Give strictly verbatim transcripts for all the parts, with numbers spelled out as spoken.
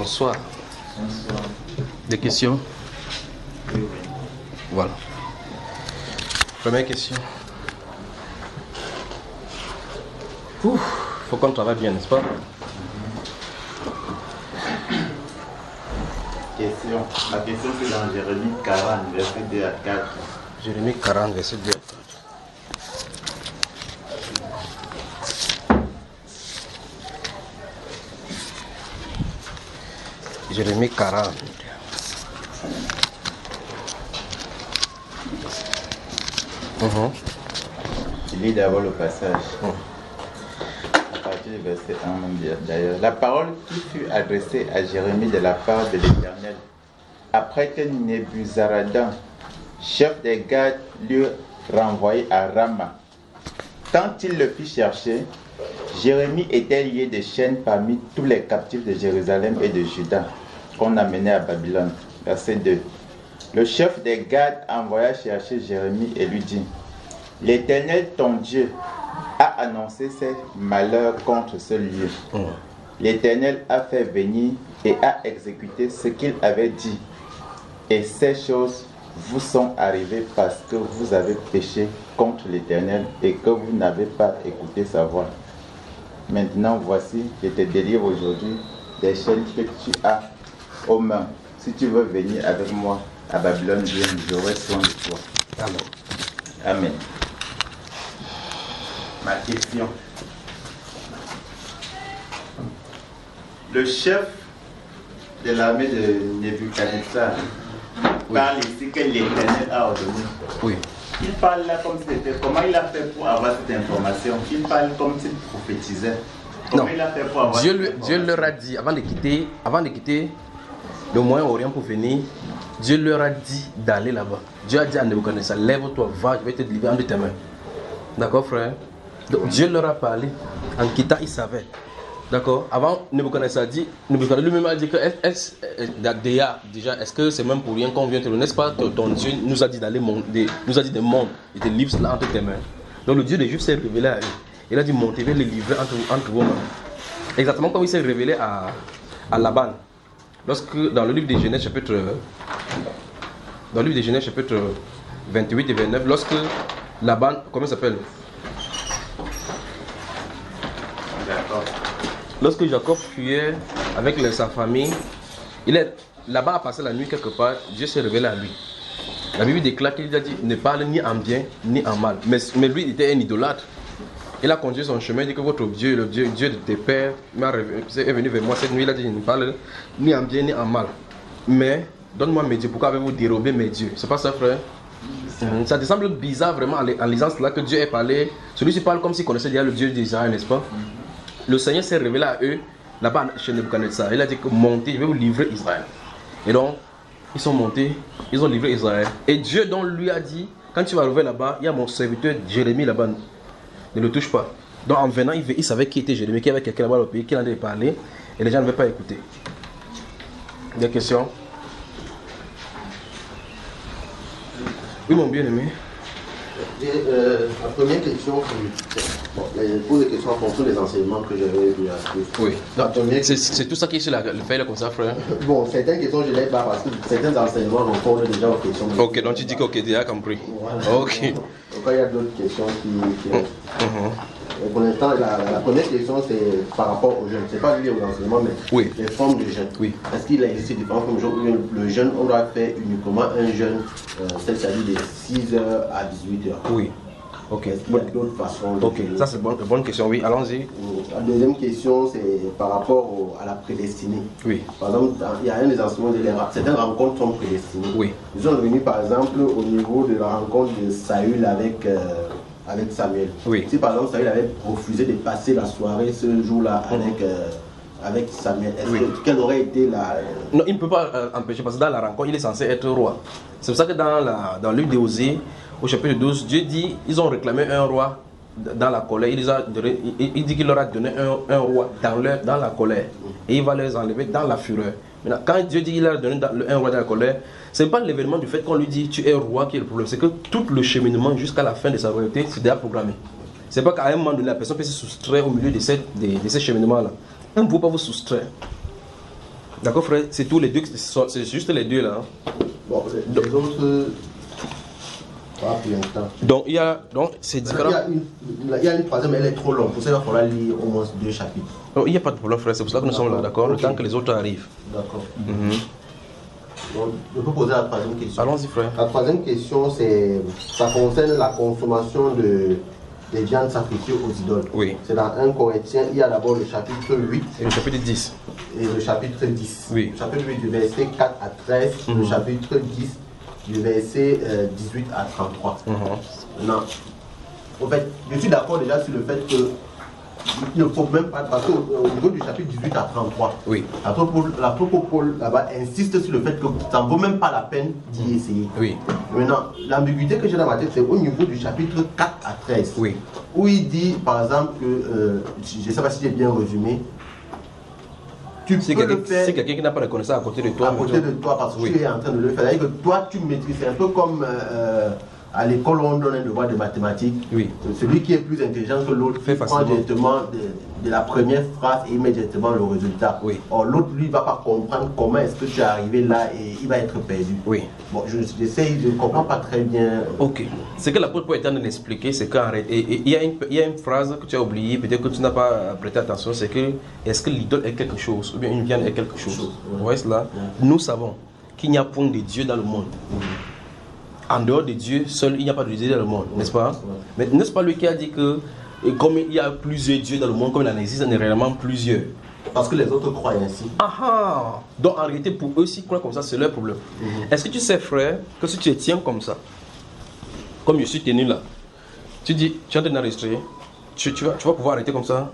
Bonsoir. Bonsoir. Des questions? Oui, oui. Voilà. Première question. Ouf, faut qu'on travaille bien, n'est-ce pas? Question. Ma question c'est dans Jérémie quarante, verset deux à quatre. Jérémie quarante, verset deux à quatre. Jérémie quarante. Uh-huh. Je lis d'abord le passage. Uh-huh. À partir du verset un, même d'ailleurs. La parole qui fut adressée à Jérémie de la part de l'Éternel, après que Nebuzaradan, chef des gardes, l'eut renvoyé à Rama. Quand il le fit chercher, Jérémie était lié de chaînes parmi tous les captifs de Jérusalem et de Juda qu'on amenait à Babylone. Verset deux. Le chef des gardes envoya chercher Jérémie et lui dit: L'Éternel ton Dieu a annoncé ses malheurs contre ce lieu. Mm. L'Éternel a fait venir et a exécuté ce qu'il avait dit. Et ces choses vous sont arrivées parce que vous avez péché contre l'Éternel et que vous n'avez pas écouté sa voix. Maintenant, voici, je te délivre aujourd'hui des chaînes que tu as aux mains. Si tu veux venir avec moi à Babylone, viens, j'aurai soin de toi. Amen. Amen. Ma question. Le chef de l'armée de Nebuchadnezzar oui. parle ici que l'Éternel a ordonné. Oui. Il parle là comme si c'était. Comment il a fait pour avoir cette information? Il parle comme s'il prophétisait. Comment non. il a fait pour avoir Dieu, cette lui, information? Dieu leur a dit, avant de quitter, avant de quitter le Moyen-Orient pour venir, Dieu leur a dit d'aller là-bas. Dieu a dit à Nebuchadnezzar, lève-toi, va, je vais te délivrer entre tes mains. D'accord, frère? Donc Dieu leur a parlé. En quittant, il savait. D'accord? Avant, Nebuchadnezzar a dit, Nebuchadnezzar lui-même a dit que est-ce, déjà, déjà, est-ce que c'est même pour rien qu'on vient te le, n'est-ce pas? Ton Dieu nous a dit d'aller monter, nous a dit de monter, et te livre cela entre tes mains. Donc le Dieu des Juifs s'est révélé à eux. Il a dit montez, les livrer entre, entre vos mains. Exactement comme il s'est révélé à, à Laban. Lorsque dans le livre des Genèse chapitre dans le livre des Genèse chapitre vingt-huit et vingt-neuf, lorsque Laban, comment il s'appelle? D'accord. Lorsque Jacob fuyait avec sa famille, il est là-bas a passé la nuit quelque part, Dieu s'est révélé à lui. La Bible déclare qu'il a dit ne parle ni en bien ni en mal. Mais, mais lui il était un idolâtre. Il a continué son chemin, il dit que votre Dieu, le Dieu, Dieu de tes pères, est venu vers moi cette nuit. Il a dit ne parle ni en bien ni en mal. Mais donne-moi mes dieux. Pourquoi avez-vous dérobé mes dieux? C'est pas ça, frère? Mm-hmm. Ça te semble bizarre vraiment en lisant cela que Dieu ait parlé. Celui-ci parle comme s'il connaissait déjà le Dieu d'Israël, n'est-ce pas? Mm-hmm. Le Seigneur s'est révélé à eux là-bas chez Nebuchadnezzar. Il a dit que montez, je vais vous livrer Israël. Et donc, ils sont montés, ils ont livré Israël. Et Dieu donc lui a dit, quand tu vas arriver là-bas, il y a mon serviteur Jérémie là-bas. Ne le touche pas. Donc en venant, il, il savait qui était Jérémie, qu'il y avait quelqu'un là-bas au pays, qui en avait parlé. Et les gens ne veulent pas écouter. Des questions? Oui, mon bien-aimé. Euh, la première question, bon, je pose des questions en fonction des enseignements que j'avais vu à ce. Oui. Première... C'est tout ça qui est sur la, le fait là comme ça, frère. Bon, certaines questions je ne l'ai pas parce que certains enseignements répondent déjà aux questions. Ok, donc tu dis que ok, déjà compris. Voilà. Ok. Donc, il y a d'autres questions qui. qui... Mm -hmm. Pour l'instant, la, la première question c'est par rapport aux jeunes. C'est pas lié aux enseignements, mais oui. les formes de jeûne. Oui. Est-ce qu'il existe différentes formes de jeûne? Le jeûne, on doit faire uniquement un jeûne, euh, c'est-à-dire de six heures à dix-huit heures. Oui. Ok. Il y a d'autres façons. De ok, jeûner. Ça c'est une bonne, bonne question, oui, allons-y. La deuxième question, c'est par rapport au, à la prédestinée. Oui. Par exemple, il y a un des enseignements de l'Éra. Certaines rencontres sont prédestinées. Oui. Ils sont venus par exemple au niveau de la rencontre de Saül avec. Euh, avec Samuel. Oui. Si par exemple Saül avait refusé de passer la soirée ce jour-là mmh. avec, euh, avec Samuel, est-ce oui. que, quelle aurait été la... Non, il ne peut pas euh, empêcher parce que dans la rencontre, il est censé être roi. C'est pour ça que dans, la, dans le livre d'Osée, au chapitre douze, Dieu dit, ils ont réclamé un roi dans la colère. Il, les a, il, il dit qu'il leur a donné un, un roi dans, leur, dans la colère. Mmh. Et il va les enlever dans la fureur. Maintenant, quand Dieu dit qu'il leur a donné un roi dans la colère, ce n'est pas l'événement du fait qu'on lui dit tu es roi qui est le problème. C'est que tout le cheminement jusqu'à la fin de sa royauté, c'est déjà programmé. C'est pas qu'à un moment donné, la personne peut se soustraire au milieu de ces, de, de ces cheminements-là. Elle ne peut pas vous soustraire. D'accord, frère, c'est tous les deux, c'est juste les deux là. Hein. Bon, les, les autres. Pas pour l'instant. Donc, il y a. Donc, c'est différent. Il y, a une, il y a une troisième, elle est trop longue. Pour ça, il va falloir lire au moins deux chapitres. Oh, il n'y a pas de problème, frère, c'est pour ça que nous sommes là, d'accord? Okay. Le temps que les autres arrivent. D'accord. Mm-hmm. Donc, je peux poser la troisième question. Allons-y, frère. La troisième question, c'est. Ça concerne la consommation de. Des viandes sacrifiées aux idoles. Oui. C'est dans un Corinthiens, il y a d'abord le chapitre huit. Et le chapitre dix. Et le chapitre dix. Oui. Le chapitre huit du verset quatre à treize. Mm-hmm. Le chapitre dix du verset euh, dix-huit à trente-trois. Mm-hmm. Non. En fait, je suis d'accord déjà sur le fait que il ne faut même pas, parce qu'au niveau du chapitre dix-huit à trente-trois, oui. l'apôtre Paul là-bas insiste sur le fait que ça ne vaut même pas la peine d'y essayer. Oui. Maintenant, l'ambiguïté que j'ai dans ma tête, c'est au niveau du chapitre quatre à treize, oui. où il dit, par exemple, que, euh, je ne sais pas si j'ai bien résumé, tu si peux quelqu'un le faire. Si quelqu'un qui n'a pas de connaissance à côté de toi. À côté de toi, parce que oui. tu es en train de le faire. C'est-à-dire que toi, tu maîtrises. C'est un peu comme. Euh, à l'école, on donne un devoir de mathématiques. Oui. Celui qui est plus intelligent que l'autre prend directement de, de la première phrase et il met directement le résultat. Oui. Or, l'autre, lui, ne va pas comprendre comment est-ce que tu es arrivé là et il va être perdu. Oui. Bon, je j'essaye, je ne comprends pas très bien. Ok. Ce que l'apôtre Paul est en train d'expliquer, c'est qu'en réalité, il y, y a une phrase que tu as oubliée, peut-être que tu n'as pas prêté attention, c'est que est-ce que l'idole est quelque chose ou bien une viande est quelque chose. chose ouais. Vous voyez cela? Ouais. Nous savons qu'il n'y a point de Dieu dans le monde. Mmh. En dehors de Dieu, seul il n'y a pas de Dieu dans le monde, n'est-ce pas? Mais n'est-ce pas lui qui a dit que comme il y a plusieurs dieux dans le monde, comme il en existe, il y en a réellement plusieurs? Parce que les autres croient ainsi. Ah ah! Donc en réalité, pour eux, s'ils croient comme ça, c'est leur problème. Mm-hmm. Est-ce que tu sais, frère, que si tu te tiens comme ça, comme je suis tenu là, tu dis, tu es en train d'enregistrer, tu, tu, vas, tu vas pouvoir arrêter comme ça?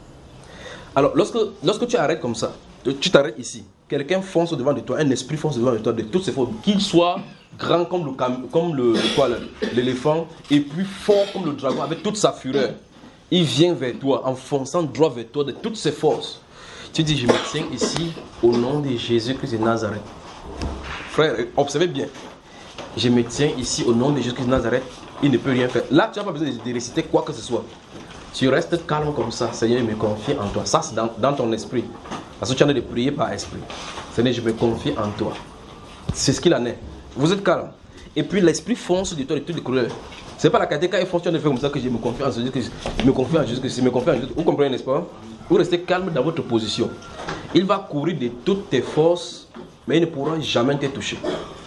Alors, lorsque, lorsque tu arrêtes comme ça, tu t'arrêtes ici, quelqu'un fonce devant de toi, un esprit fonce devant de toi, de toutes ses formes, qu'il soit grand comme le comme le quoi l'éléphant et plus fort comme le dragon avec toute sa fureur. Il vient vers toi en fonçant droit vers toi de toutes ses forces. Tu dis, je me tiens ici au nom de Jésus-Christ de Nazareth. Frère, observez bien. Je me tiens ici au nom de Jésus-Christ de Nazareth. Il ne peut rien faire. Là, tu n'as pas besoin de réciter quoi que ce soit. Tu restes calme comme ça. Seigneur, je me confie en toi. Ça, c'est dans, dans ton esprit. Parce que tu en as de prier par esprit. Seigneur, je me confie en toi. C'est ce qu'il en est. Vous êtes calme. Et puis l'esprit fonce de toi de toutes les couleurs. C'est pas la qualité quand il fonce, tu ne fais comme ça que je me confie en Jésus-Christ. Je me confie en Jésus-Christ. Je me confie en Jésus-Christ. Vous comprenez, n'est-ce pas? Vous restez calme dans votre position. Il va courir de toutes tes forces, mais il ne pourra jamais te toucher.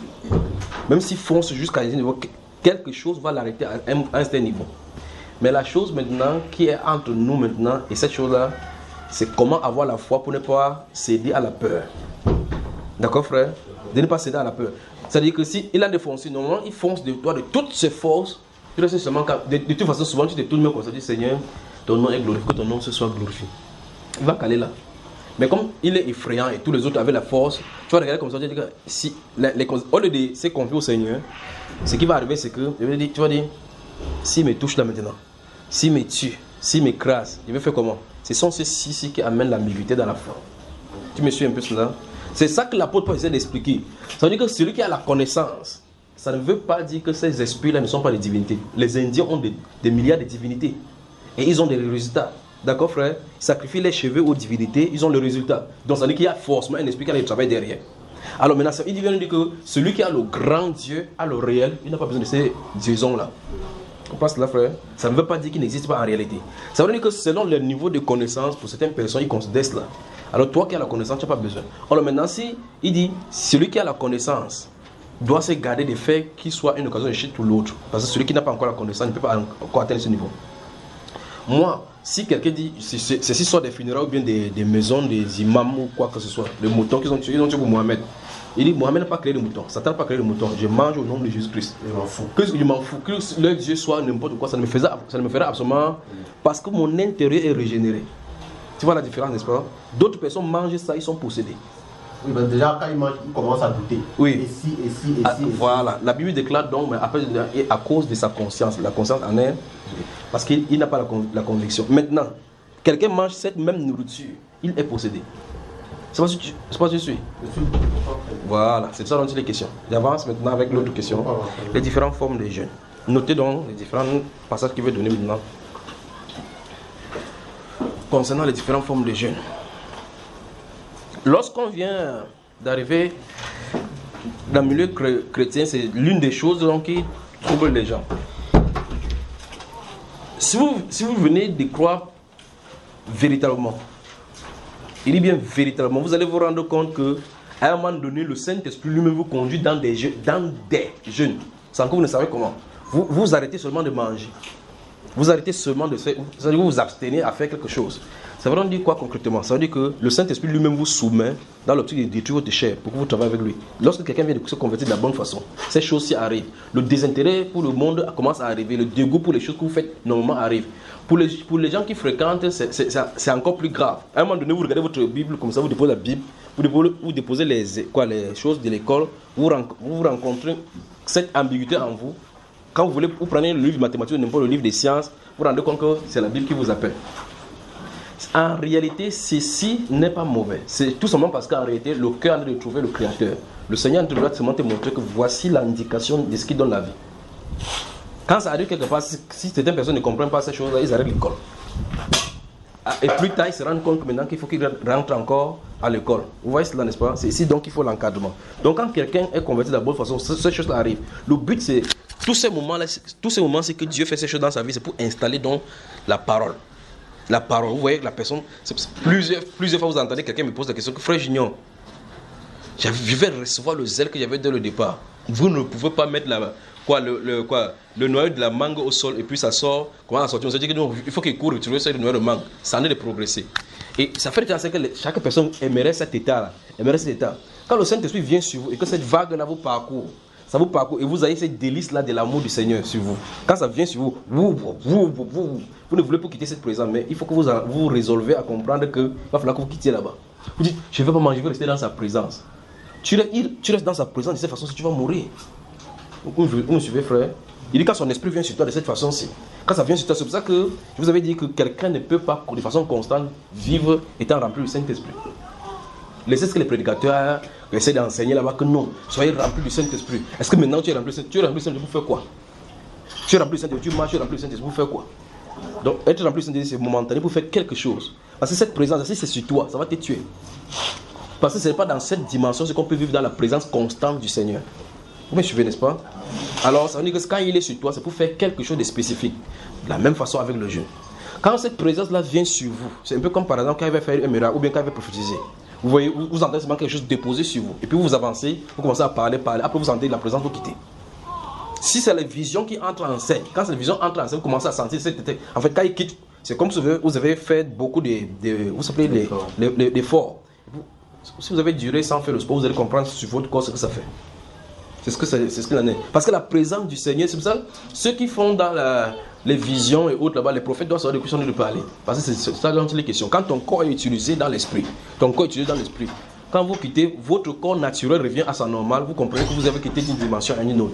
Même s'il fonce jusqu'à un niveau, quelque chose va l'arrêter à un, à un certain niveau. Mais la chose maintenant qui est entre nous maintenant, et cette chose-là, c'est comment avoir la foi pour ne pas céder à la peur. D'accord, frère? De ne pas céder à la peur. C'est-à-dire que si il a défoncé, normalement, il fonce de toi de toutes ses forces. Tu restes seulement de, de toute façon, souvent tu te tournes même comme ça, tu dis Seigneur, ton nom est glorifié, que ton nom se soit glorifié. Il va caler là. Mais comme il est effrayant et tous les autres avaient la force, tu vas regarder comme ça, tu vas dire que si, les, les, au lieu de se confier au Seigneur, ce qui va arriver, c'est que tu vas dire, s'il me touche là maintenant, s'il me tue, s'il m'écrase, il va faire comment? Ce sont ces six qui amènent l'ambiguïté dans la foi. Tu me suis un peu cela? C'est ça que l'apôtre Paul essaie d'expliquer. Ça veut dire que celui qui a la connaissance, ça ne veut pas dire que ces esprits-là ne sont pas des divinités. Les Indiens ont des, des milliards de divinités. Et ils ont des résultats. D'accord, frère? Ils sacrifient les cheveux aux divinités, ils ont le résultat. Donc ça veut dire qu'il y a forcément un esprit qui a le travail derrière. Alors maintenant, il vient de dire que celui qui a le grand Dieu a le réel, il n'a pas besoin de ces diésons-là. On passe là, frère. Ça ne veut pas dire qu'il n'existe pas en réalité. Ça veut dire que selon le niveau de connaissance, pour certaines personnes, ils considèrent cela. Alors toi qui as la connaissance, tu n'as pas besoin. Alors maintenant, si il dit, celui qui a la connaissance doit se garder des faits qui soient une occasion de chier tout l'autre. Parce que celui qui n'a pas encore la connaissance ne peut pas encore atteindre ce niveau. Moi, si quelqu'un dit, ceci soit des funérailles ou bien des, des maisons, des imams ou quoi que ce soit, les moutons qu'ils ont tués, ils ont tué pour Mohamed. Il dit, Mohamed n'a pas créé le mouton, Satan n'a pas créé le mouton, je mange au nom de Jésus-Christ. Je m'en fous. Que je m'en fous, que leur Dieu soit n'importe quoi, ça ne me faisait, ça ne me ferait absolument, parce que mon intérieur est régénéré. Tu vois la différence, n'est-ce pas? D'autres personnes mangent ça, ils sont possédés. Oui, ben déjà quand ils mangent, ils commencent à douter. Oui. Et si, et si, et ah, si. Et voilà, si. La Bible déclare donc, mais après, à cause de sa conscience, la conscience en est, parce qu'il n'a pas la, la conviction. Maintenant, quelqu'un mange cette même nourriture, il est possédé. C'est pas ce que tu, c'est pas ce que tu suis. Voilà, c'est ça dont il est question. J'avance maintenant avec l'autre question. Les différentes formes de jeûne. Notez donc les différents passages qu'il veut donner maintenant. Concernant les différentes formes de jeûne. Lorsqu'on vient d'arriver dans le milieu chrétien, c'est l'une des choses donc, qui trouble les gens. Si vous, si vous venez de croire véritablement, il dit bien véritablement, vous allez vous rendre compte que à un moment donné, le Saint-Esprit lui-même vous conduit dans des, je, dans des jeûnes, sans que vous ne savez comment. Vous vous arrêtez seulement de manger. Vous arrêtez seulement de faire, vous vous abstenez à faire quelque chose. Ça veut dire quoi concrètement? Ça veut dire que le Saint-Esprit lui-même vous soumet dans l'optique de détruire votre chair pour que vous travaillez avec lui. Lorsque quelqu'un vient de se convertir de la bonne façon, ces choses-ci arrivent. Le désintérêt pour le monde commence à arriver. Le dégoût pour les choses que vous faites normalement arrive. Pour les, pour les gens qui fréquentent, c'est, c'est, c'est encore plus grave. À un moment donné, vous regardez votre Bible comme ça, vous déposez la Bible, vous déposez, vous déposez les, quoi, les choses de l'école, vous, vous rencontrez cette ambiguïté en vous. Quand vous voulez, vous prenez le livre de mathématiques, n'importe le livre des sciences, vous vous rendez compte que c'est la Bible qui vous appelle. En réalité, ceci n'est pas mauvais. C'est tout simplement parce qu'en réalité, le cœur a de trouver le Créateur. Le Seigneur doit seulement te montrer que voici l'indication de ce qui donne la vie. Quand ça arrive quelque part, si, si certaines personnes ne comprennent pas ces choses-là, ils arrêtent l'école. Et plus tard, ils se rendent compte maintenant qu'il faut qu'ils rentrent encore à l'école. Vous voyez cela, n'est-ce pas? C'est ici donc qu'il faut l'encadrement. Donc quand quelqu'un est converti de la bonne façon, ces choses-là arrivent. Le but, c'est, tous ces moments-là, tous ces moments, c'est que Dieu fait ces choses dans sa vie, c'est pour installer donc la parole. La parole, vous voyez, la personne, plusieurs, plusieurs fois vous entendez quelqu'un me pose la question que frère Junior, je vais recevoir le zèle que j'avais dès le départ. Vous ne pouvez pas mettre la, quoi, le, le, quoi, le noyau de la mangue au sol et puis ça sort. Comment ça sort? On se dit que non, il faut qu'il court retrouver ça, le noyau de mangue. Ça en est de progresser. Et ça fait que chaque personne aimerait cet état-là. Aimerait cet état. Quand le Saint-Esprit vient sur vous et que cette vague-là vous parcourt, ça vous parcourt et vous avez ces délices-là de l'amour du Seigneur sur vous. Quand ça vient sur vous, vous, vous, vous, vous, vous, vous ne voulez pas quitter cette présence, mais il faut que vous vous résolvez à comprendre qu'il va falloir que vous quittiez là-bas. Vous dites, je ne vais pas manger, je vais rester dans sa présence. Tu restes, tu restes dans sa présence de cette façon-ci, tu vas mourir. Vous, vous me suivez, frère? Il dit quand son esprit vient sur toi de cette façon-ci, quand ça vient sur toi, c'est pour ça que je vous avais dit que quelqu'un ne peut pas, de façon constante, vivre étant rempli du Saint-Esprit. Laissez ce que les prédicateurs essaient d'enseigner là-bas que non, soyez remplis du Saint-Esprit. Est-ce que maintenant tu es rempli du Saint-Esprit? Tu es rempli du Saint-Esprit pour faire quoi? Tu es rempli du Saint-Esprit, tu marches, tu es rempli du Saint-Esprit pour faire quoi? Donc être rempli du Saint-Esprit, c'est momentané pour faire quelque chose. Parce que cette présence, si c'est sur toi, ça va te tuer. Parce que ce n'est pas dans cette dimension ce qu'on peut vivre dans la présence constante du Seigneur. Vous me suivez, n'est-ce pas? Alors ça veut dire que quand il est sur toi, c'est pour faire quelque chose de spécifique. De la même façon avec le jeûne. Quand cette présence-là vient sur vous, c'est un peu comme par exemple quand il va faire un miracle ou bien quand il va prophétiser. Vous voyez, vous, vous entendez seulement quelque chose déposé sur vous. Et puis vous avancez, vous commencez à parler, parler. Après vous sentez la présence, vous quittez. Si c'est la vision qui entre en scène, quand cette vision entre en scène, vous commencez à sentir cette... En fait, quand il quitte, c'est comme si vous avez, vous avez fait beaucoup de... de vous savez, les, les, les, les efforts. Si vous avez duré sans faire le sport, vous allez comprendre sur votre corps ce que ça fait. C'est ce que c'est, c'est ce qu'il en est. Parce que la présence du Seigneur, c'est pour ça, ceux qui font dans la, les visions et autres là-bas, les prophètes doivent savoir de quoi ils sont de parler. Parce que c'est ça dont il est question. Quand ton corps est utilisé dans l'esprit, ton corps est utilisé dans l'esprit, quand vous quittez, votre corps naturel revient à sa normale, vous comprenez que vous avez quitté d'une dimension à une autre.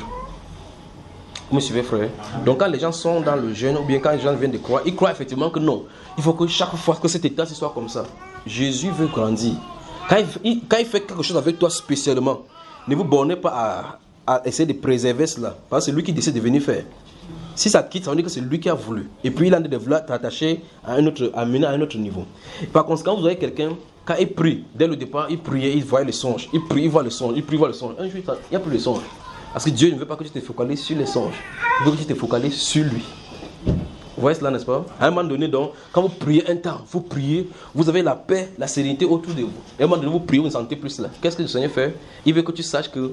Vous me suivez, frère? Donc quand les gens sont dans le jeûne, ou bien quand les gens viennent de croire, ils croient effectivement que non. Il faut que chaque fois que cet état soit comme ça. Jésus veut grandir. Quand il, quand il fait quelque chose avec toi spécialement, ne vous bornez pas à, à essayer de préserver cela. Parce que c'est lui qui décide de venir faire. Si ça te quitte, ça veut dire que c'est lui qui a voulu. Et puis il a envie de vouloir t'attacher à un autre, à mener à un autre niveau. Par conséquent, vous avez quelqu'un, quand il prie, dès le départ, il priait, il voyait le songe. Il prie, il voit le songe, il prie, il voit le songe. Un jour, il n'y a plus de songe. Parce que Dieu ne veut pas que tu te focalises sur les songes. Il veut que tu te focalises sur lui. Vous voyez cela, n'est-ce pas? À un moment donné, donc, quand vous priez un temps, vous priez, vous avez la paix, la sérénité autour de vous. Et à un moment donné, vous priez, vous ne sentez plus cela. Qu'est-ce que le Seigneur fait? Il veut que tu saches que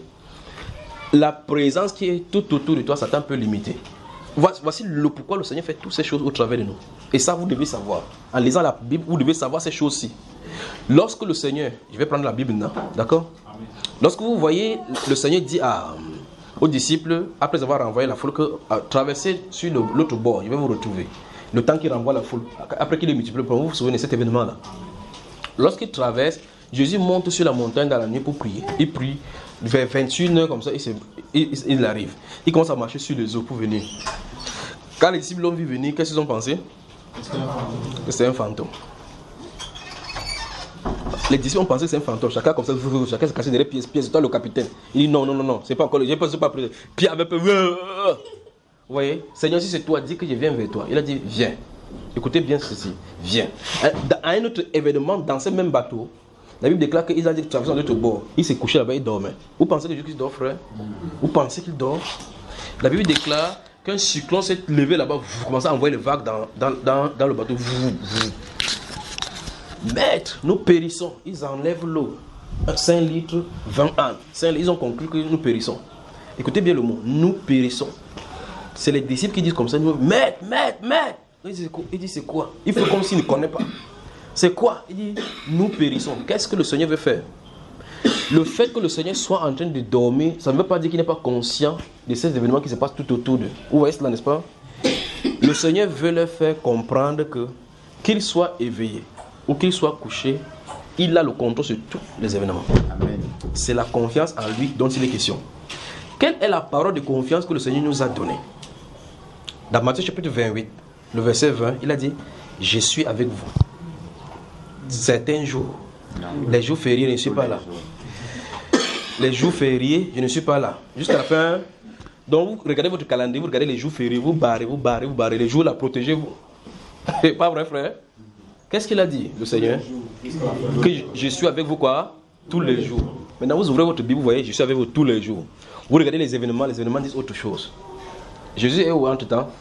la présence qui est tout autour de toi, ça t'a un peu limité. Voici le pourquoi le Seigneur fait toutes ces choses au travers de nous. Et ça, vous devez savoir. En lisant la Bible, vous devez savoir ces choses-ci. Lorsque le Seigneur, je vais prendre la Bible maintenant, d'accord? Lorsque vous voyez, le Seigneur dit à... aux disciples, après avoir renvoyé la foule, que à traverser sur le, l'autre bord, je vais vous retrouver. Le temps qu'il renvoie la foule, après qu'il est multiplié, vous vous souvenez de cet événement-là. Lorsqu'il traverse, Jésus monte sur la montagne dans la nuit pour prier. Il prie, vers vingt et une heures comme ça, il, il, il, il arrive. Il commence à marcher sur les eaux pour venir. Quand les disciples l'ont vu venir, qu'est-ce qu'ils ont pensé? Que c'était un fantôme. Les disciples ont pensé que c'est un fantôme. Chacun comme ça, chacun se cachait derrière pièce, pièce. Toi, le capitaine. Il dit non, non, non, non, c'est pas encore. J'ai pas, pas pris. Pierre avait peur. Vous voyez, Seigneur, si c'est toi, dis que je viens vers toi. Il a dit viens. Écoutez bien ceci. Viens. À un autre événement, dans ce même bateau, La Bible déclare qu'il a dit que tu as besoin de te bord. Il s'est couché là-bas, il dormait. Vous pensez que Jésus dort, frère? Vous pensez qu'il dort? La Bible déclare qu'un cyclone s'est levé là-bas, vous commencez à envoyer les vagues dans, dans, dans, dans le bateau. Vous, vous. Maître, nous périssons. Ils enlèvent l'eau. cinq litres, vingt ânes. Ils ont conclu que nous périssons. Écoutez bien le mot, nous périssons. C'est les disciples qui disent comme ça, nous, maître, maître, maître. Il dit, il dit c'est quoi? Il fait comme s'il ne connaît pas. C'est quoi? Il dit, nous périssons. Qu'est-ce que le Seigneur veut faire? Le fait que le Seigneur soit en train de dormir, ça ne veut pas dire qu'il n'est pas conscient de ces événements qui se passent tout autour d'eux. Vous voyez cela, n'est-ce pas? Le Seigneur veut leur faire comprendre que, qu'il soit éveillé ou qu'il soit couché, il a le contrôle sur tous les événements. Amen. C'est la confiance en lui dont il est question. Quelle est la parole de confiance que le Seigneur nous a donnée? Dans Matthieu chapitre vingt-huit, le verset vingt, il a dit, je suis avec vous. Certains jours, les jours fériés, je ne suis pas là. Les jours fériés, je ne suis pas là. Jusqu'à la fin. Donc, vous regardez votre calendrier, vous regardez les jours fériés, vous barrez, vous barrez, vous barrez. Les jours là, protégez-vous. C'est pas vrai, frère? Qu'est-ce qu'il a dit, le Seigneur? Que je suis avec vous quoi? Tous les jours. Maintenant, vous ouvrez votre Bible, vous voyez, je suis avec vous tous les jours. Vous regardez les événements, les événements disent autre chose. Jésus est où entre temps?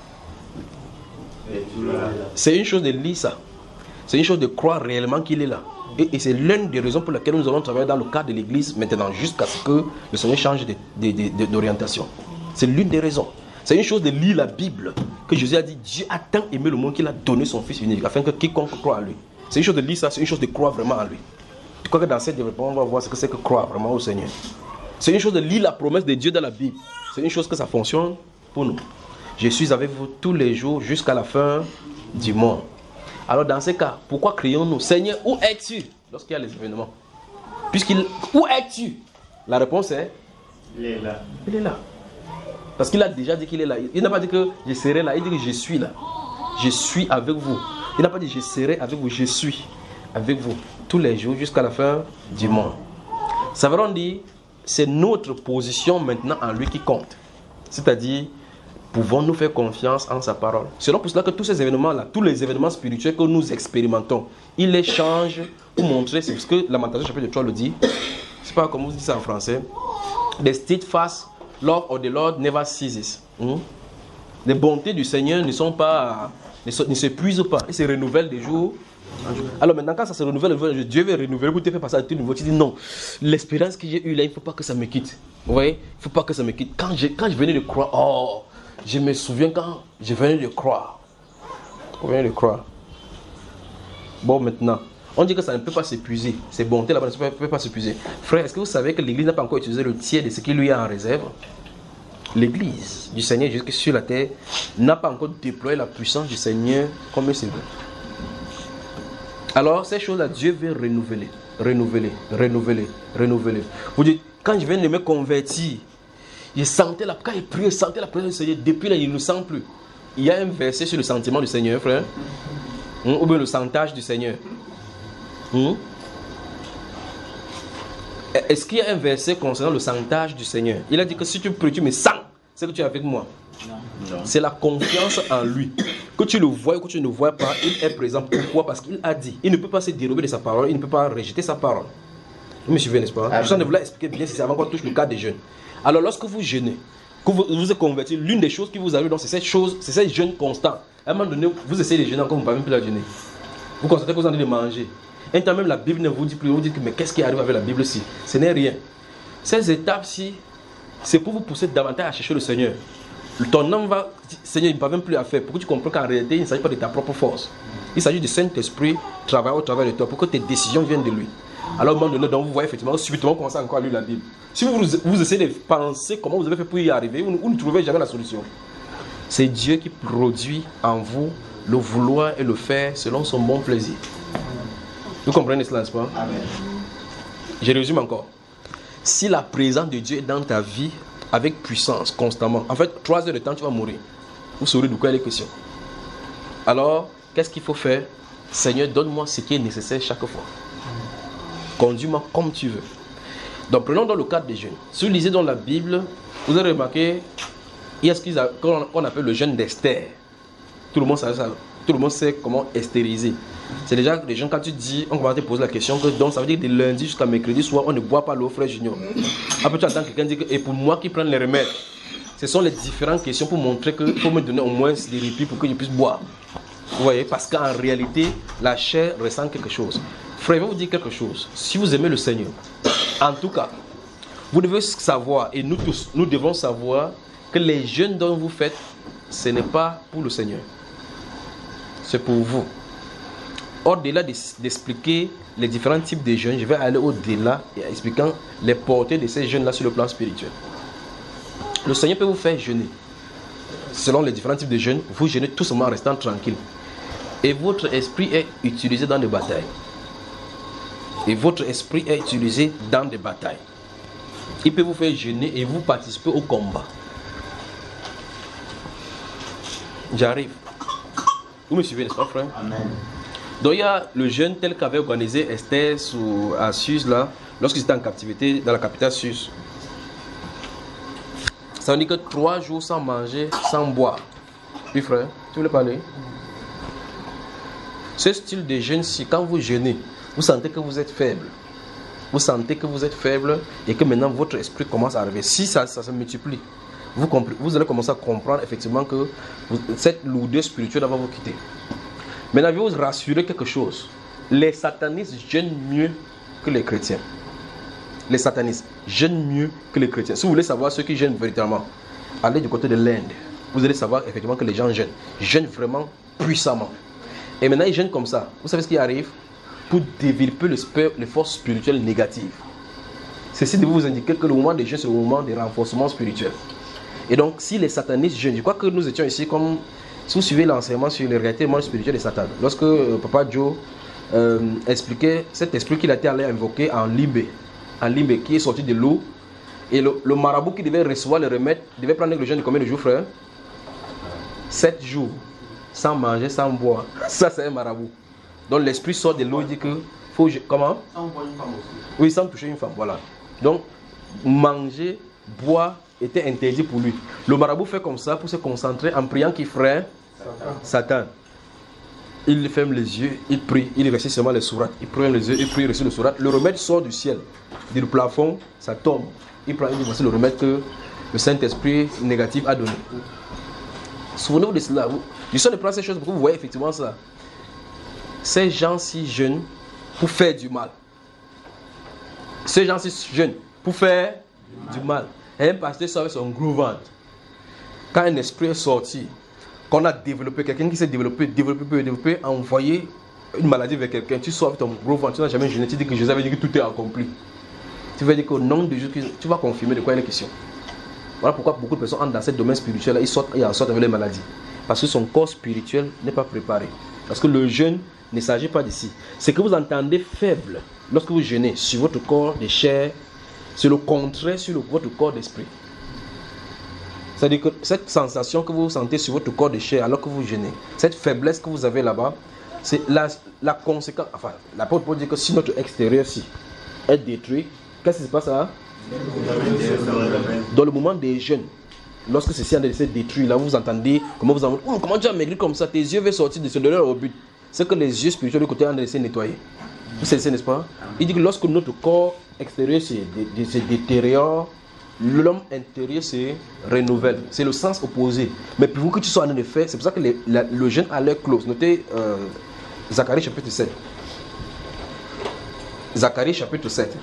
C'est une chose de lire ça. C'est une chose de croire réellement qu'il est là. Et, et c'est l'une des raisons pour lesquelles nous allons travailler dans le cadre de l'église maintenant, jusqu'à ce que le Seigneur change de, de, de, de, d'orientation. C'est l'une des raisons. C'est une chose de lire la Bible, que Jésus a dit, Dieu a tant aimé le monde qu'il a donné son Fils unique, afin que quiconque croit en lui. C'est une chose de lire ça, c'est une chose de croire vraiment en lui. Je crois que dans cette développement, on va voir ce que c'est que croire vraiment au Seigneur. C'est une chose de lire la promesse de Dieu dans la Bible. C'est une chose que ça fonctionne pour nous. Je suis avec vous tous les jours jusqu'à la fin du monde. Alors dans ces cas, pourquoi crions-nous, Seigneur, où es-tu lorsqu'il y a les événements? Puisqu'il, où es-tu? La réponse est, il est là. Il est là. Parce qu'il a déjà dit qu'il est là. Il n'a pas dit que je serai là, il dit que je suis là. Je suis avec vous. Il n'a pas dit je serai avec vous, je suis avec vous tous les jours jusqu'à la fin du monde. Ça veut dire, c'est notre position maintenant en lui qui compte. C'est-à-dire, pouvons-nous faire confiance en sa parole? C'est donc pour cela que tous ces événements-là, tous les événements spirituels que nous expérimentons, il les change pour montrer, c'est ce que Lamentation chapitre trois le dit. Je ne sais pas comment vous dites ça en français. The steadfast love of the Lord never ceases. Hmm? Les bontés du Seigneur ne sont pas, ne, se, ne s'épuisent pas, ils se renouvellent des jours. Alors maintenant, quand ça se renouvelle, Dieu veut renouveler pour te faire passer à tout nouveau. Tu dis non, l'espérance que j'ai eue là, il ne faut pas que ça me quitte. Vous voyez, il ne faut pas que ça me quitte. Quand je, quand je venais de croire, oh, je me souviens quand je venais de croire. Je venais de croire. Bon, maintenant, on dit que ça ne peut pas s'épuiser. Ces bontés là-bas ne peuvent pas, pas s'épuiser. Frère, est-ce que vous savez que l'Église n'a pas encore utilisé le tiers de ce qu'il lui a en réserve? L'Église du Seigneur jusque sur la terre n'a pas encore déployé la puissance du Seigneur comme il se veut. Alors, ces choses-là, Dieu veut renouveler, renouveler, renouveler, renouveler. Vous dites, quand je viens de me convertir, je sentais la, quand je priais, je sentais la présence du Seigneur. Depuis là, il ne le sent plus. Il y a un verset sur le sentiment du Seigneur, frère. Hum, ou bien le sentage du Seigneur. Hum? Est-ce qu'il y a un verset concernant le sentage du Seigneur? Il a dit que si tu pries, tu me sens, c'est que tu es avec moi. Non. C'est la confiance en lui. Que tu le vois ou que tu ne le vois pas, il est présent. Pourquoi? Parce qu'il a dit. Il ne peut pas se dérober de sa parole, il ne peut pas rejeter sa parole. Vous me suivez, n'est-ce pas? Je suis en train de vous expliquer bien si c'est avant qu'on touche le cas des jeunes. Alors lorsque vous jeûnez, que vous vous êtes converti, l'une des choses qui vous arrive, c'est cette chose, c'est cette jeûne constante. À un moment donné, vous essayez de jeûner encore, vous ne pouvez même plus la jeûner. Vous constatez que vous en train de manger. Un temps même la Bible ne vous dit plus, vous dites mais qu'est-ce qui arrive avec la Bible-ci? Ce n'est rien. Ces étapes-ci, c'est pour vous pousser davantage à chercher le Seigneur. Ton âme va dire, Seigneur, il ne va même plus à faire. Pour que tu comprennes qu'en réalité, il ne s'agit pas de ta propre force. Il s'agit du Saint-Esprit travaillant au travers de toi pour que tes décisions viennent de lui. Alors, au moment donné, donc, vous voyez effectivement, subitement, commencer encore à lire la Bible. Si vous, vous essayez de penser comment vous avez fait pour y arriver, vous, vous ne trouvez jamais la solution. C'est Dieu qui produit en vous le vouloir et le faire selon son bon plaisir. Vous comprenez cela, n'est-ce pas? Amen. Je résume encore. Si la présence de Dieu est dans ta vie avec puissance, constamment, en fait, trois heures de temps, tu vas mourir. Vous saurez de quoi il est question. Alors, qu'est-ce qu'il faut faire? Seigneur, donne-moi ce qui est nécessaire chaque fois. Conduis-moi comme tu veux. Donc, prenons dans le cadre des jeûnes. Si vous lisez dans la Bible, vous avez remarqué, il y a ce qu'on appelle le jeûne d'Esther. Tout le monde sait ça. Tout le monde sait comment estériser. C'est déjà les gens, quand tu dis, on commence à te poser la question, que donc ça veut dire que de lundi jusqu'à mercredi soir, on ne boit pas l'eau, frère Junior. Après, tu entends quelqu'un dire que, et pour moi qui prends les remèdes, ce sont les différentes questions pour montrer qu'il faut me donner au moins des répits pour que je puisse boire. Vous voyez, parce qu'en réalité, la chair ressent quelque chose. Frère, je vais vous dire quelque chose. Si vous aimez le Seigneur, en tout cas, vous devez savoir, et nous tous, nous devons savoir que les jeûnes dont vous faites, ce n'est pas pour le Seigneur. C'est pour vous. Au-delà d'expliquer les différents types de jeûnes, je vais aller au-delà et expliquant les portées de ces jeûnes-là sur le plan spirituel. Le Seigneur peut vous faire jeûner. Selon les différents types de jeûnes, vous jeûnez tout simplement en restant tranquille. Et votre esprit est utilisé dans des batailles. Et votre esprit est utilisé dans des batailles. Il peut vous faire jeûner et vous participer au combat. J'arrive. Vous me suivez, n'est-ce pas, frère? Amen. Donc il y a le jeûne tel qu'avait organisé Esther sous, à Suse, là, lorsqu'ils étaient en captivité dans la capitale Suse. Ça veut dire que trois jours sans manger, sans boire. Oui, frère, tu voulais parler? Ce style de jeûne-ci, quand vous jeûnez, vous sentez que vous êtes faible. Vous sentez que vous êtes faible et que maintenant votre esprit commence à arriver. Si ça, ça se multiplie, vous, vous allez commencer à comprendre effectivement que vous, cette lourdeur spirituelle va vous quitter. Maintenant, je vais vous rassurer quelque chose. Les satanistes jeûnent mieux que les chrétiens. Les satanistes jeûnent mieux que les chrétiens. Si vous voulez savoir ceux qui jeûnent véritablement, allez du côté de l'Inde. Vous allez savoir effectivement que les gens jeûnent. Ils jeûnent vraiment puissamment. Et maintenant, ils jeûnent comme ça. Vous savez ce qui arrive? Pour développer le, les forces spirituelles négatives. Ceci de vous indiquer que le moment des jeûnes, c'est le moment de renforcement spirituel. Et donc, si les satanistes jeûnent, je crois que nous étions ici comme... Si vous suivez l'enseignement sur les réalités spirituelles de Satan, lorsque euh, Papa Joe euh, expliquait cet esprit qu'il a été allé invoquer en Limbé, en Limbé qui est sorti de l'eau, et le, le marabout qui devait recevoir le remède devait prendre le jeûne de combien de jours, frère? Sept jours, sans manger, sans boire. Ça, c'est un marabout. Donc l'esprit sort de l'eau et dit que faut. Comment? Sans boire une femme aussi. Oui, sans toucher une femme, voilà. Donc, manger, boire était interdit pour lui. Le marabout fait comme ça pour se concentrer en priant qu'il ferait Satan. Satan. Il ferme les yeux, il prie, il récite seulement les sourates. Il prend les yeux, il prie, il récite les sourates. Le remède sort du ciel, du plafond, ça tombe. Il prend, il dit voici le remède que le Saint-Esprit négatif a donné. Souvenez-vous de cela. Je suis de prendre ces choses pour que vous voyez effectivement ça. Ces gens-ci jeûnent pour faire du mal. Ces gens-ci jeûnent pour faire du mal. Et un pasteur sort avec son gros ventre. Quand un esprit est sorti, qu'on a développé, quelqu'un qui s'est développé, développé, développé, a envoyé une maladie vers quelqu'un, tu sors avec ton gros ventre, tu n'as jamais jeûné, tu dis que Jésus avait dit que tout est accompli. Tu vas dire qu'au nom de Jésus, tu vas confirmer de quoi il est question. Voilà pourquoi beaucoup de personnes entrent dans ce domaine spirituel, ils sortent et en sortent avec les maladies. Parce que son corps spirituel n'est pas préparé. Parce que le jeûne ne s'agit pas d'ici. Ce que vous entendez faible lorsque vous jeûnez sur votre corps de chair, c'est le contraire sur le, votre corps d'esprit. C'est-à-dire que cette sensation que vous sentez sur votre corps de chair alors que vous jeûnez, cette faiblesse que vous avez là-bas, c'est la, la conséquence. Enfin, l'apôtre Paul dit que si notre extérieur si, est détruit, qu'est-ce qui se passe là? Dans le moment des jeûnes, lorsque ceci a été détruit, là vous entendez comment vous en oh, comment tu as maigri comme ça, tes yeux veulent sortir de ce donneur au but. C'est que les yeux spirituels du côté ont laissé nettoyer. Vous savez, n'est-ce pas? Il dit que lorsque notre corps extérieur se, dé, se détériore, l'homme intérieur se renouvelle. C'est le sens opposé. Mais pour vous que tu sois en train de faire, c'est pour ça que les, la, le jeûne a l'air close. Notez euh, Zacharie chapitre sept. Zacharie chapitre sept.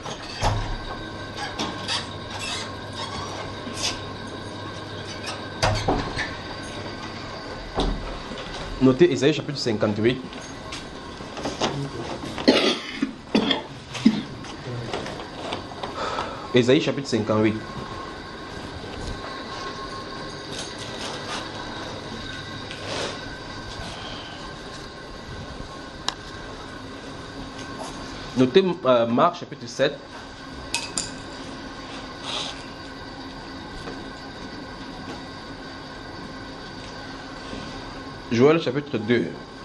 Notez Ésaïe chapitre cinquante-huit. Ésaïe chapitre cinquante-huit. Notez euh, Marc chapitre sept. Joël chapitre deux.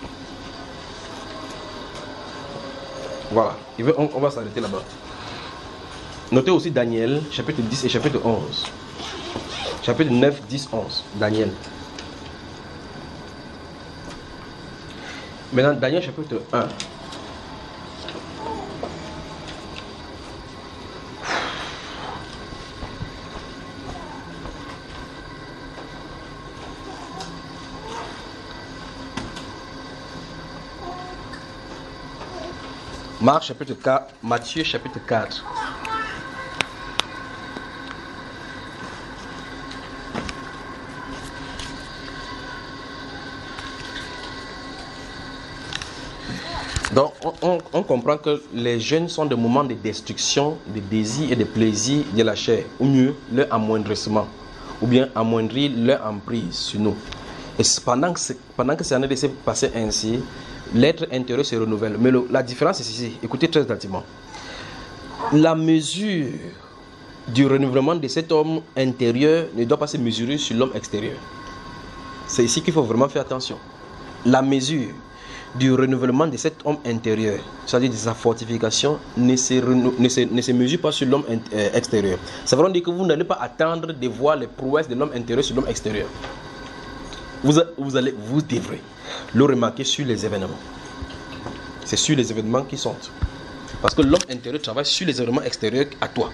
Voilà, on, on va s'arrêter là-bas. Notez aussi Daniel chapitre dix et chapitre onze. Chapitre neuf, dix, onze. Daniel. Maintenant, Daniel chapitre un. Marc chapitre quatre, Matthieu chapitre quatre. Donc, on, on, on comprend que les jeûnes sont des moments de destruction, de désir et de plaisir de la chair, ou mieux, leur amoindrissement, ou bien amoindrir leur emprise sur nous. Et pendant que, pendant que ça ne laissé passer ainsi, l'être intérieur se renouvelle. Mais le, la différence est ici. Écoutez très attentivement. La mesure du renouvellement de cet homme intérieur ne doit pas se mesurer sur l'homme extérieur. C'est ici qu'il faut vraiment faire attention. La mesure du renouvellement de cet homme intérieur, c'est-à-dire de sa fortification, ne se, ne se, ne se mesure pas sur l'homme extérieur. Ça veut dire que vous n'allez pas attendre de voir les prouesses de l'homme intérieur sur l'homme extérieur. Vous, vous, allez, vous devrez le remarquer sur les événements. C'est sur les événements qui sont. Parce que l'homme intérieur travaille sur les événements extérieurs à toi.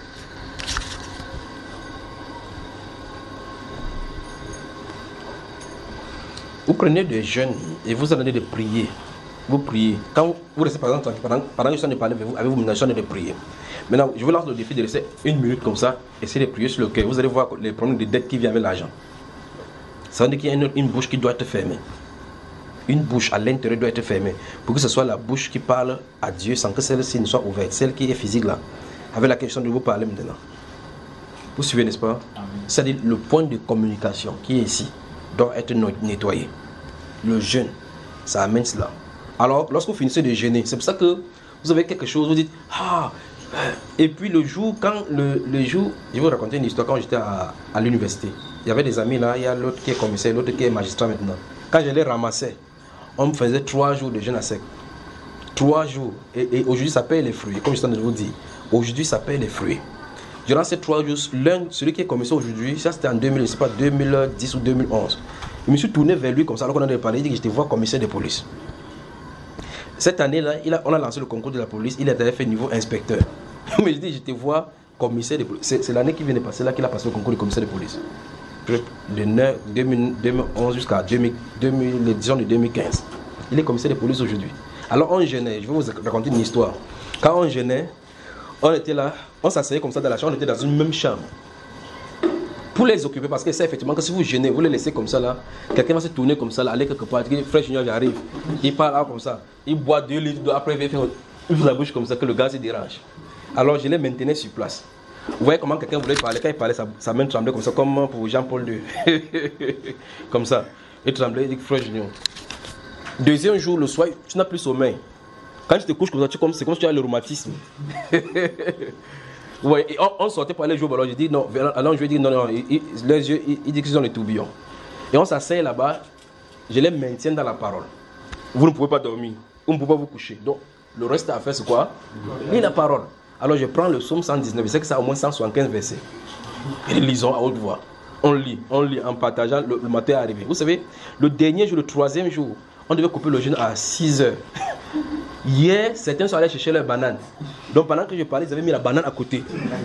Vous prenez des jeûnes et vous allez de prier. Vous priez. Quand vous restez par exemple, pendant, pendant que je suis en train de parler avec vous, avez-vous mentionné de prier. Maintenant, je vous lance le défi de rester une minute comme ça, essayez de prier sur le cœur. Vous allez voir les problèmes de dette qui viennent avec l'argent. Ça veut dire qu'il y a une, une bouche qui doit être fermée. Une bouche à l'intérieur doit être fermée. Pour que ce soit la bouche qui parle à Dieu sans que celle-ci ne soit ouverte. Celle qui est physique là. Avec la question de vous parler maintenant. Vous suivez, n'est-ce pas? C'est-à-dire le point de communication qui est ici doit être nettoyé. Le jeûne, ça amène cela. Alors, lorsque vous finissez de jeûner, c'est pour ça que vous avez quelque chose, vous dites, ah, et puis le jour, quand le, le jour, je vais vous raconter une histoire, quand j'étais à, à l'université, il y avait des amis là, il y a l'autre qui est commissaire, l'autre qui est magistrat maintenant. Quand je les ramassais, on me faisait trois jours de jeûne à sec. Trois jours. Et, et aujourd'hui, ça paye les fruits. Comme je t'en ai vous dit, aujourd'hui, ça paye les fruits. Durant ces trois jours, l'un, celui qui est commissaire aujourd'hui, ça c'était en deux mille, je sais pas, deux mille dix ou deux mille onze. Je me suis tourné vers lui comme ça, alors qu'on a parlé, il dit que je te vois commissaire de police. Cette année-là, il a, on a lancé le concours de la police, il a d'ailleurs fait niveau inspecteur. Mais je dis, je te vois commissaire de police. C'est, c'est l'année qui vient de passer là qu'il a passé le concours de commissaire de police. De neuf, deux mille, deux mille onze jusqu'à deux mille, deux mille, disons de deux mille quinze. Il est commissaire de police aujourd'hui. Alors on jeûnait, je vais vous raconter une histoire. Quand on jeûnait, on était là, on s'asseyait comme ça dans la chambre, on était dans une même chambre. Pour les occuper, parce que c'est effectivement que si vous jeûnez, vous les laissez comme ça là, quelqu'un va se tourner comme ça là, aller quelque part, il dit, frère Junior, j'arrive. Il parle là comme ça, il boit deux litres d'eau, après il fait ouvre la bouche comme ça, que le gars se dérange. Alors je les maintenais sur place. Vous voyez comment quelqu'un voulait parler, quand il parlait, sa, sa main tremblait comme ça, comme pour Jean-Paul deux. Comme ça. Il tremblait, il dit, frère Junior. Deuxième jour, le soir, tu n'as plus sommeil. Quand tu te couches comme ça, tu, comme, c'est comme si tu as le rhumatisme. Ouais, et on, on sortait pour aller jouer au ballon. Je dis non, allons jouer. Je dis non, non. Il, il, les yeux, il, il dit qu'ils ont les tourbillons. Et on s'asseye là-bas. Je les maintiens dans la parole. Vous ne pouvez pas dormir. Vous ne pouvez pas vous coucher. Donc, le reste à faire, c'est quoi? Lire la parole. Alors, je prends le psaume cent dix-neuf. Je sais que ça a au moins cent soixante-quinze versets. Et lisons à haute voix. On lit, on lit en partageant. Le, le matin est arrivé. Vous savez, le dernier jour, le troisième jour, on devait couper le jeûne à six heures. Hier, certains sont allés chercher leur banane. Donc pendant que je parlais, ils avaient mis la banane à côté.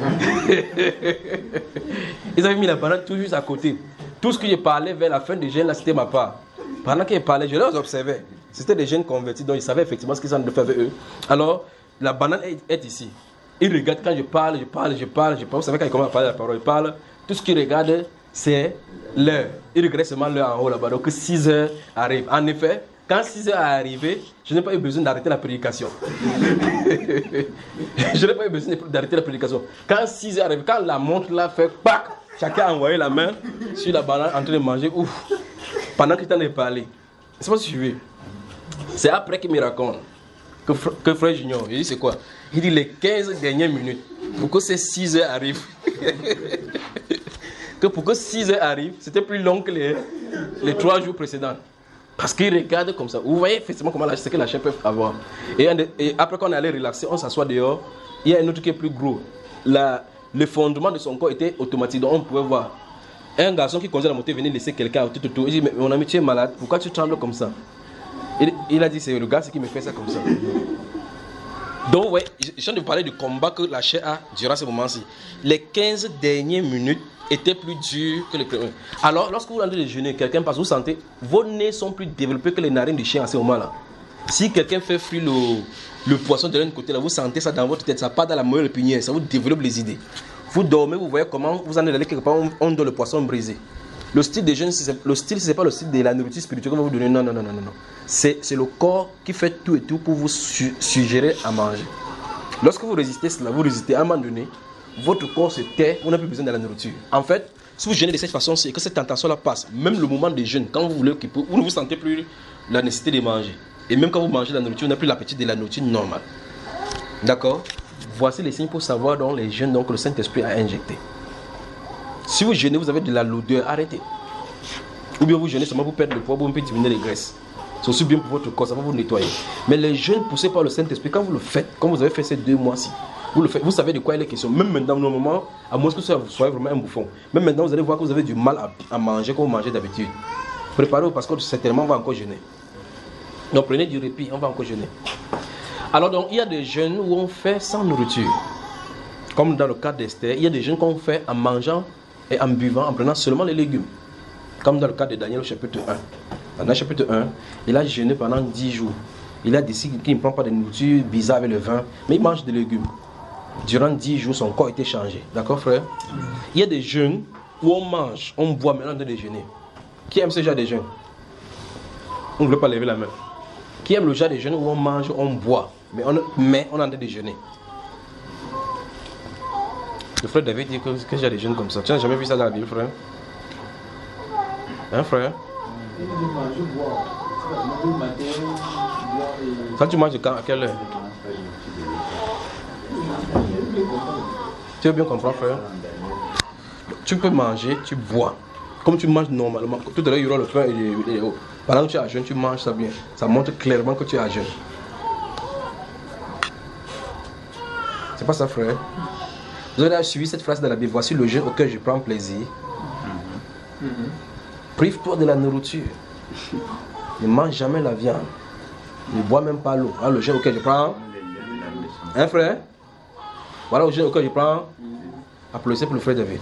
Ils avaient mis la banane tout juste à côté. Tout ce que je parlais vers la fin du jeûne, là, c'était ma part. Pendant que je parlais, je les observais. C'était des jeunes convertis, donc ils savaient effectivement ce qu'ils ont de faire avec eux. Alors, la banane est, est ici. Ils regardent quand je parle, je parle, je parle, je parle. Vous savez quand ils commencent à parler la parole, ils parlent. Tout ce qu'ils regardent, c'est l'heure. Ils regardent seulement l'heure en haut là-bas. Donc six heures arrivent. En effet, quand six heures est arrivé, je n'ai pas eu besoin d'arrêter la prédication. Je n'ai pas eu besoin d'arrêter la prédication. Quand six heures arrive, quand la montre là fait pac, chacun a envoyé la main sur la banane en train de manger. Ouf. Pendant que tu en as parlé. C'est pas suivi. C'est après qu'il me raconte que, que frère Junior, il dit c'est quoi? Il dit les quinze dernières minutes, pour que ces six heures arrivent. Que pour que six heures arrivent, c'était plus long que les, les trois jours précédents. Parce qu'ils regardent comme ça. Vous voyez effectivement comment la, ce que la chair peut avoir. Et, et après qu'on est allé relaxer, on s'assoit dehors. Il y a un autre qui est plus gros. La, le fondement de son corps était automatique. Donc on pouvait voir. Un garçon qui conduisait la moto venait laisser quelqu'un tout autour. Il dit, mais mon ami, tu es malade. Pourquoi tu trembles comme ça? Et il a dit c'est le gars qui me fait ça comme ça. Donc, vous voyez, je viens de vous parler du combat que la chair a durant ce moment-ci. Les quinze dernières minutes étaient plus dures que les premières. Alors, lorsque vous rentrez de jeûner, quelqu'un passe, vous sentez, vos nez sont plus développés que les narines du chien à ce moment-là. Si quelqu'un fait frire le, le poisson de l'un côté, là, vous sentez ça dans votre tête, ça part dans la moelle épinière, ça vous développe les idées. Vous dormez, vous voyez comment vous en allez quelque part, on, on donne le poisson brisé. Le style de jeûne, le style, ce n'est pas le style de la nourriture spirituelle qu'on va vous donner. Non, non, non, non, non. C'est, c'est le corps qui fait tout et tout pour vous su, suggérer à manger. Lorsque vous résistez cela, vous résistez à un moment donné, votre corps se tait, on n'a plus besoin de la nourriture. En fait, si vous jeûnez de cette façon, c'est que cette tentation-là passe. Même le moment de jeûne, quand vous voulez, vous ne vous sentez plus la nécessité de manger. Et même quand vous mangez la nourriture, vous n'avez plus l'appétit de la nourriture normale. D'accord? Voici les signes pour savoir dans les jeûnes donc le Saint-Esprit a injecté. Si vous jeûnez, vous avez de la lourdeur, arrêtez. Ou bien vous jeûnez seulement pour perdre le poids, pour un peu diminuer les graisses. C'est aussi bien pour votre corps, ça va vous nettoyer. Mais les jeûnes poussés par le Saint-Esprit, quand vous le faites, comme vous avez fait ces deux mois-ci, vous le faites, vous savez de quoi il est question. Même maintenant, normalement, à moins que vous soyez vraiment un bouffon, même maintenant, vous allez voir que vous avez du mal à, à manger comme vous mangez d'habitude. Préparez-vous parce que certainement, on va encore jeûner. Donc prenez du répit, on va encore jeûner. Alors donc, il y a des jeûnes où on fait sans nourriture. Comme dans le cas d'Esther, il y a des jeûnes qu'on fait en mangeant et en buvant, en prenant seulement les légumes. Comme dans le cas de Daniel au chapitre un. Dans le chapitre un, il a jeûné pendant dix jours. Il a décidé qu'il ne prend pas de nourriture bizarre avec le vin, mais il mange des légumes. Durant dix jours, son corps a été changé. D'accord, frère? Il y a des jeûnes où on mange, on boit, maintenant de déjeuner. Qui aime ce genre de jeûne? On ne veut pas lever la main. Qui aime le genre de jeûne où on mange, on boit, mais on, mais on est en train de déjeuner? Le frère David dit que, que j'ai des jeunes comme ça. Tu n'as jamais vu ça dans la Bible, frère? Hein, frère? Quand tu manges quand, à quelle heure? Tu veux bien comprendre, frère? Tu peux manger, tu bois. Comme tu manges normalement. Tout à l'heure, il y aura le pain et les eaux. Pendant que tu es à jeûne, tu manges ça bien. Ça montre clairement que tu es à jeûne. C'est pas ça, frère? Vous avez suivi cette phrase de la Bible. Voici le jeûne auquel je prends plaisir. Mm-hmm. Prive-toi de la nourriture. Ne mange jamais la viande. Ne bois même pas l'eau. Voilà le jeûne auquel je prends. Hein, frère? Voilà le jeûne auquel je prends. Applaudissez pour le frère David.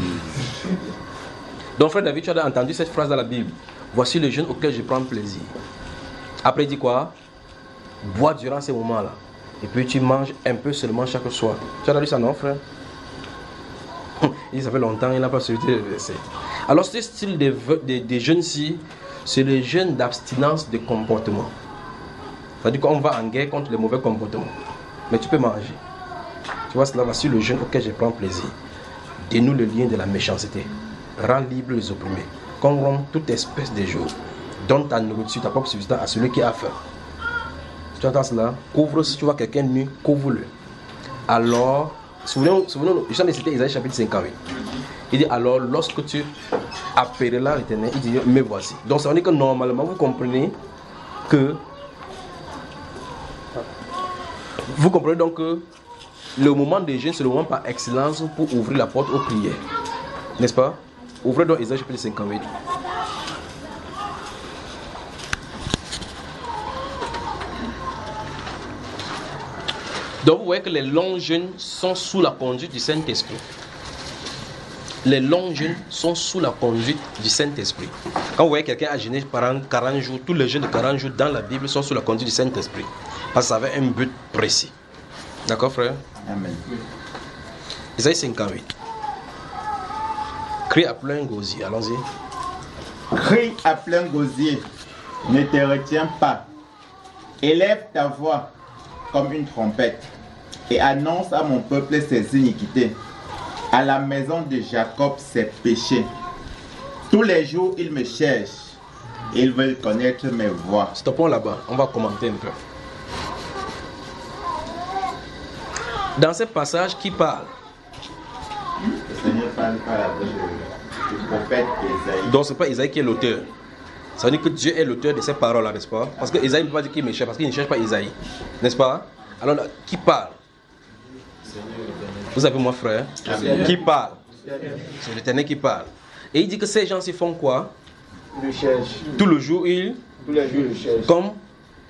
Donc, frère David, tu as entendu cette phrase dans la Bible. Voici le jeûne auquel je prends plaisir. Après, il dit quoi? Bois durant ces moments-là. Et puis tu manges un peu seulement chaque soir. Tu as lu ça, non, frère? Il ça fait longtemps, il n'a pas suivi le verset. Alors, ce style de, de, de jeûne-ci, c'est le jeûne d'abstinence de comportement. C'est-à-dire qu'on va en guerre contre les mauvais comportements. Mais tu peux manger. Tu vois, cela, voici le jeûne auquel je prends plaisir. Dénoue le lien de la méchanceté. Rends libre les opprimés. Corromps toute espèce de jour. Donne ta nourriture, ta propre substance à celui qui a faim. Tu entends cela? Couvre, si tu vois quelqu'un nu, couvre-le. Alors, souvenez-vous, souvenez-vous, je vais citer Isaïe chapitre cinquante-huit. Il dit alors, lorsque tu appelleras l'Éternel, il dit, me voici. Donc ça veut dire que normalement, vous comprenez que vous comprenez donc que le moment de jeûne, c'est le moment par excellence pour ouvrir la porte aux prières. N'est-ce pas? Ouvrez donc Isaïe chapitre cinquante-huit. Donc vous voyez que les longs jeûnes sont sous la conduite du Saint-Esprit. Les longs jeûnes sont sous la conduite du Saint-Esprit. Quand vous voyez quelqu'un a jeûné pendant quarante jours, tous les jeûnes de quarante jours dans la Bible sont sous la conduite du Saint-Esprit. Parce que ça avait un but précis. D'accord, frère? Amen. Isaïe cinquante-huit. Crie à plein gosier, allons-y. Crie à plein gosier, ne te retiens pas. Élève ta voix comme une trompette et annonce à mon peuple ses iniquités, à la maison de Jacob ses péchés. Tous les jours, ils me cherchent et ils veulent connaître mes voies. Stoppons là-bas, on va commenter un peu. Dans ce passage, qui parle? Le Seigneur parle par la bouche du prophète Isaïe. Donc, ce n'est pas Isaïe qui est l'auteur. Ça veut dire que Dieu est l'auteur de ces paroles-là, n'est-ce pas? Parce que Isaïe ne peut pas dire qu'il me cherche, parce qu'il ne cherche pas Isaïe. N'est-ce pas? Alors, là, qui parle? Vous avez moi, frère? Amen. Qui parle? C'est l'Éternel qui parle. Et il dit que ces gens-ci font quoi? Ils le cherchent. Tout le jour, ils... Tous les jours, ils le cherchent. Comme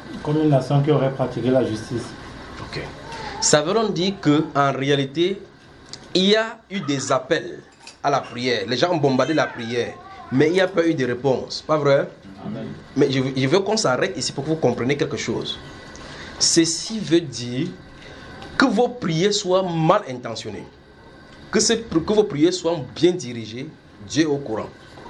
Comme une nation qui aurait pratiqué la justice. Ok. Ça veut donc dire qu'en réalité, il y a eu des appels à la prière. Les gens ont bombardé la prière, mais il n'y a pas eu de réponse. Pas vrai? Amen. Mais je, je veux qu'on s'arrête ici pour que vous compreniez quelque chose. Ceci veut dire que vos prières soient mal intentionnées. Que, que vos prières soient bien dirigées. Dieu est au courant.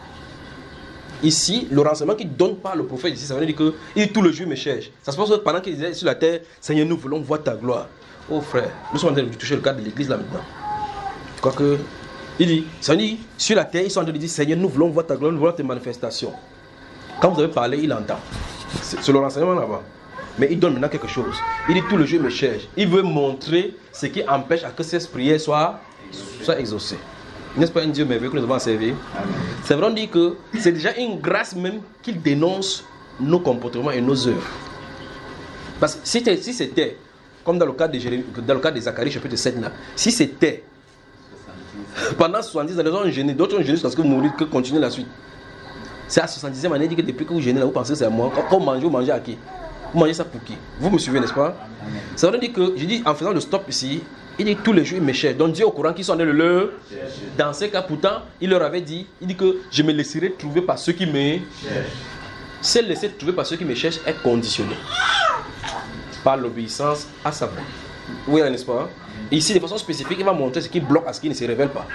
Ici, le renseignement qu'il donne par le prophète ici, ça veut dire que il, tout le jour me cherche. Ça se passe que pendant qu'il disait sur la terre, Seigneur, nous voulons voir ta gloire. Oh frère, nous sommes en train de toucher le cadre de l'église là maintenant. Je crois que il dit, ça dit, sur la terre, ils sont en train de dire, Seigneur, nous voulons voir ta gloire, nous voulons tes manifestations. Quand vous avez parlé, il entend. C'est le renseignement là-bas. Mais il donne maintenant quelque chose. Il dit, tout le jour me cherche. Il veut montrer ce qui empêche à que ces prières soient, soient exaucées. N'est-ce pas un Dieu merveilleux que nous avons servi? C'est vrai, on dit que c'est déjà une grâce même qu'il dénonce nos comportements et nos œuvres. Parce que si c'était, si c'était comme dans le cas de Jérémie, dans le cas de Zacharie chapitre sept là, si c'était pendant soixante-dix ans, les gens ont gêné, d'autres ont gêné jusqu'à ce que vous mourrez, que continuer la suite. C'est à soixante-dixième année, dit que depuis que vous gênez là, vous pensez que c'est à moi. Quand vous mangez, vous mangez à qui? Vous mangez ça pour qui? Vous me suivez, n'est-ce pas? Ça veut dire que, je dis en faisant le stop ici, il dit que tous les jours il me cherche. Donc Dieu est au courant qu'ils sont en train de leur. Dans ce cas, pourtant, il leur avait dit, il dit que je me laisserai trouver par ceux qui me cherchent. Se laisser trouver par ceux qui me cherchent est conditionné par l'obéissance à sa voix. Oui, n'est-ce pas? Ici, de façon spécifique, il va montrer ce qui bloque à ce qui ne se révèle pas.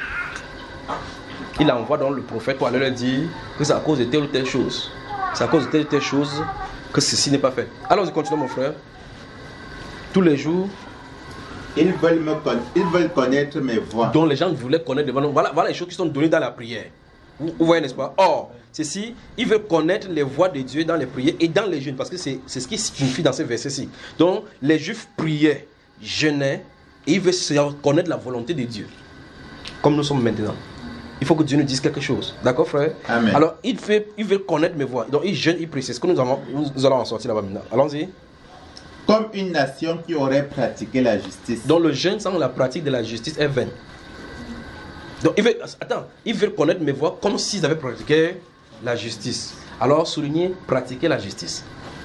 Il envoie donc le prophète pour aller leur dire que c'est à cause de telle ou telle chose. C'est à cause de telle ou telle chose que ceci n'est pas fait. Alors, je continue, mon frère. Tous les jours, Ils veulent, me conna... Ils veulent connaître mes voix. dont les gens voulaient connaître devant nous. Voilà, voilà les choses qui sont données dans la prière. Vous, vous voyez, n'est-ce pas? Or, ceci, ils veulent connaître les voix de Dieu dans les prières et dans les jeûnes, parce que c'est ce qui signifie dans ces versets-ci. Donc, les Juifs priaient, jeûnaient, et ils veulent connaître la volonté de Dieu. Comme nous sommes maintenant. Il faut que Dieu nous dise quelque chose. D'accord, frère? Amen. Alors, ils veulent, ils veulent connaître mes voix. Donc, ils jeûnent, ils prient. C'est ce que nous, avons, nous allons en sortir là-bas maintenant. Allons-y. Comme une nation qui aurait pratiqué la justice. Donc le jeûne sans la pratique de la justice est vain. Donc ils veulent, attends, ils veulent connaître mes voix comme s'ils avaient pratiqué la justice. Alors soulignez, pratiquer la justice.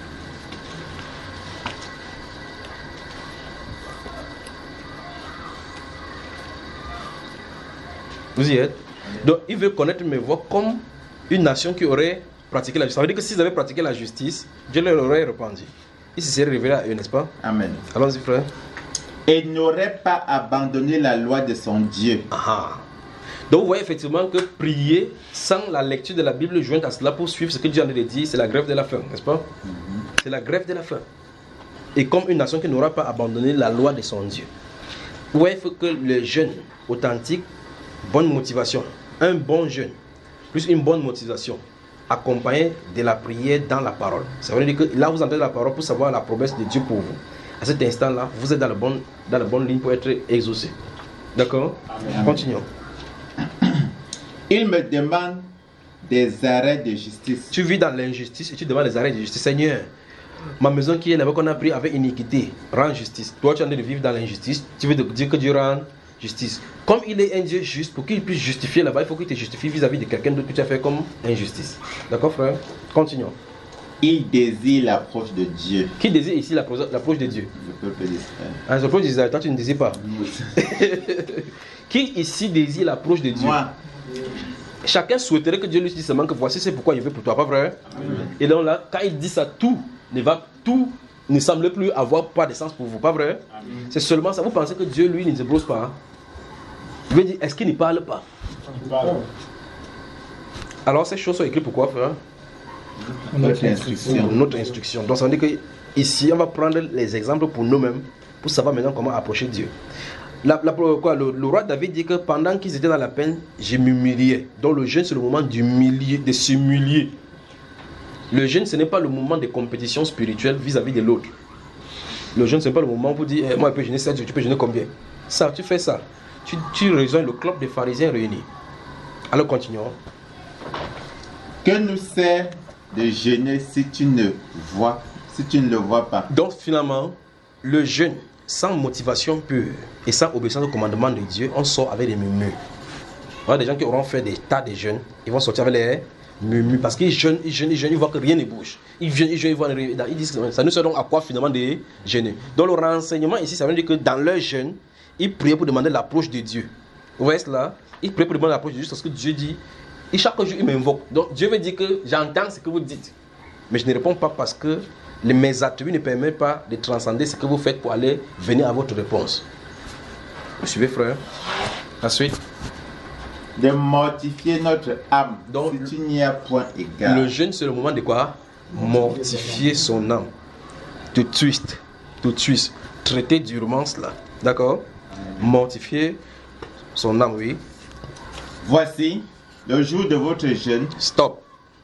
Vous y êtes? Donc ils veulent connaître mes voix comme une nation qui aurait pratiqué la justice. Ça veut dire que s'ils avaient pratiqué la justice, Dieu leur aurait répandu. Il se serait révélé à eux, n'est-ce pas? Amen. Allons-y, frère. Et n'aurait pas abandonné la loi de son Dieu. Ah. Donc vous voyez effectivement que prier sans la lecture de la Bible jointe à cela pour suivre ce que Dieu en a dit, c'est la grève de la faim, n'est-ce pas? Mm-hmm. C'est la grève de la faim. Et comme une nation qui n'aura pas abandonné la loi de son Dieu. Vous voyez, il faut que le jeûne authentique, bonne motivation, un bon jeûne, plus une bonne motivation, accompagné de la prière dans la parole. Ça veut dire que là vous entendez la parole pour savoir la promesse de Dieu pour vous. À cet instant-là, vous êtes dans la bonne, dans la bonne ligne pour être exaucé. D'accord? Continuons. Il me demande des arrêts de justice. Tu vis dans l'injustice et tu demandes des arrêts de justice. Seigneur, ma maison qui est là-bas qu'on a pris avec iniquité, rend justice. Toi tu es en train de vivre dans l'injustice. Tu veux dire que Dieu rend justice. Comme il est un Dieu juste, pour qu'il puisse justifier là-bas, il faut qu'il te justifie vis-à-vis de quelqu'un d'autre que tu as fait comme injustice. D'accord, frère? Continuons. Il désire l'approche de Dieu. Qui désire ici l'approche de Dieu? Le peuple d'Israël. Ah, l'approche d'Israël, toi tu ne désires pas. Qui ici désire l'approche de Dieu? Moi. Chacun souhaiterait que Dieu lui dise seulement que voici c'est pourquoi il veut pour toi, pas vrai? Amen. Et donc là, quand il dit ça, tout ne va, tout ne semble plus avoir pas de sens pour vous, pas vrai? C'est seulement ça. Vous pensez que Dieu lui ne se pose pas? Hein? Je veux dire, est-ce qu'il ne parle pas? Il parle. Alors ces choses sont écrites pourquoi, frère? Notre instruction. Notre instruction. Donc ça veut dire que ici on va prendre les exemples pour nous-mêmes pour savoir maintenant comment approcher Dieu. La, la, quoi, le, le roi David dit que pendant qu'ils étaient dans la peine, je m'humiliais. Donc le jeûne c'est le moment d'humilier, de s'humilier. Le jeûne ce n'est pas le moment de compétition spirituelle vis-à-vis de l'autre. Le jeûne ce n'est pas le moment où vous dites eh, moi je peux jeûner sept jours, tu peux jeûner combien? Ça, tu fais ça. Tu, tu rejoins le club des pharisiens réunis. Alors continuons. Que nous sert de jeûner si tu ne vois, si tu ne le vois pas? Donc finalement, le jeûne sans motivation pure et sans obéissance au commandement de Dieu, on sort avec des murmures. Il y a des gens qui auront fait des tas de jeûnes, ils vont sortir avec les murmurent, parce qu'ils jeûnent, ils jeûnent, ils jeûnent, ils voient que rien ne bouge. Ils jeûnent, ils jeûnent, ils voient rien. Ils disent que ça ne sert donc à quoi finalement de jeûner. Donc le renseignement ici, ça veut dire que dans leur jeûne, ils priaient pour demander l'approche de Dieu. Vous voyez cela? Ils priaient pour demander l'approche de Dieu, parce que Dieu dit, et chaque jour il m'invoque. Donc Dieu veut dire que j'entends ce que vous dites. Mais je ne réponds pas parce que les, mes attributs ne permettent pas de transcender ce que vous faites pour aller venir à votre réponse. Vous suivez, frère? Ensuite, de mortifier notre âme. Donc, si tu n'y as point égard. le jeûne, c'est le moment de quoi? Mortifier son âme. Tout de suite. Tout de suite. Traiter durement cela. D'accord? Mortifier son âme, oui. Voici le jour de votre jeûne. Stop.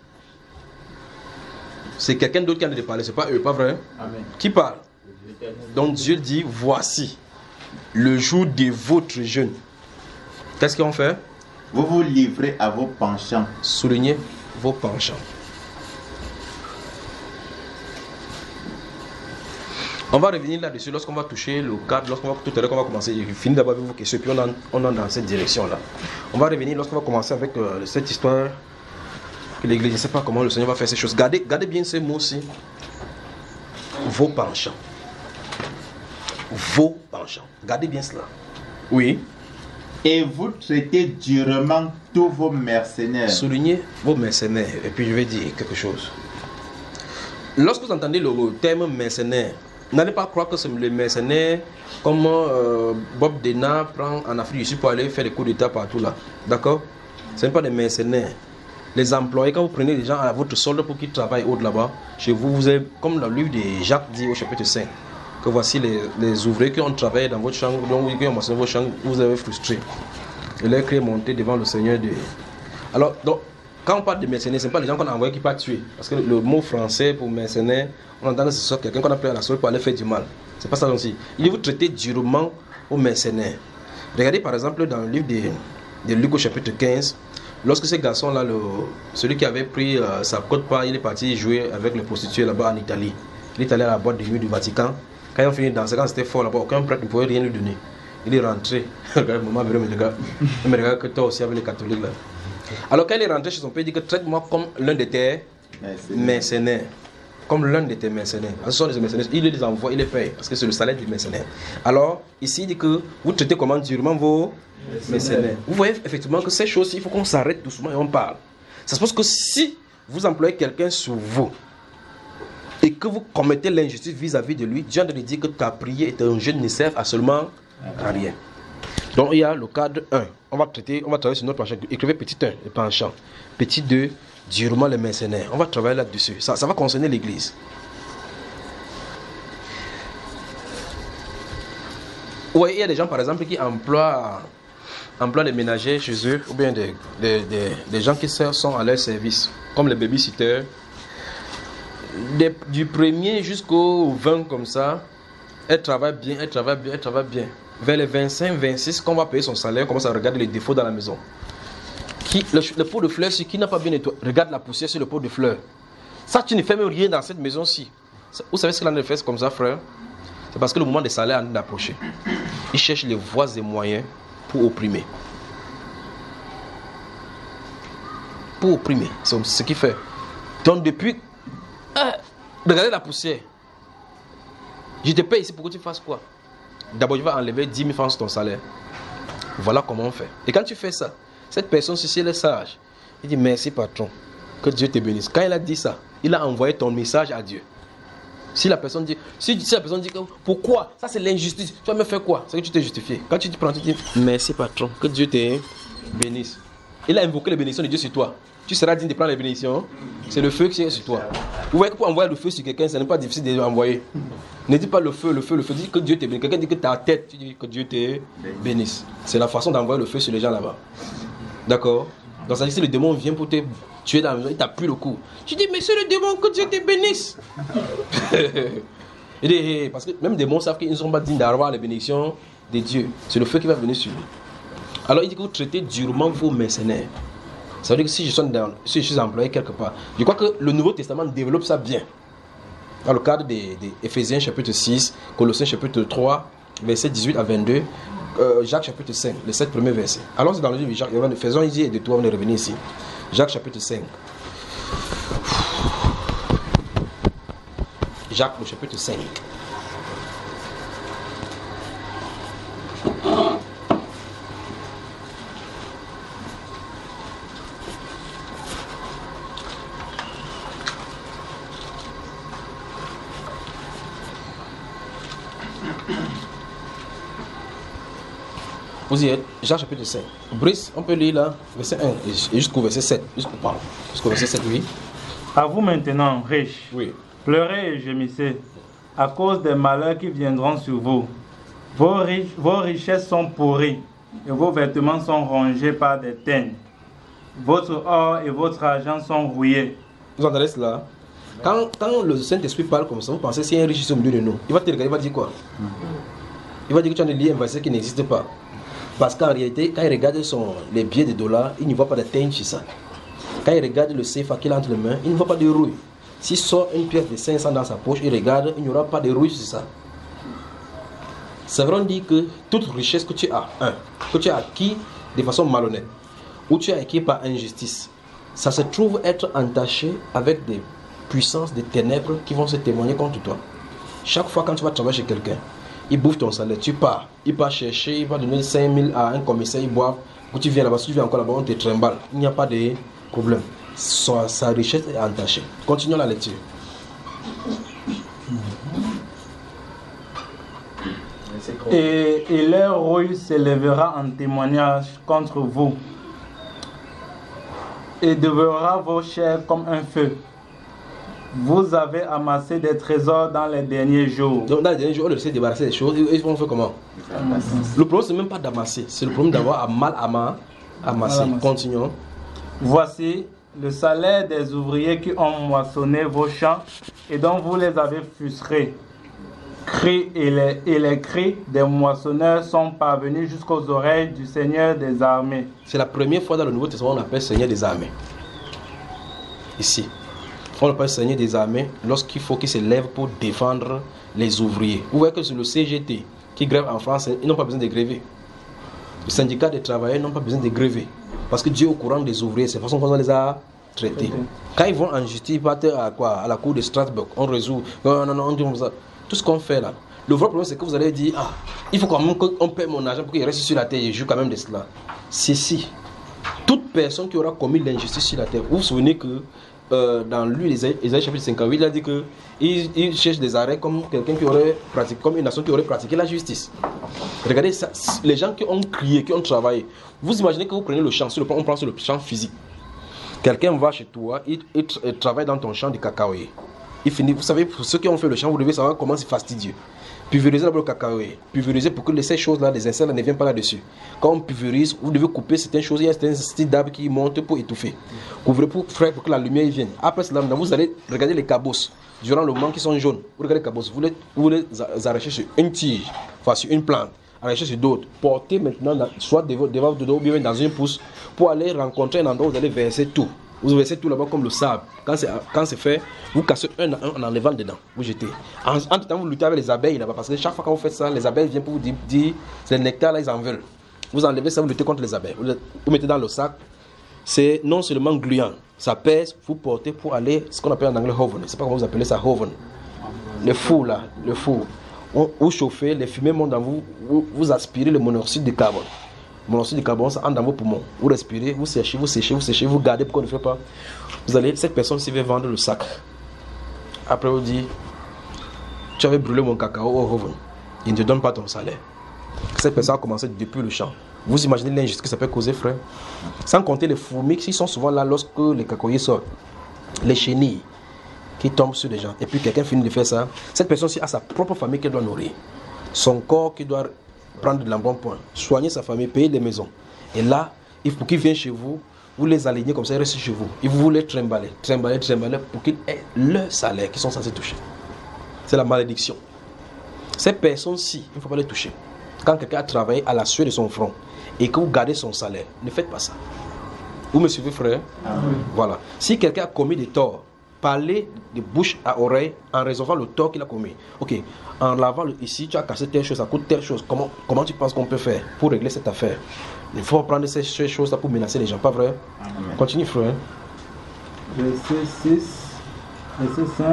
C'est quelqu'un d'autre qui a de parler, c'est pas eux, pas vrai? Amen. Qui parle? Donc Dieu dit, voici le jour de votre jeûne. Qu'est-ce qu'on fait? Vous vous livrez à vos penchants. Soulignez vos penchants. On va revenir là-dessus lorsqu'on va toucher le cadre, lorsqu'on va tout à l'heure qu'on va commencer. Je finis d'abord avec vos questions, puis on, en, on est dans cette direction-là. On va revenir lorsqu'on va commencer avec euh, cette histoire que l'Église, je ne sais pas comment le Seigneur va faire ces choses. Gardez, gardez bien ces mots-ci. Vos penchants. Vos penchants. Gardez bien cela. Oui. Et vous traitez durement tous vos mercenaires. Soulignez vos mercenaires. Et puis je vais dire quelque chose. Lorsque vous entendez le terme mercenaire, n'allez pas croire que c'est les mercenaires comme euh, Bob Denard prend en Afrique du Sud pour aller faire des coups d'état partout là. D'accord? Ce n'est pas des mercenaires. Les employés, quand vous prenez les gens à votre solde pour qu'ils travaillent autre là-bas, chez vous, vous avez, comme dans le livre de Jacques dit au chapitre cinq, que voici les, les ouvriers qui ont travaillé dans votre chambre, donc qui ont mentionné votre chambre, vous avez frustré. Et leur cri est monté devant le Seigneur de... Alors, donc, quand on parle de mercenaires, ce n'est pas les gens qu'on a envoyés qui partent tuer. Parce que le mot français pour mercenaire, on entend que c'est quelqu'un qu'on a pris à la solde pour aller faire du mal. C'est pas ça aussi. Il dit vous traitez durement aux mercenaires. Regardez par exemple dans le livre de, de Luc au chapitre quinze, lorsque ce garçon-là, le, celui qui avait pris euh, sa cote-part, il est parti jouer avec les prostituées là-bas en Italie. Il est allé à la boîte de nuit du Vatican. Quand ils ont fini de danser, quand c'était fort là-bas, aucun prêtre ne pouvait rien lui donner. Il est rentré. Regarde, maman, me regarde. Il me regarde que toi aussi avec les catholiques là. Alors quand il est rentré chez son père, il dit que traite-moi comme l'un de tes mercenaires. Comme l'un de tes mercenaires. Ce sont des mercenaires. Il les envoie, il les paye. Parce que c'est le salaire du mercenaire. Alors, ici, il dit que vous traitez comment durement vos mercenaires. Vous voyez effectivement que ces choses, il faut qu'on s'arrête doucement et on parle. Ça se passe que si vous employez quelqu'un sur vous et que vous commettez l'injustice vis-à-vis de lui, Dieu a dit que ta prière et ton jeûne ne servent à seulement à rien. Donc il y a le cadre un. On va traiter, on va travailler sur notre penchant. Écrivez petit un, le penchant. Petit deux, durement les mercenaires. On va travailler là-dessus. Ça, ça va concerner l'église. Oui, il y a des gens par exemple qui emploient, emploient des ménagers chez eux, ou bien des, des, des, des gens qui sont à leur service, comme les babysitters. Des, du premier jusqu'au vingt comme ça, elle travaille bien, elle travaille bien, elle travaille bien. Vers les vingt-cinq, vingt-six, quand on va payer son salaire, on commence à regarder les défauts dans la maison. Qui, le, le pot de fleurs, qui n'a pas bien nettoyé, regarde la poussière sur le pot de fleurs. Ça, tu ne fais même rien dans cette maison-ci. Vous savez ce qu'il en a fait comme ça, frère? C'est parce que le moment des salaires a approché. Il cherche les voies et moyens pour opprimer. Pour opprimer, c'est ce qu'il fait. Donc depuis... Euh, regardez la poussière. Je te paye ici pour que tu fasses quoi? D'abord, je vais enlever dix mille francs sur ton salaire. Voilà comment on fait. Et quand tu fais ça, cette personne-ci, si elle est sage, il dit merci patron, que Dieu te bénisse. Quand il a dit ça, il a envoyé ton message à Dieu. Si la personne dit, si, si la personne dit que, pourquoi? Ça c'est l'injustice. Tu vas me faire quoi? C'est que tu t'es justifié. Quand tu te prends, tu dis merci patron, que Dieu te bénisse. Il a invoqué les bénédictions de Dieu sur toi. Tu seras digne de prendre les bénédictions. C'est le feu qui est sur toi. Vous voyez que pour envoyer le feu sur quelqu'un, ce n'est pas difficile de l'envoyer. Ne dis pas le feu, le feu, le feu. Dis que Dieu te bénisse. Quelqu'un dit que ta tête, tu dis que Dieu te bénisse. C'est la façon d'envoyer le feu sur les gens là-bas. D'accord? Donc ça dit que si le démon vient pour te tuer dans la maison, il t'appuie le cou. Tu dis, mais c'est le démon, que Dieu te bénisse. Il dit, parce que même les démons savent qu'ils ne sont pas dignes d'avoir les bénédictions de Dieu. C'est le feu qui va venir sur lui. Alors il dit que vous traitez durement vos mercenaires. Ça veut dire que si je suis, dans, si je suis employé quelque part, je crois que le Nouveau Testament développe ça bien. Dans le cadre des, des Éphésiens chapitre six, Colossiens chapitre trois, versets dix-huit à vingt-deux, euh, Jacques chapitre cinq, les sept premiers versets. Alors c'est dans le livre de Jacques, faisons ici et de toi, on est revenu ici. Jacques chapitre cinq, Jacques, le chapitre cinq. Vous y êtes, Jacques chapitre cinq. Brice, on peut lire là, verset un et jusqu'au verset sept. Jusqu'au, pardon, jusqu'au verset sept, oui. À vous maintenant, riches, Oui. pleurez et gémissez à cause des malheurs qui viendront sur vous. Vos, riches, vos richesses sont pourries et vos vêtements sont rongés par des teignes. Votre or et votre argent sont rouillés. Vous entendez cela? Quand, quand le Saint-Esprit parle comme ça, vous pensez s'il y a un riche ici au milieu de nous, il va te regarder, il va dire quoi? Il va dire que tu as lié un verset qui n'existe pas. Parce qu'en réalité, quand il regarde son, les billets de dollars, il ne voit pas de teignes sur ça. Quand il regarde le C F A qu'il a entre les mains, il ne voit pas de rouille. S'il sort une pièce de cinq cents dans sa poche, il regarde, il n'y aura pas de rouille sur ça. C'est vrai, on dit que toute richesse que tu as, un, que tu as acquis de façon malhonnête, ou tu as acquis par injustice, ça se trouve être entaché avec des puissances, des ténèbres qui vont se témoigner contre toi. Chaque fois quand tu vas travailler chez quelqu'un, il bouffe ton salaire, tu pars, il part chercher, il va donner cinq mille à un commissaire, il boit, quand tu viens là-bas, si tu viens encore là-bas, on te trimballe, il n'y a pas de problème. Sa, sa richesse est entachée. Continuons la lecture. Et, et leur rouille s'élèvera en témoignage contre vous et dévorera vos chairs comme un feu. Vous avez amassé des trésors dans les derniers jours. Donc dans les derniers jours, on essaie de débarrasser des choses. Ils vont faire comment? Le problème, c'est même pas d'amasser. C'est le problème d'avoir à mal à mal amasser. Continuons. Voici le salaire des ouvriers qui ont moissonné vos champs et dont vous les avez frustrés. Cris et les, et les cris des moissonneurs sont parvenus jusqu'aux oreilles du Seigneur des armées. C'est la première fois dans le Nouveau Testament qu'on appelle Seigneur des armées. Ici. On appelle Seigneur des armées lorsqu'il faut qu'il se lève pour défendre les ouvriers. Vous voyez que c'est le C G T qui grève en France, ils n'ont pas besoin de gréver. Les syndicats des travailleurs n'ont pas besoin de gréver. Parce que Dieu est au courant des ouvriers, c'est la façon qu'on les a traités. Quand ils vont en justice, ils partent à quoi? À la cour de Strasbourg, on résout. Non, non, non, on dit comme ça. Tout ce qu'on fait là. Le vrai problème, c'est que vous allez dire, ah, il faut quand même qu'on paie mon argent pour qu'il reste sur la terre. Je joue quand même de cela. C'est si. Toute personne qui aura commis l'injustice sur la terre, vous vous souvenez que euh, dans lui, Ésaïe chapitre cinquante-huit, il a dit que il, il cherche des arrêts comme quelqu'un qui aurait pratiqué, comme une nation qui aurait pratiqué la justice. Regardez ça, les gens qui ont crié, qui ont travaillé. Vous imaginez que vous prenez le champ, sur le plan, on prend sur le champ physique. Quelqu'un va chez toi, il, il, il travaille dans ton champ de cacaoyer. Il finit, vous savez, pour ceux qui ont fait le champ, vous devez savoir comment c'est fastidieux. Pulvériser d'abord le cacaoyer. Pulvériser pour que ces choses-là, les insectes ne viennent pas là-dessus. Quand on pulvérise, vous devez couper certaines choses. Il y a certains styles d'arbres qui montent pour étouffer. Couvrez pour faire pour que la lumière vienne. Après cela, vous allez regarder les cabosses. Durant le moment qui sont jaunes, vous regardez les cabosses. Vous les, vous les arrachez sur une tige, enfin sur une plante. Arrachez sur d'autres. Portez maintenant, soit devant votre dos ou bien dans une pousse, pour aller rencontrer un endroit où vous allez verser tout. Vous versez tout là-bas comme le sable. Quand c'est, quand c'est fait, vous cassez un à un en enlevant dedans. Vous jetez. En, entre temps, vous luttez avec les abeilles là-bas. Parce que chaque fois que vous faites ça, les abeilles viennent pour vous dire, dire c'est le nectar là, ils en veulent. Vous enlevez ça, vous luttez contre les abeilles. Vous, vous mettez dans le sac. C'est non seulement gluant. Ça pèse, vous portez pour aller, ce qu'on appelle en anglais oven. Je ne sais pas comment vous appelez ça, oven. Le four là, le four. Vous chauffez, les fumées montent dans vous, vous, vous aspirez le monoxyde de carbone. Le monoxyde de carbone, ça entre dans vos poumons. Vous respirez, vous séchez, vous séchez, vous séchez, vous gardez pour qu'on ne fait pas. Vous allez, cette personne s'y va vendre le sac. Après, vous dit, tu avais brûlé mon cacao au oven. Il ne te donne pas ton salaire. Cette personne a commencé depuis le champ. Vous imaginez l'injustice que ça peut causer, frère. Sans compter les fourmis qui sont souvent là lorsque les cacaoyers sortent. Les chenilles qui tombent sur les gens. Et puis quelqu'un finit de faire ça. Cette personne-ci a sa propre famille qu'elle doit nourrir. Son corps qui doit prendre de l'embonpoint. Soigner sa famille, payer des maisons. Et là, il faut qu'il vienne chez vous. Vous les alignez comme ça, ils restent chez vous. Et vous les trimballer, trimballer, trimballer pour qu'ils aient le salaire qu'ils sont censés toucher. C'est la malédiction. Ces personnes-ci, il ne faut pas les toucher. Quand quelqu'un a travaillé à la sueur de son front et que vous gardez son salaire, ne faites pas ça. Vous me suivez, frère? Ah oui. Voilà. Si quelqu'un a commis des torts, parlez de bouche à oreille en résolvant le tort qu'il a commis. Ok, en lavant le, ici, tu as cassé telle chose, ça coûte telle chose. Comment, comment tu penses qu'on peut faire pour régler cette affaire? Il faut prendre ces, ces choses-là pour menacer les gens, pas vrai? Amen. Continue, frère. Verset six, verset cinq.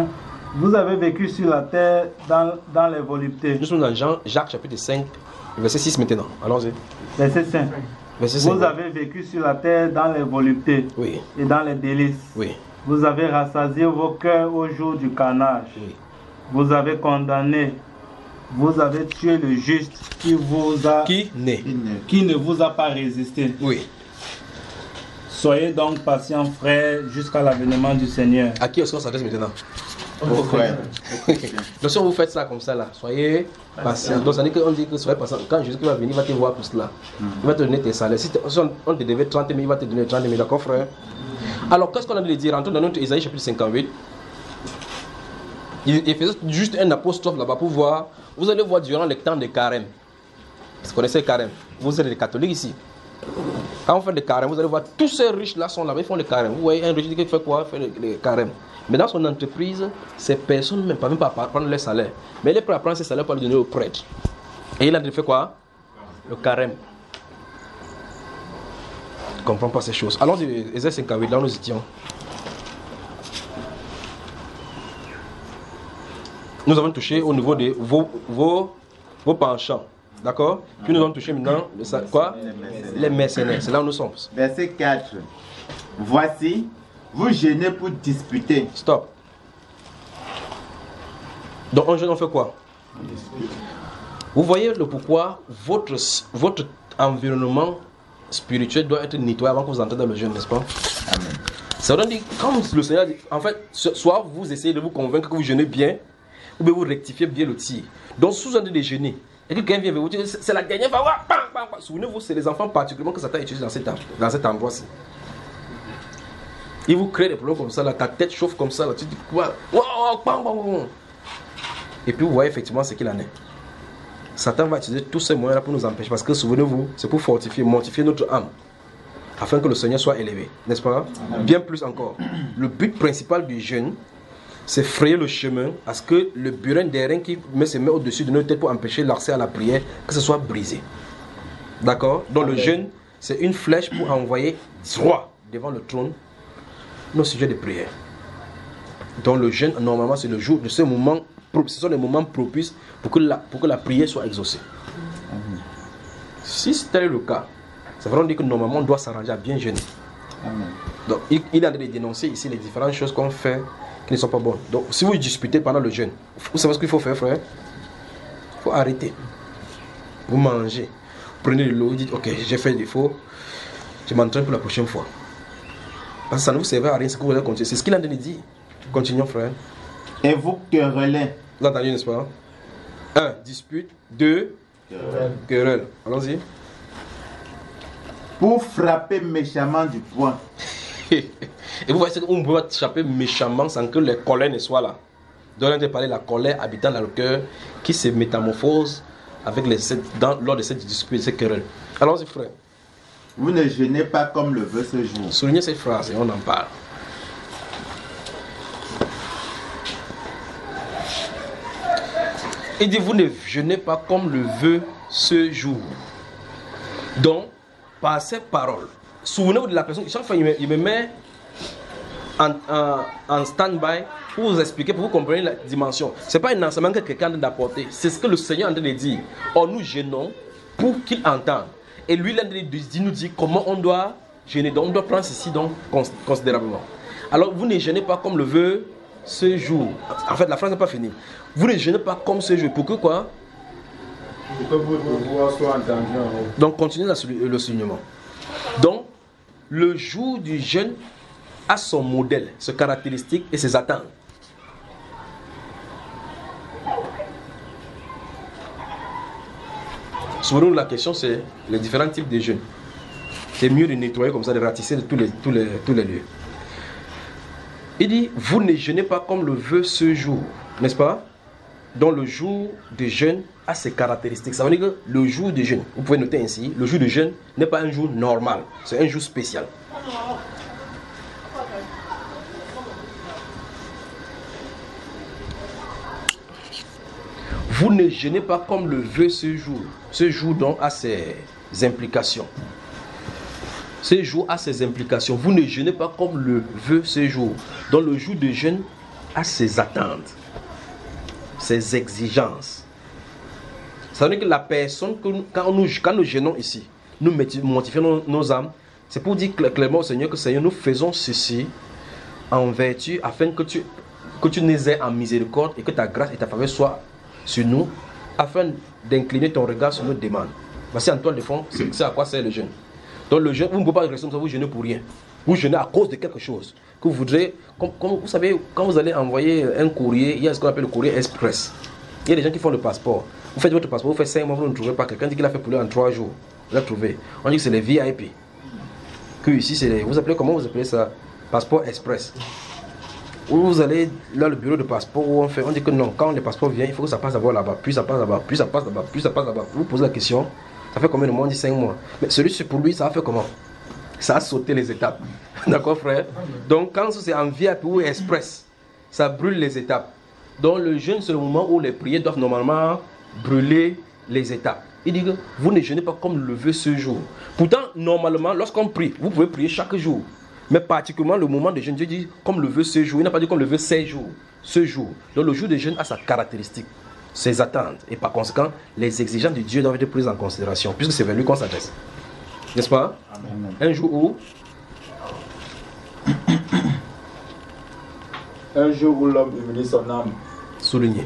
Vous avez vécu sur la terre dans, dans les voluptés. Nous sommes dans Jean, Jacques chapitre cinq, verset six maintenant. Allons-y. Verset cinq. Verset cinq. Vous avez vécu sur la terre dans les voluptés Oui. et dans les délices. Oui. Vous avez rassasié vos cœurs au jour du carnage. Oui. Vous avez condamné. Vous avez tué le juste qui vous a Qui naît? qui ne vous a pas résisté. Oui. Soyez donc patients, frères, jusqu'à l'avènement du Seigneur. À qui est-ce qu'on s'adresse maintenant? Au frère. Donc si on vous fait ça comme ça là, soyez patient. Donc ça veut dire qu'on dit que soyez patient. Quand Jésus va venir, il va te voir pour cela. Il va te donner tes salaires. Si, te, si on, on te devait trente mille, il va te donner trente mille, d'accord frère? Alors qu'est-ce qu'on a de dire? Rentrons dans notre Isaïe chapitre cinquante-huit. Il, il faisait juste un apostrophe là-bas pour voir. Vous allez voir durant le temps de carême. Vous connaissez le carême? Vous êtes des catholiques ici. Quand on fait le carême, vous allez voir tous ces riches là sont là-bas, ils font le carême. Vous voyez un riche qui fait quoi? Il fait le, le carême. Mais dans son entreprise, ces personnes ne peuvent même pas prendre leur salaire. Mais il est prêt à prendre ses salaires pour le donner au prêtre. Et il a fait quoi? Le carême. Je ne comprends pas ces choses. Allons-y, Isaïe cinquante-huit, là où nous étions. Nous avons touché au niveau de vos, vos, vos penchants. D'accord? Puis nous avons touché maintenant le, quoi? Les mercenaires. C'est là où nous sommes. Verset quatre. Voici, vous gênez pour disputer. Stop. Donc, en jeûne, on fait quoi? Vous voyez le pourquoi votre, votre environnement spirituel doit être nettoyé avant que vous entrez dans le jeûne, n'est-ce pas? Amen. Ça veut dire, comme le Seigneur dit, en fait, soit vous essayez de vous convaincre que vous jeûnez bien, ou bien vous rectifiez bien le tir. Donc, si vous êtes de jeûner, et que quelqu'un vient vers vous dire, c'est la dernière fois, bam, bam, bam. Souvenez-vous, c'est les enfants particulièrement que Satan utilise dans cet, dans cet endroit-ci. Il vous crée des problèmes comme ça, là, ta tête chauffe comme ça, là, tu dis quoi? Wow, bam, bam, bam. Et puis vous voyez effectivement ce qu'il en est. Satan va utiliser tous ces moyens-là pour nous empêcher, parce que souvenez-vous, c'est pour fortifier, mortifier notre âme, afin que le Seigneur soit élevé, n'est-ce pas? Bien plus encore. Le but principal du jeûne, c'est frayer le chemin à ce que le burin des reins qui met ses mains au-dessus de notre tête pour empêcher l'accès à la prière, que ce soit brisé. D'accord? Donc le jeûne, c'est une flèche pour envoyer droit devant le trône nos sujets de prière. Donc le jeûne, normalement, c'est le jour de ce moment, ce sont les moments propices pour que la, pour que la prière soit exaucée. Amen. Si c'était le cas, ça veut dire que normalement on doit s'arranger à bien jeûner. Amen. Donc il, il a de dénoncer ici les différentes choses qu'on fait qui ne sont pas bonnes. Donc si vous disputez pendant le jeûne, vous savez ce qu'il faut faire, frère? Il faut arrêter. Vous mangez, prenez de l'eau, vous dites ok, j'ai fait des défaut, je m'entraîne pour la prochaine fois. Parce que ça ne vous servira à rien, c'est que vous allez continuer. C'est ce qu'il a dit. Continuons, frère. Et vous querellez. Vous entendez, n'est-ce pas? Un, dispute. Deux, querelle. Querelle. Allons-y. Pour frapper méchamment du poing. Et vous voyez qu'on peut frapper méchamment sans que les colères ne soient là. Donc, on a parlé de la colère habitant dans le cœur qui se métamorphose avec les, dans, lors de cette dispute, cette querelle. Allons-y, frère. Vous ne jeûnez pas comme le veut ce jour. Soulignez cette phrase et on en parle. Il dit, vous ne jeûnez pas comme le veut ce jour. Donc, par ces paroles, souvenez-vous de la personne, chaque fois il me, il me met en, en, en stand-by pour vous expliquer, pour vous comprendre la dimension. Ce n'est pas un enseignement que quelqu'un a d'apporter, c'est ce que le Seigneur est en train de dire. Or, nous jeûnons pour qu'il entende. Et lui, il nous dit comment on doit jeûner. Donc, on doit prendre ceci donc considérablement. Alors, vous ne jeûnez pas comme le veut ce jour. En fait, la phrase n'est pas finie. Vous ne jeûnez pas comme ce jour. Pour que quoi? Pour que votre voix soit entendue. Donc, continuez le soulignement. Donc, le jour du jeûne a son modèle, ses caractéristiques et ses attentes. Souvenez-vous, la question, c'est les différents types de jeûnes. C'est mieux de nettoyer comme ça, de ratisser de tous les, tous les, tous les lieux. Il dit, vous ne jeûnez pas comme le veut ce jour, n'est-ce pas? Donc le jour de jeûne a ses caractéristiques. Ça veut dire que le jour de jeûne, vous pouvez noter ainsi, le jour de jeûne n'est pas un jour normal, c'est un jour spécial. Vous ne jeûnez pas comme le veut ce jour. Ce jour donc a ses implications. Ce jour a ses implications. Vous ne jeûnez pas comme le veut ce jour. Donc le jour de jeûne a ses attentes, ses exigences. Ça veut dire que la personne, que nous, quand, nous, quand nous gênons ici, nous mortifions nos, nos âmes, c'est pour dire clairement au Seigneur que Seigneur, nous faisons ceci en vertu afin que tu, que tu nous aies en miséricorde et que ta grâce et ta faveur soient sur nous, afin d'incliner ton regard sur nos demandes. Voici en toile de fond, c'est à quoi sert le jeûne. Donc le jeûne, vous ne pouvez pas rester comme ça, vous jeûnez pour rien. Vous jeûnez à cause de quelque chose que vous voudrez. Comme, comme vous savez, quand vous allez envoyer un courrier, il y a ce qu'on appelle le courrier express. Il y a des gens qui font le passeport. Vous faites votre passeport, vous faites cinq mois, vous ne trouvez pas. Quelqu'un dit qu'il a fait pour lui en trois jours. Vous l'avez trouvé. On dit que c'est les V I P. Que ici, c'est les. Vous appelez comment vous appelez ça? Passeport express. Où vous allez là, le bureau de passeport, où on fait, on dit que non, quand le passeport vient, il faut que ça passe d'abord là-bas, puis ça passe là-bas, puis ça passe là-bas, puis ça passe là-bas. Vous posez la question, ça fait combien de mois? On dit cinq mois. Mais celui-ci, pour lui, ça a fait comment? Ça a sauté les étapes. D'accord, frère? Donc, quand c'est en V I P ou express, ça brûle les étapes. Donc, le jeûne, c'est le moment où les prières doivent normalement brûler les étapes. Il dit que vous ne jeûnez pas comme le veut ce jour. Pourtant, normalement, lorsqu'on prie, vous pouvez prier chaque jour. Mais particulièrement le moment de jeûne, Dieu dit comme le veut ce jour. Il n'a pas dit comme le veut ces jours. Ce jour. Donc le jour de jeûne a sa caractéristique, ses attentes. Et par conséquent, les exigences de Dieu doivent être prises en considération. Puisque c'est vers lui qu'on s'adresse. N'est-ce pas? Amen. Un jour où Un jour où l'homme humilie son âme. Souligné.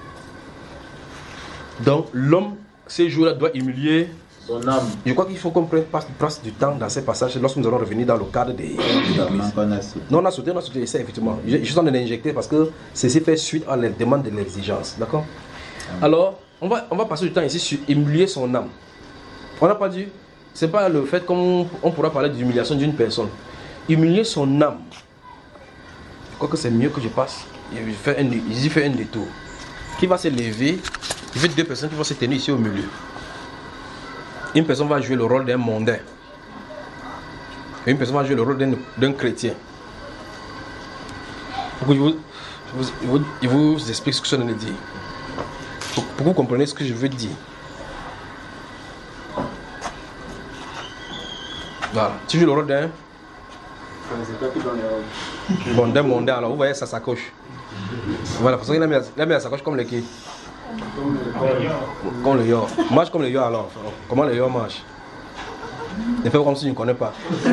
Donc l'homme, ces jours-là, doit humilier son âme. Je crois qu'il faut qu'on passe, passe du temps dans ces passages lorsque nous allons revenir dans le cadre des... Non, on a sauté, on a sauté ça, effectivement. Je, je suis en train de l'injecter parce que ceci fait suite à la demande de l'exigence. D'accord? Alors, on va, on va passer du temps ici sur humilier son âme. On n'a pas dit, c'est pas le fait qu'on on pourra parler d'humiliation d'une personne. Humilier son âme. Je crois que c'est mieux que je passe. Il fait un, il fait un détour. Qui va se lever? Il fait deux personnes qui vont se tenir ici au milieu. Une personne va jouer le rôle d'un mondain. Et une personne va jouer le rôle d'un chrétien. Pour que je vous, je vous, je vous explique ce que je viens de dire. Pour, pour que vous compreniez ce que je veux dire. Voilà. Tu joues le rôle d'un... Bon, d'un mondain. Alors vous voyez sa sacoche. Voilà, parce qu'il a mis la sacoche comme les qui. Comme le yo. Marche comme le yo alors. Comment le yo marche? Ne fais comme si tu ne connais pas.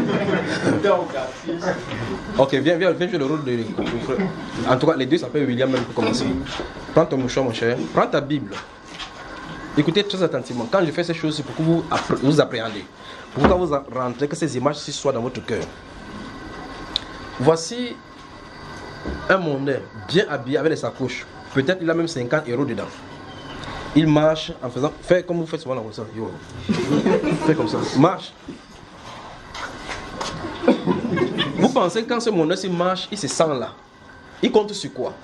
Ok, viens, viens, viens jouer le rôle de... En tout cas, les deux s'appellent William même pour commencer. Prends ton mouchoir, mon cher. Prends ta Bible. Écoutez très attentivement. Quand je fais ces choses, c'est pour que vous, vous appréhendez. Pour que quand vous rentrez, que ces images soient dans votre cœur. Voici un mondain bien habillé avec les sacoches. Peut-être il a même cinquante euros dedans. Il marche en faisant... Fais comme vous faites souvent là, comme ça. Yo. Fais comme ça. Marche. Vous pensez que quand ce mondain il marche, il se sent là. Il compte sur quoi?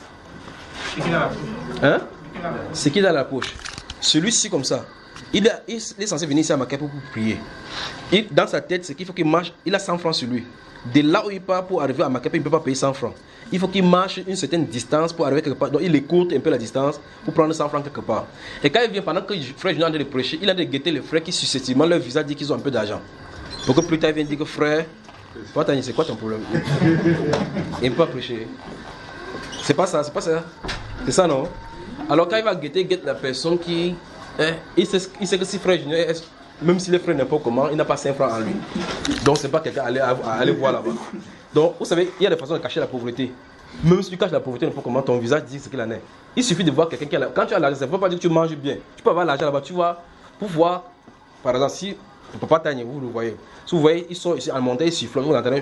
Hein? C'est qu'il a la poche. Celui-ci comme ça. Il est, il est censé venir ici à Maquet pour prier. Il, dans sa tête, c'est qu'il faut qu'il marche. Il a cent francs sur lui. De là où il part pour arriver à Maquet, il ne peut pas payer cent francs. Il faut qu'il marche une certaine distance pour arriver quelque part. Donc il écoute un peu la distance pour prendre cent francs quelque part. Et quand il vient, pendant que le frère est en train de prêcher, il a de guetter les frères qui susceptiblement leur visage dit qu'ils ont un peu d'argent. Pour que plus tard il vienne dire que frère, toi Tani, c'est quoi ton problème? Il ne peut pas prêcher. C'est pas ça, c'est pas ça. C'est ça non? Alors quand il va guetter, guette la personne qui... Eh, il, sait, il sait que si frère Junior, même si le frère n'est pas comment, il n'a pas cinq francs en lui. Donc c'est pas quelqu'un à aller, à aller voir là-bas. Donc vous savez, il y a des façons de cacher la pauvreté. Même si tu caches la pauvreté, n'importe comment, ton visage dit ce qu'il en est. Il suffit de voir quelqu'un qui a l'argent. Quand tu as l'argent, ça ne veut pas dire que tu manges bien. Tu peux avoir l'argent là-bas, tu vois, pour voir, par exemple, si le papa Tanya, vous le voyez. Si vous voyez, ils sont ici en montagne, ils sifflent, vous entendez.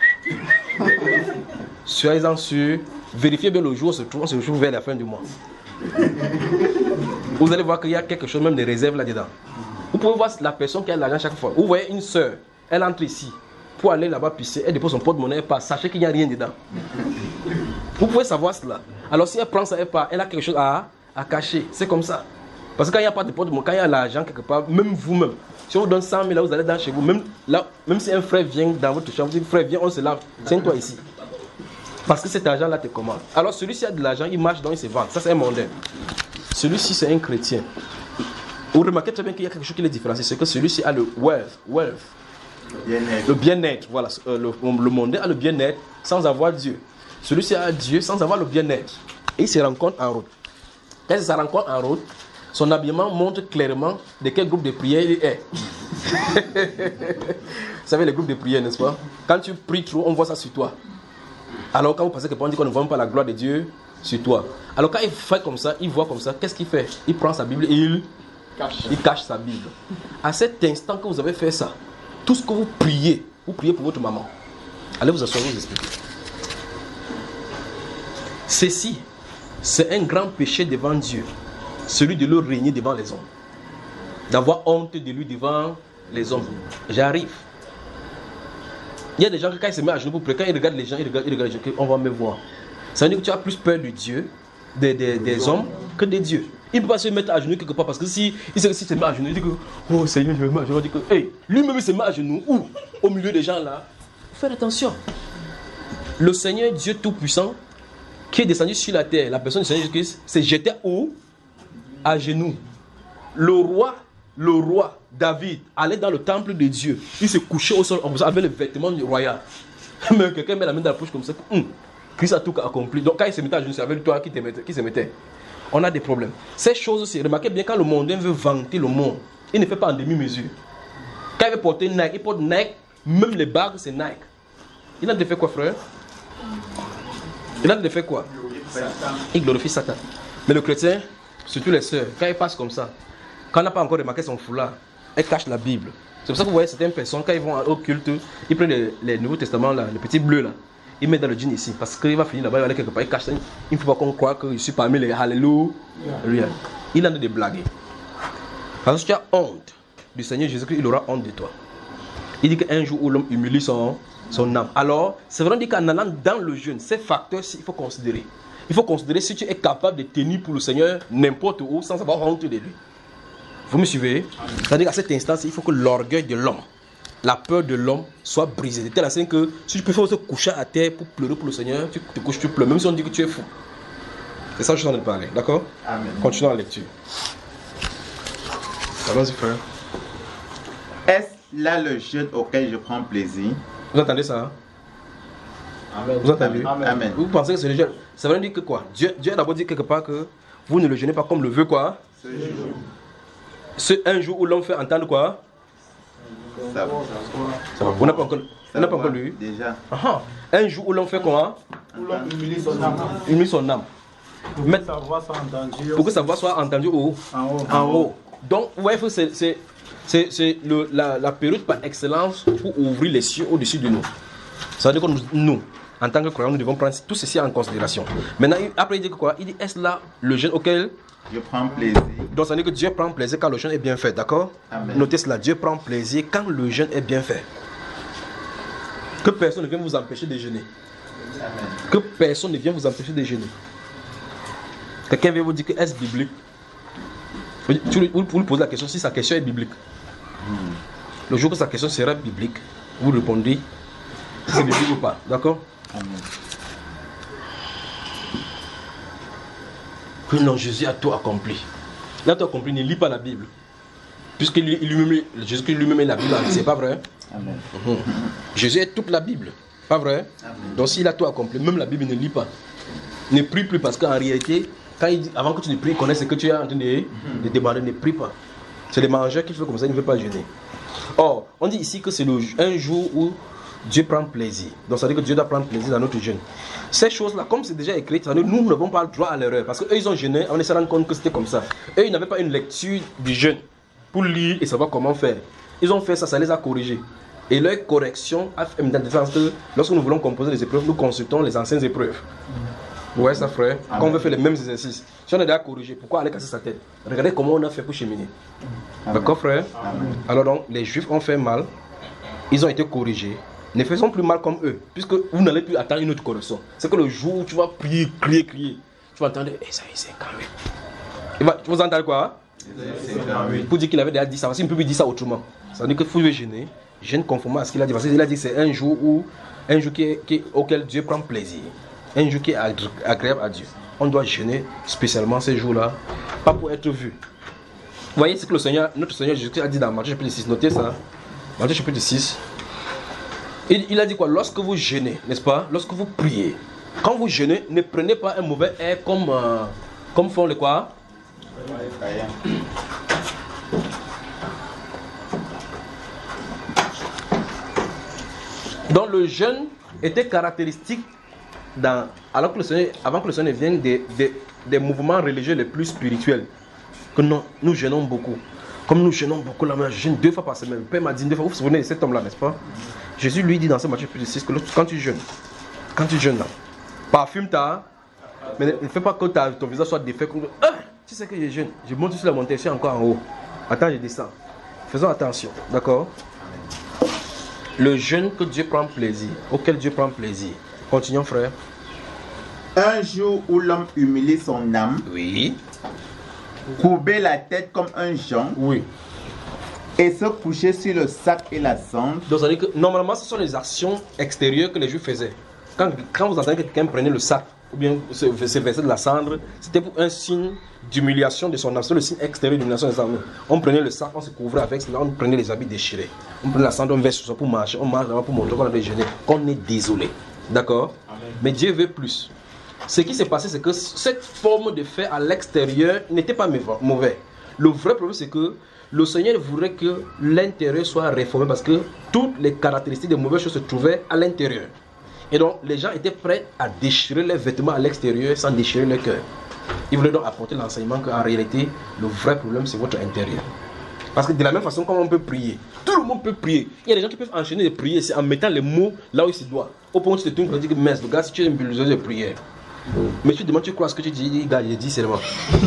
Soyez-en sûrs, vérifiez bien le jour, on se trouve vers la fin du mois. Vous allez voir qu'il y a quelque chose, même des réserves là-dedans. Vous pouvez voir la personne qui a l'argent chaque fois. Vous voyez une soeur, elle entre ici pour aller là-bas pisser, elle dépose son porte-monnaie, elle part. Sachez qu'il n'y a rien dedans. Vous pouvez savoir cela. Alors si elle prend ça, elle part, elle a quelque chose à, à cacher. C'est comme ça. Parce que quand il n'y a pas de porte-monnaie, quand il y a l'argent quelque part, même vous-même, si on vous donne cent mille, là vous allez dans chez vous, même, là, même si un frère vient dans votre chambre, vous dites frère, viens, on se lave, tiens-toi ici. Parce que cet argent-là te commande. Alors celui-ci a de l'argent, il marche, donc il se vend. Ça c'est un mondain. Celui-ci c'est un chrétien. Vous remarquez très bien qu'il y a quelque chose qui les différencie, c'est que celui-ci a le wealth, wealth. Bien-être. Le bien-être, voilà. Euh, le, le mondain a le bien-être sans avoir Dieu. celui-ci a Dieu sans avoir le bien-être. Et il se rencontre en route. Quand il se rencontre en route, son habillement montre clairement de quel groupe de prière il est. Vous savez, les groupes de prière, n'est-ce pas? Quand tu pries trop, on voit ça sur toi. Alors quand vous pensez que on dit qu'on ne voit pas la gloire de Dieu sur toi. Alors quand il fait comme ça, il voit comme ça, qu'est-ce qu'il fait? Il prend sa Bible et il cache. il cache sa Bible. À cet instant que vous avez fait ça, tout ce que vous priez, vous priez pour votre maman. Allez vous asseoir, vous expliquer. Ceci, c'est un grand péché devant Dieu. Celui de le régner devant les hommes. D'avoir honte de lui devant les hommes. J'arrive. Il y a des gens qui quand ils se mettent à genoux pour prier, quand ils regardent les gens, ils regardent, ils regardent les gens, on va me voir. Ça veut dire que tu as plus peur de Dieu, des, des, des hommes, que de Dieu. Il ne peut pas se mettre à genoux quelque part parce que si il se, si se met à genoux, il dit que oh Seigneur, je me mets à genoux. Il dit que hey, lui-même il se met à genoux. Où? Au milieu des gens là. Faites attention. Le Seigneur Dieu Tout-Puissant qui est descendu sur la terre, la personne du Seigneur Jésus-Christ, s'est jeté où? À genoux. Le roi, le roi David allait dans le temple de Dieu. Il se couchait au sol avec les vêtements du royal. Mais quelqu'un met la main dans la poche comme ça. Hum, Christ a tout accompli. Donc quand il se mettait à genoux, c'est avec toi qui, te mettait, qui se mettait. On a des problèmes. Ces choses, c'est remarquez bien quand le mondain veut vanter le monde, il ne fait pas en demi-mesure. Quand il veut porter Nike, il porte Nike, même les bagues, c'est Nike. Il a fait quoi, frère? Il a fait quoi? Il glorifie Satan. Mais le chrétien, surtout les sœurs, quand ils passent comme ça, quand on n'a pas encore remarqué son foulard, elles cachent la Bible. C'est pour ça que vous voyez certaines personnes, quand ils vont au culte, ils prennent les, les Nouveaux Testaments, là, les petits bleus là, ils mettent dans le jean ici, parce qu'il va finir là-bas, il va aller quelque part, il cache ça. Il ne faut pas qu'on croie que je suis parmi les Alléluia. Il en a des blagues. Parce que tu as honte du Seigneur Jésus-Christ, il aura honte de toi. Il dit qu'un jour où l'homme humilie son, son âme. Alors, c'est vrai qu'en allant dans le jeûne, ces facteurs-ci, il faut considérer. Il faut considérer si tu es capable de tenir pour le Seigneur n'importe où sans avoir honte de lui. Vous me suivez? C'est-à-dire qu'à cet instant, il faut que l'orgueil de l'homme, la peur de l'homme soit brisée. De telle façon que si tu peux faire se coucher à terre pour pleurer pour le Seigneur, tu te couches, tu pleures, même si on dit que tu es fou. C'est ça que je suis en train de parler, d'accord? Amen. Continuons la lecture. Allons-y, frère. Est-ce là le jeûne auquel je prends plaisir? Vous entendez ça? Amen. Vous entendez? Amen. Amen. Vous pensez que c'est le jeûne? Ça veut dire que quoi? Dieu, Dieu a d'abord dit quelque part que vous ne le jeûnez pas comme le veut quoi? Ce jour. C'est un jour où l'homme fait entendre quoi? Ça va. Ça va. Vous n'avez pas encore, vous n'avez pas encore lu? Déjà. Aha. Un jour où l'homme fait quoi? Où l'homme humilie son âme. Humilie son âme. Pour que sa voix soit entendue. Pour que sa voix soit entendue où? En haut. En haut. Donc, vous voyez, c'est, c'est, c'est, c'est le, la, la période par excellence pour ouvrir les cieux au-dessus de nous. Ça veut dire que nous, nous, en tant que croyants, nous devons prendre tout ceci en considération. Maintenant, après, il dit que quoi? Il dit, est-ce là le jeûne auquel je prends plaisir? Donc, ça veut dire que Dieu prend plaisir quand le jeûne est bien fait, d'accord? Amen. Notez cela, Dieu prend plaisir quand le jeûne est bien fait. Que personne ne vienne vous empêcher de jeûner. Amen. Que personne ne vienne vous empêcher de jeûner. Quelqu'un vient vous dire que est-ce biblique? Vous vous lui posez la question si sa question est biblique. Hmm. Le jour que sa question sera biblique, vous répondez si c'est biblique ou pas, d'accord? Amen. Non, Jésus a tout accompli. Il a tout accompli, il ne lit pas la Bible. Puisque lui, lui-même, Jésus lui-même est la Bible, c'est pas vrai? Amen. Mm-hmm. Jésus est toute la Bible, pas vrai? Amen. Donc s'il a tout accompli, même la Bible il ne lit pas. Ne prie plus parce qu'en réalité, quand il dit, avant que tu ne pries, connais ce que tu es en train de, mm-hmm. de demander, ne prie pas. C'est les mangeurs qui font comme ça, il ne veut pas jeûner. Or, on dit ici que c'est le, un jour où Dieu prend plaisir. Donc ça veut dire que Dieu doit prendre plaisir dans notre jeûne. Ces choses-là, comme c'est déjà écrit, ça veut dire que nous n'avons pas le droit à l'erreur. Parce qu'eux, ils ont jeûné, on se rend compte que c'était comme ça. Eux, ils n'avaient pas une lecture du jeûne pour lire et savoir comment faire. Ils ont fait ça, ça les a corrigés. Et leur correction a fait dans le sens que lorsque nous voulons composer les épreuves, nous consultons les anciennes épreuves. Vous voyez ça, frère? Amen. Quand on veut faire les mêmes exercices, si on est déjà corrigé, pourquoi aller casser sa tête? Regardez comment on a fait pour cheminer. D'accord, frère? Amen. Alors donc, les Juifs ont fait mal, ils ont été corrigés. Ne faisons plus mal comme eux, puisque vous n'allez plus attendre une autre correction. C'est que le jour où tu vas prier, crier, crier, tu vas entendre, eh, ça y est, c'est quand même. Il va, vous entendez quoi? C'est pour dire qu'il avait déjà dit ça, parce qu'il ne peut plus dire ça autrement. Ça veut dire qu'il faut gêner, gêne conformément à ce qu'il a dit. Parce qu'il a dit que c'est un jour, où, un jour qui est, qui, auquel Dieu prend plaisir, un jour qui est agréable à Dieu. On doit gêner spécialement ces jours-là, pas pour être vu. Vous voyez ce que le Seigneur, notre Seigneur Jésus a dit dans Matthieu chapitre six, notez ça. Matthieu chapitre six. Il, il a dit quoi? Lorsque vous jeûnez, n'est-ce pas? Lorsque vous priez, Quand vous jeûnez, ne prenez pas un mauvais air comme, euh, comme font les quoi? Donc le jeûne était caractéristique dans, alors que le Seigneur, avant que le Seigneur ne vienne des, des, des mouvements religieux les plus spirituels. Que non, nous jeûnons beaucoup. Comme nous jeûnons beaucoup, là, je jeûne deux fois par semaine. Le Père m'a dit deux fois. Vous vous souvenez de cet homme-là, n'est-ce pas? Jésus lui dit dans ce Matthieu six que quand tu jeûnes, quand tu jeûnes là, parfume ta, mais ne fais pas que ta, ton visage soit défait. Ah, tu sais que je jeûne. Je monte sur la montée, je suis encore en haut. Attends, je descends. Faisons attention, d'accord? Le jeûne que Dieu prend plaisir, auquel Dieu prend plaisir. Continuons, frère. Un jour où l'homme humilie son âme, Oui. courber la tête comme un jonc, Oui. et se coucher sur le sac et la cendre. Donc, ça veut dire que normalement, ce sont les actions extérieures que les Juifs faisaient. Quand, quand vous entendez que quelqu'un prenait le sac, ou bien se, se versait de la cendre, c'était pour un signe d'humiliation de son âme. C'est le signe extérieur d'humiliation de son âme. On prenait le sac, on se couvrait avec, on prenait les habits déchirés. On prenait la cendre, on versait sur ça pour marcher, on marche pour montrer qu'on a déjeuné, qu'on est désolé. D'accord? Mais Dieu veut plus. Ce qui s'est passé, c'est que cette forme de fait à l'extérieur n'était pas mauvais. Le vrai problème, c'est que le Seigneur voudrait que l'intérieur soit réformé parce que toutes les caractéristiques des mauvaises choses se trouvaient à l'intérieur. Et donc, les gens étaient prêts à déchirer leurs vêtements à l'extérieur sans déchirer leur cœur. Ils voulaient donc apporter l'enseignement qu'en réalité, le vrai problème, c'est votre intérieur. Parce que de la même façon, comme on peut prier, tout le monde peut prier. Il y a des gens qui peuvent enchaîner les prières en mettant les mots là où il se doit. Au point où tu te tournes et tu dis que mince, le gars, si tu es une bulldozer de prière. Mais tu te demandes, tu crois ce que tu dis, gars, il dit seulement.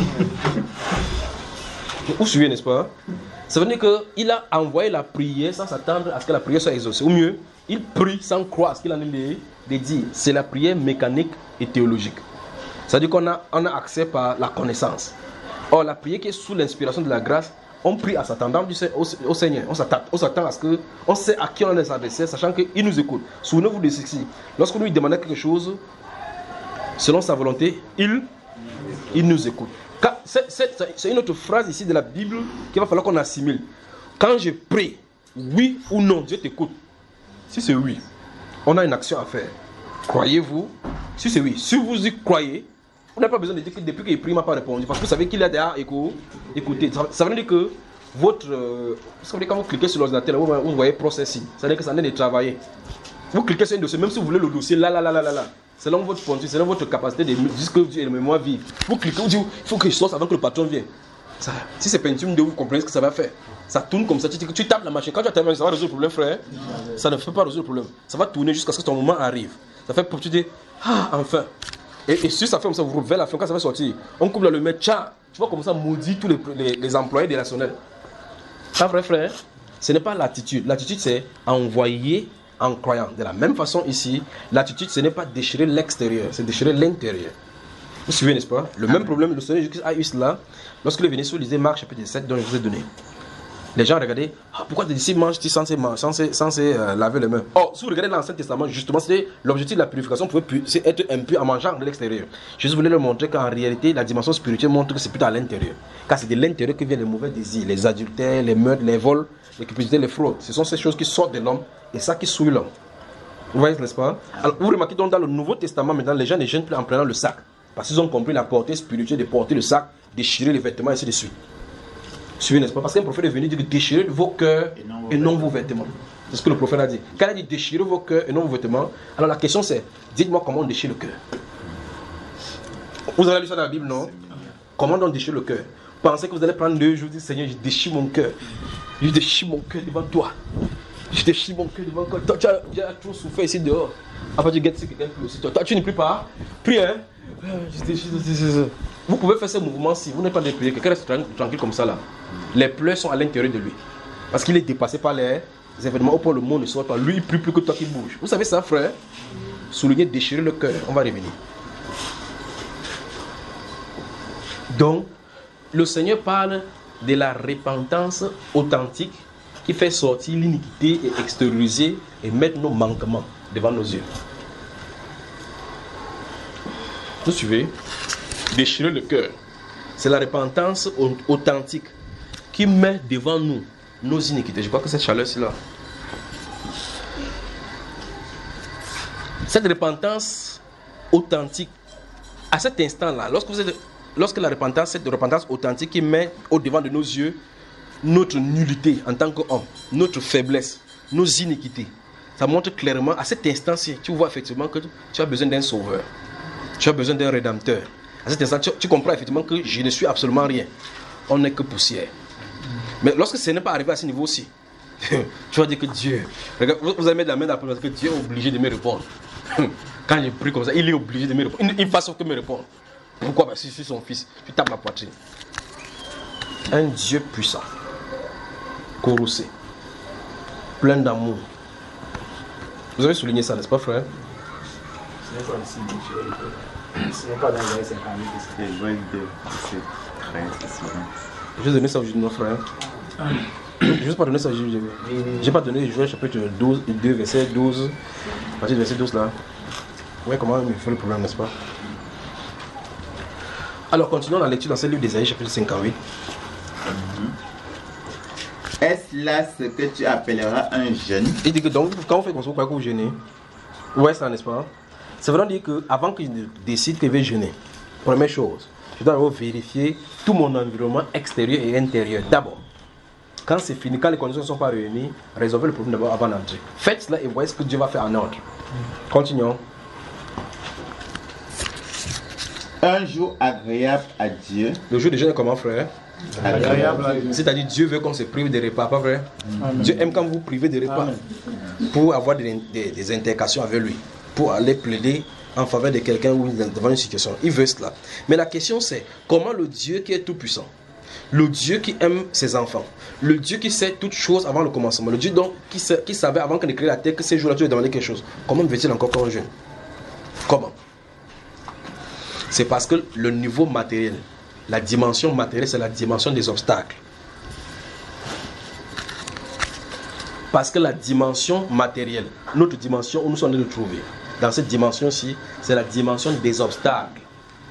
Vous suivez, n'est-ce pas? Ça veut dire qu'il a envoyé la prière sans s'attendre à ce que la prière soit exaucée. Ou mieux, il prie sans croire à ce qu'il en est de dire. C'est la prière mécanique et théologique. C'est-à-dire qu'on a, on a accès par la connaissance. Or, la prière qui est sous l'inspiration de la grâce, on prie à s'attendre au, au Seigneur. On s'attend, on s'attend à ce que, on sait à qui on est adressé, sachant qu'il nous écoute. Souvenez-vous de ceci. Lorsque nous lui demandons quelque chose, selon sa volonté, il, il nous écoute. C'est, c'est, c'est une autre phrase ici de la Bible qu'il va falloir qu'on assimile. Quand je prie, oui ou non, Dieu t'écoute. Si c'est oui, on a une action à faire. Croyez-vous? Si c'est oui, si vous y croyez, on n'a pas besoin de dire que depuis qu'il prie, il ne m'a pas répondu. Parce que vous savez qu'il a déjà écouté. Ça, ça veut dire que votre... Euh, quand vous cliquez sur l'ordinateur, vous, vous voyez processing. Ça veut dire que ça en est de travailler. Vous cliquez sur un dossier, même si vous voulez le dossier là, là, là, là, là, là. Selon votre point de vue, selon votre capacité de dire que Dieu est le mémoire vive. Vous cliquez, vous dites, il faut que je sorte avant que le patron vienne. Ça, si c'est Pentium deux, vous comprenez ce que ça va faire. Ça tourne comme ça, tu, tu tapes la machine. Quand tu as terminé, ça va résoudre le problème, frère. Ça ne fait pas résoudre le problème. Ça va tourner jusqu'à ce que ton moment arrive. Ça fait pour tu dis, ah, enfin. Et, et si ça fait comme ça, vous ouvrez la fin, quand ça va sortir, on coupe dans le maître, tcha, tu vois comme ça maudit tous les, les, les employés relationnels. Ça, vrai frère, ce n'est pas l'attitude. L'attitude, c'est envoyer en croyant. De la même façon ici, l'attitude, ce n'est pas déchirer l'extérieur, c'est déchirer l'intérieur. Vous suivez, n'est-ce pas? Le même problème, le Seigneur Jésus a eu cela lorsque le Vénétie lisait Marc chapitre sept, dont je vous ai donné. Les gens regardaient, ah, pourquoi tes disciples mangent-ils sans se euh, laver les mains? Or, si vous regardez l'Ancien Testament, justement, c'est l'objectif de la purification pouvait être impur en mangeant de l'extérieur. Jésus voulait leur montrer qu'en réalité, la dimension spirituelle montre que c'est plutôt à l'intérieur. Car c'est de l'intérieur que viennent les mauvais désirs, les adultères, les meurtres, les vols, les cupidités, les fraudes. Ce sont ces choses qui sortent de l'homme et ça qui souille l'homme. Vous voyez, n'est-ce pas? Alors, vous remarquez donc dans le Nouveau Testament, maintenant, les gens ne gênent plus en prenant le sac. Parce qu'ils ont compris la portée spirituelle de porter le sac, déchirer les vêtements, et ainsi de suite. Suivez, n'est-ce pas? Parce qu'un prophète est venu dire déchirer vos cœurs et non vos, et non vos vêtements. C'est ce que le prophète a dit. Quand il a dit déchirer vos cœurs et non vos vêtements, alors la question c'est, dites-moi comment on déchire le cœur. Vous avez lu ça dans la Bible, non? Comment on déchire le cœur? Pensez que vous allez prendre deux jours, dire Seigneur, je déchire mon cœur. Je déchire mon cœur devant toi. Je déchire mon cœur devant toi. Toi, tu as, tu as trop souffert ici dehors. Après, tu guettes si quelqu'un prie aussi. Toi, toi, tu ne pries pas. Prie, hein? Je déchire, je déchire. Vous pouvez faire ces mouvements-ci. Vous n'êtes pas de prier. Quelqu'un reste tranquille comme ça là. Les pleurs sont à l'intérieur de lui. Parce qu'il est dépassé par les événements au point où le monde ne sort pas. Lui, il prie plus que toi qui bouge. Vous savez ça, frère? Souligner, déchirer le cœur. On va revenir. Donc, le Seigneur parle de la repentance authentique qui fait sortir l'iniquité et extérioriser et mettre nos manquements devant nos yeux. Vous suivez? Déchirer le cœur. C'est la repentance authentique qui met devant nous nos iniquités. Je crois que cette chaleur c'est là. Cette repentance authentique, à cet instant-là, lorsque, vous êtes, lorsque la repentance, cette repentance authentique qui met au devant de nos yeux notre nullité en tant qu'homme, notre faiblesse, nos iniquités, ça montre clairement, à cet instant-ci, tu vois effectivement que tu as besoin d'un sauveur, tu as besoin d'un rédempteur. À cet instant, tu, tu comprends effectivement que je ne suis absolument rien. On n'est que poussière. Mais lorsque ce n'est pas arrivé à ce niveau-ci, tu vas dire que Dieu, regarde, vous allez mettre la main dans la poche parce que Dieu est obligé de me répondre. Quand je prie comme ça, il est obligé de me répondre. Il ne fasse que me répondre. Pourquoi? Parce que je suis son fils. Tu tapes ma poitrine. Un Dieu puissant, courroucé, plein d'amour. Vous avez souligné ça, n'est-ce pas, frère? Ce n'est pas ici, ce n'est pas dans les cinquante-huit. C'est Joël deux, c'est treize, Je vais donner ça aujourd'hui, mon frère. Je ne vais pas donner ça aujourd'hui. Je n'ai pas donné Joël chapitre douze, deux, verset douze. À partir du verset douze là. Ouais, comment il fait le problème, n'est-ce pas? Alors, continuons la lecture dans ce livre d'Ésaïe, chapitre cinquante-huit. Est-ce là ce que tu appelleras un jeûne? Il dit que donc, quand on fait comme ça, vous croyez que vous jeûnez? Ouais, ça, n'est-ce pas? C'est vraiment dire qu'avant que je décide que je vais jeûner, première chose, je dois d'abord vérifier tout mon environnement extérieur et intérieur. D'abord, quand c'est fini, quand les conditions ne sont pas réunies, résolvez le problème d'abord avant d'entrer. Faites cela et voyez ce que Dieu va faire en ordre. Continuons. Un jour agréable à Dieu. Le jour de jeûne est comment, frère? Agréable à Dieu. C'est-à-dire Dieu veut qu'on se prive des repas, pas vrai? Amen. Dieu aime quand vous vous privez des repas. Amen. Pour avoir des, des, des interactions avec lui, pour aller plaider en faveur de quelqu'un ou devant une situation. Il veut cela. Mais la question c'est, comment le Dieu qui est tout puissant, le Dieu qui aime ses enfants, le Dieu qui sait toutes choses avant le commencement, le Dieu donc qui, sait, qui savait avant qu'on ait créé la terre que ces jours-là tu lui demandais quelque chose, comment veut-il encore qu'on jeûne? Comment? C'est parce que le niveau matériel, la dimension matérielle, c'est la dimension des obstacles. Parce que la dimension matérielle, notre dimension où nous sommes en train de trouver, dans cette dimension-ci, c'est la dimension des obstacles.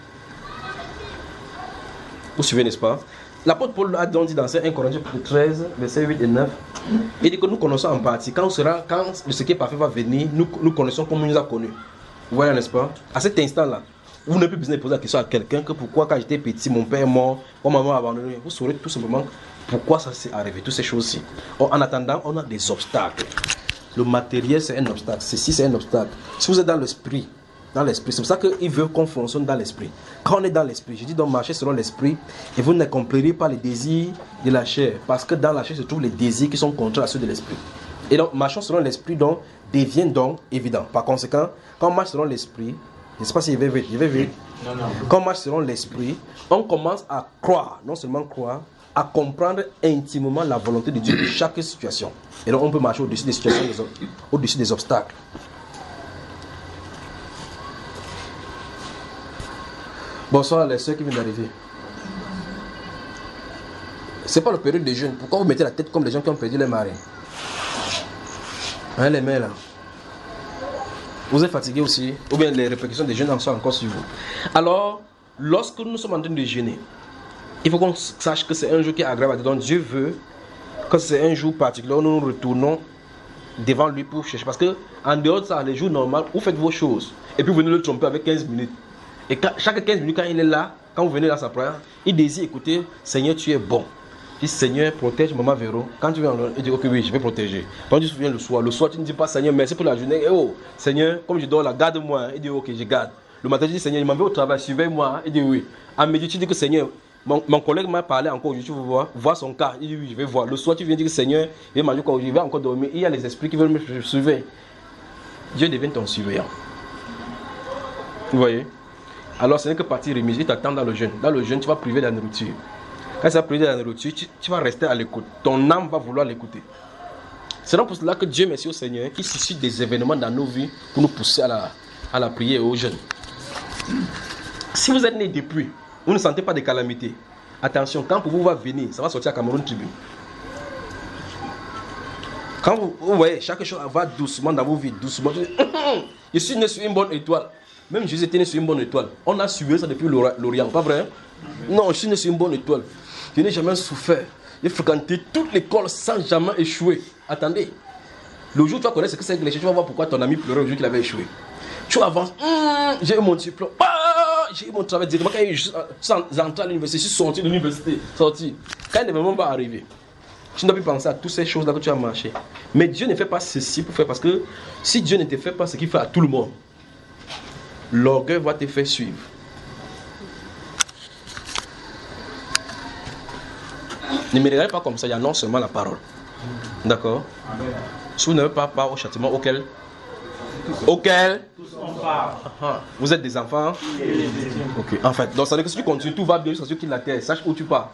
Vous suivez, n'est-ce pas? L'apôtre Paul a donc dit dans un Corinthiens treize, versets huit et neuf, il dit que nous connaissons en partie. Quand, on sera, quand ce qui est parfait va venir, nous, nous connaissons comme il nous a connus. Vous voyez, n'est-ce pas? À cet instant-là, vous n'avez plus besoin de poser la question à quelqu'un que pourquoi quand j'étais petit, mon père est mort, mon maman a abandonné. Vous saurez tout simplement pourquoi ça s'est arrivé, toutes ces choses-ci. En attendant, on a des obstacles. Le matériel, c'est un obstacle. Ceci, c'est un obstacle. Si vous êtes dans l'esprit, dans l'esprit, c'est pour ça qu'il veut qu'on fonctionne dans l'esprit. Quand on est dans l'esprit, je dis donc marchez selon l'esprit et vous n'accomplirez pas les désirs de la chair. Parce que dans la chair se trouvent les désirs qui sont contraires à ceux de l'esprit. Et donc, marchons selon l'esprit, donc, devient donc évident. Par conséquent, quand on marche selon l'esprit, je ne sais pas si je vais vite, je vais vite. Non, non. Quand on marche selon l'esprit, on commence à croire, non seulement croire, à comprendre intimement la volonté de Dieu de chaque situation. Et donc on peut marcher au-dessus des situations, au-dessus des obstacles. Bonsoir les soeurs qui viennent d'arriver. C'est pas le période de jeûne. Pourquoi vous mettez la tête comme les gens qui ont perdu les maris? Hein, les mains là. Vous êtes fatigué aussi, ou bien les répercussions des jeûnes en sont encore sur vous. Alors, lorsque nous sommes en train de jeûner, il faut qu'on sache que c'est un jour qui est agréable. Donc Dieu veut que c'est un jour particulier où nous nous retournons devant lui pour chercher. Parce que en dehors de ça, les jours normaux, vous faites vos choses. Et puis vous venez le tromper avec quinze minutes. Et quand, chaque quinze minutes, quand il est là, quand vous venez dans sa prière, il désire écouter, Seigneur, tu es bon. Il dit, Seigneur, protège maman Véro. Quand tu viens, il dit, ok, oui, je vais protéger. Quand tu te souviens le soir, le soir, tu ne dis pas, Seigneur, merci pour la journée. Et oh, Seigneur, comme je dors là, garde-moi. Il dit, ok, je garde. Le matin, tu dis, Seigneur, il m'en veut au travail, surveille-moi. Il dit, oui. À midi, tu dis que, Seigneur, mon, mon collègue m'a parlé encore aujourd'hui, tu veux voir, voir son cas. Il dit, oui, je vais voir. Le soir, tu viens dire que, Seigneur, il va manger quoi, je vais encore dormir. Il y a les esprits qui veulent me surveiller. Dieu devient ton surveillant. Vous voyez? Alors, ce n'est que partie remise. Il t'attend dans le jeûne. Dans le jeûne, tu vas priver de la nourriture. Quand tu vas priver de la nourriture, tu, tu vas rester à l'écoute. Ton âme va vouloir l'écouter. C'est donc pour cela que Dieu merci au Seigneur qui suscite des événements dans nos vies pour nous pousser à la, à la prière et au jeûne. Si vous êtes né depuis, vous ne sentez pas de calamité. Attention, quand pour vous va venir, ça va sortir à Cameroun Tribune. Quand vous, vous voyez, chaque chose va doucement dans vos vies, doucement. Je suis né sur une bonne étoile. Même Jésus était né sur une bonne étoile. On a suivi ça depuis l'Orient, pas vrai? Non, je suis né sur une bonne étoile. Je n'ai jamais souffert. J'ai fréquenté toute l'école sans jamais échouer. Attendez. Le jour où tu vas connaître ce que c'est que l'échec, tu vas voir pourquoi ton ami pleurait le jour qu'il avait échoué. Tu tu avances, hum, j'ai eu mon diplôme, ah, j'ai eu mon travail directement. Quand je suis entré à l'université, je suis sorti de l'université, sorti. Quand l'événement va arriver, tu ne dois plus penser à toutes ces choses-là que tu as marché. Mais Dieu ne fait pas ceci pour faire, parce que si Dieu ne te fait pas ce qu'il fait à tout le monde, l'orgueil va te faire suivre. Ne me regardez pas comme ça, il y a non seulement la parole. D'accord? Si vous n'avez pas part au châtiment auquel Auquel vous êtes des enfants? Ok, en fait, donc ça veut dire que si tu continues, tout va bien jusqu'à ce qu'il la terre. Sache où tu pars.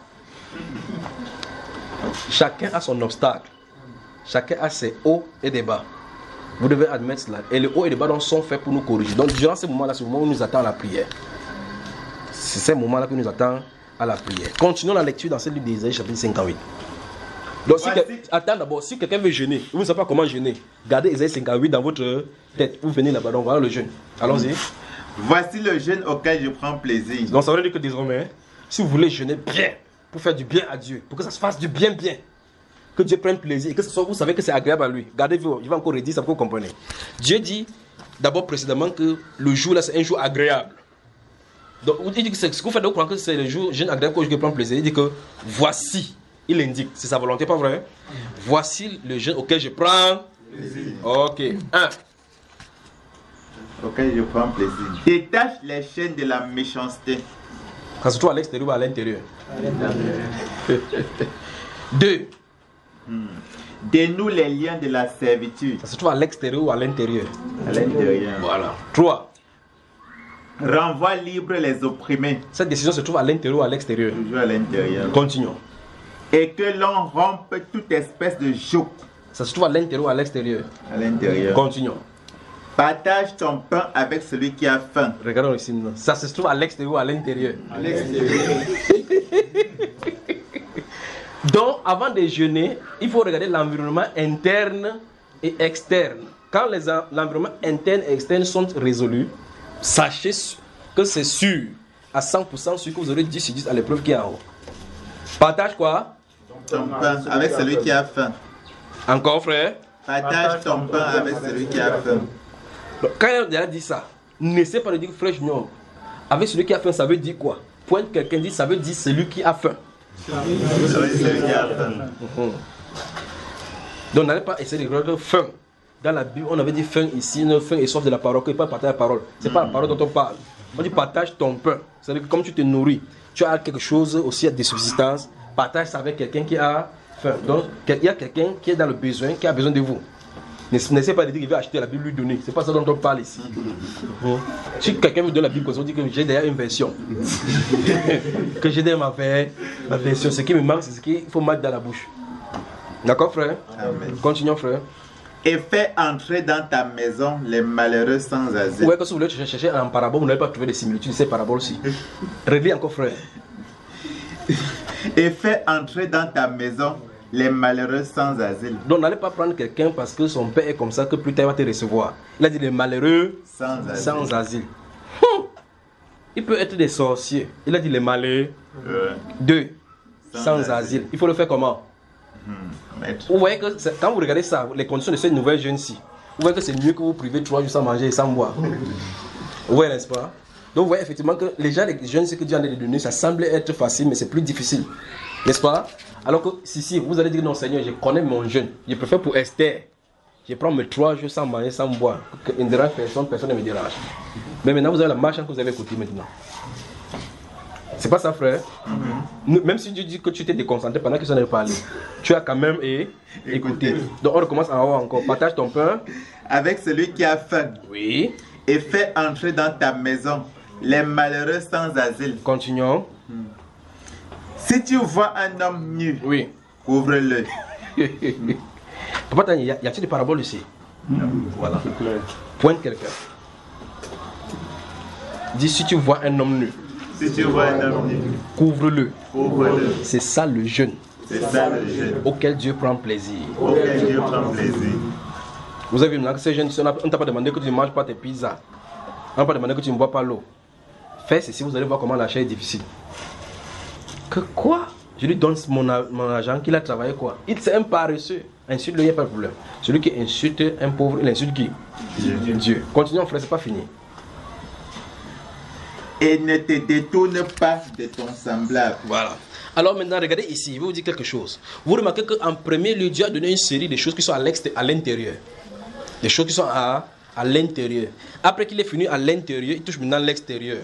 Chacun a son obstacle. Chacun a ses hauts et des bas. Vous devez admettre cela. Et les hauts et les bas donc, sont faits pour nous corriger. Donc durant ces moments-là, c'est le moment où nous attend à la prière. C'est ces moments-là que nous attend à la prière. Continuons la lecture dans ce livre d'Ésaïe, chapitre cinquante-huit. Donc, si que... attends d'abord, si quelqu'un veut jeûner, vous ne savez pas comment jeûner, gardez Ésaïe cinquante-huit dans votre tête. Vous venez là-bas, donc voilà le jeûne. Allons-y. Voici le jeûne auquel je prends plaisir. Donc ça veut dire que désormais, si vous voulez jeûner bien, pour faire du bien à Dieu, pour que ça se fasse du bien bien, que Dieu prenne plaisir, et que ce soit, vous savez que c'est agréable à lui. Gardez-vous, je vais encore redire ça pour que vous compreniez. Dieu dit d'abord précédemment que le jour là c'est un jour agréable. Donc il dit que ce que vous faites de croire que c'est le jour jeûne agréable que Dieu prend plaisir. Il dit que voici. Il indique, c'est sa volonté, pas vrai? Voici le jeûne auquel je prends plaisir. Ok. Un. Auquel je prends plaisir. Détache les chaînes de la méchanceté. Ça se trouve à l'extérieur ou à l'intérieur? Deux. Hmm. Dénoue les liens de la servitude. Ça se trouve à l'extérieur ou à l'intérieur? À l'intérieur. Voilà. Trois. Renvoie libre les opprimés. Cette décision se trouve à l'intérieur ou à l'extérieur? Toujours à l'intérieur. Continuons. Et que l'on rompe toute espèce de joug. Ça se trouve à l'intérieur ou à l'extérieur? À l'intérieur. Continuons. Partage ton pain avec celui qui a faim. Regardons ici. Ça se trouve à l'extérieur ou à l'intérieur? À l'extérieur. Donc, avant de jeûner, il faut regarder l'environnement interne et externe. Quand les en- l'environnement interne et externe sont résolus, sachez que c'est sûr, à cent pour cent sûr que vous aurez dix sur dix à l'épreuve qui est en haut. Partage quoi? Ton pain avec celui qui a faim. Encore frère? Partage ton pain avec celui qui a faim. Donc, quand il a dit ça, n'essaie pas de dire frère Junior. Avec celui qui a faim, ça veut dire quoi? Point quelqu'un dit, ça veut dire celui qui a faim. Avec celui qui a faim. Mhm. Donc n'allez pas essayer de regarder faim. Dans la Bible, on avait dit faim ici, une faim et soif de la parole, que pas partager la parole. C'est pas la parole dont on parle. On dit partage ton pain. C'est-à-dire que comme tu te nourris, tu as quelque chose aussi de subsistance, partage ça avec quelqu'un qui a faim. Donc il y a quelqu'un qui est dans le besoin, qui a besoin de vous. N'essayez pas de dire qu'il veut acheter la Bible, lui donner. C'est pas ça dont on parle ici. Bon. Si quelqu'un veut donner la Bible, on dit que j'ai d'ailleurs une version. que j'ai dans ma, ma version. Ce qui me manque, c'est ce qu'il faut mettre dans la bouche. D'accord, frère? Amen. Continuons, frère. Et fais entrer dans ta maison les malheureux sans asile. Ouais, que si vous voulez chercher en parabole, vous n'allez pas trouver des similitudes de ces paraboles-ci. Relis encore, frère. Et fais entrer dans ta maison les malheureux sans asile. Donc n'allez pas prendre quelqu'un parce que son père est comme ça que plus tard il va te recevoir. Il a dit les malheureux Sans asile. sans asile. Hum. Il peut être des sorciers. Il a dit les malheureux. Euh, Deux. Sans Sans, asile. asile. Il faut le faire comment? hmm, maître. Vous voyez que c'est- quand vous regardez ça, les conditions de cette nouvelle jeune-ci, vous voyez que c'est mieux que vous privez trois jours sans manger et sans boire. Vous voyez, n'est-ce pas? Donc vous voyez effectivement que les gens, les jeunes, ce que Dieu en a donné, ça semble être facile, mais c'est plus difficile. N'est-ce pas? Alors que si, si, vous allez dire non Seigneur, je connais mon jeûne. Je préfère pour Esther. Je prends mes trois jours sans manger, sans boire. Il ne dérange personne, personne ne me dérange. Mais maintenant, vous avez la marche que vous avez écoutée maintenant. C'est pas ça, frère? Mm-hmm. Même si Dieu dit que tu t'es déconcentré pendant que ça n'avait parlé, tu as quand même é- écouté. Donc on recommence en haut encore. Partage ton pain. Avec celui qui a faim. Oui. Et fais entrer dans ta maison les malheureux sans asile. Continuons. Si tu vois un homme nu, Oui. couvre-le. Papa, Tani, y a- y a-t-il des paraboles ici? Voilà. Pointe quelqu'un. Dis si tu vois un homme nu, Si tu vois un homme nu, couvre-le. couvre-le. C'est ça le jeûne C'est ça le jeûne. auquel Dieu prend plaisir. Auquel Dieu prend plaisir. Vous avez vu maintenant que ces jeunes, on ne t'a pas demandé que tu ne manges pas tes pizzas. On n'a pas demandé que tu ne bois pas l'eau. Faites ceci, vous allez voir comment la chair est difficile. Que quoi? Je lui donne mon, a- mon argent qu'il a travaillé quoi? Il c'est un paresseux. Insulte-le, il n'y a pas de problème. Celui qui insulte un pauvre, il insulte qui? Dieu. Dieu. Continuons, frère, c'est pas fini. Et ne te détourne pas de ton semblable. Voilà. Alors maintenant, regardez ici, je vais vous dire quelque chose. Vous remarquez qu'en premier lieu, Dieu a donné une série de choses qui sont à l'extérieur, à l'intérieur. Des choses qui sont à, à l'intérieur. Après qu'il est fini à l'intérieur, il touche maintenant l'extérieur.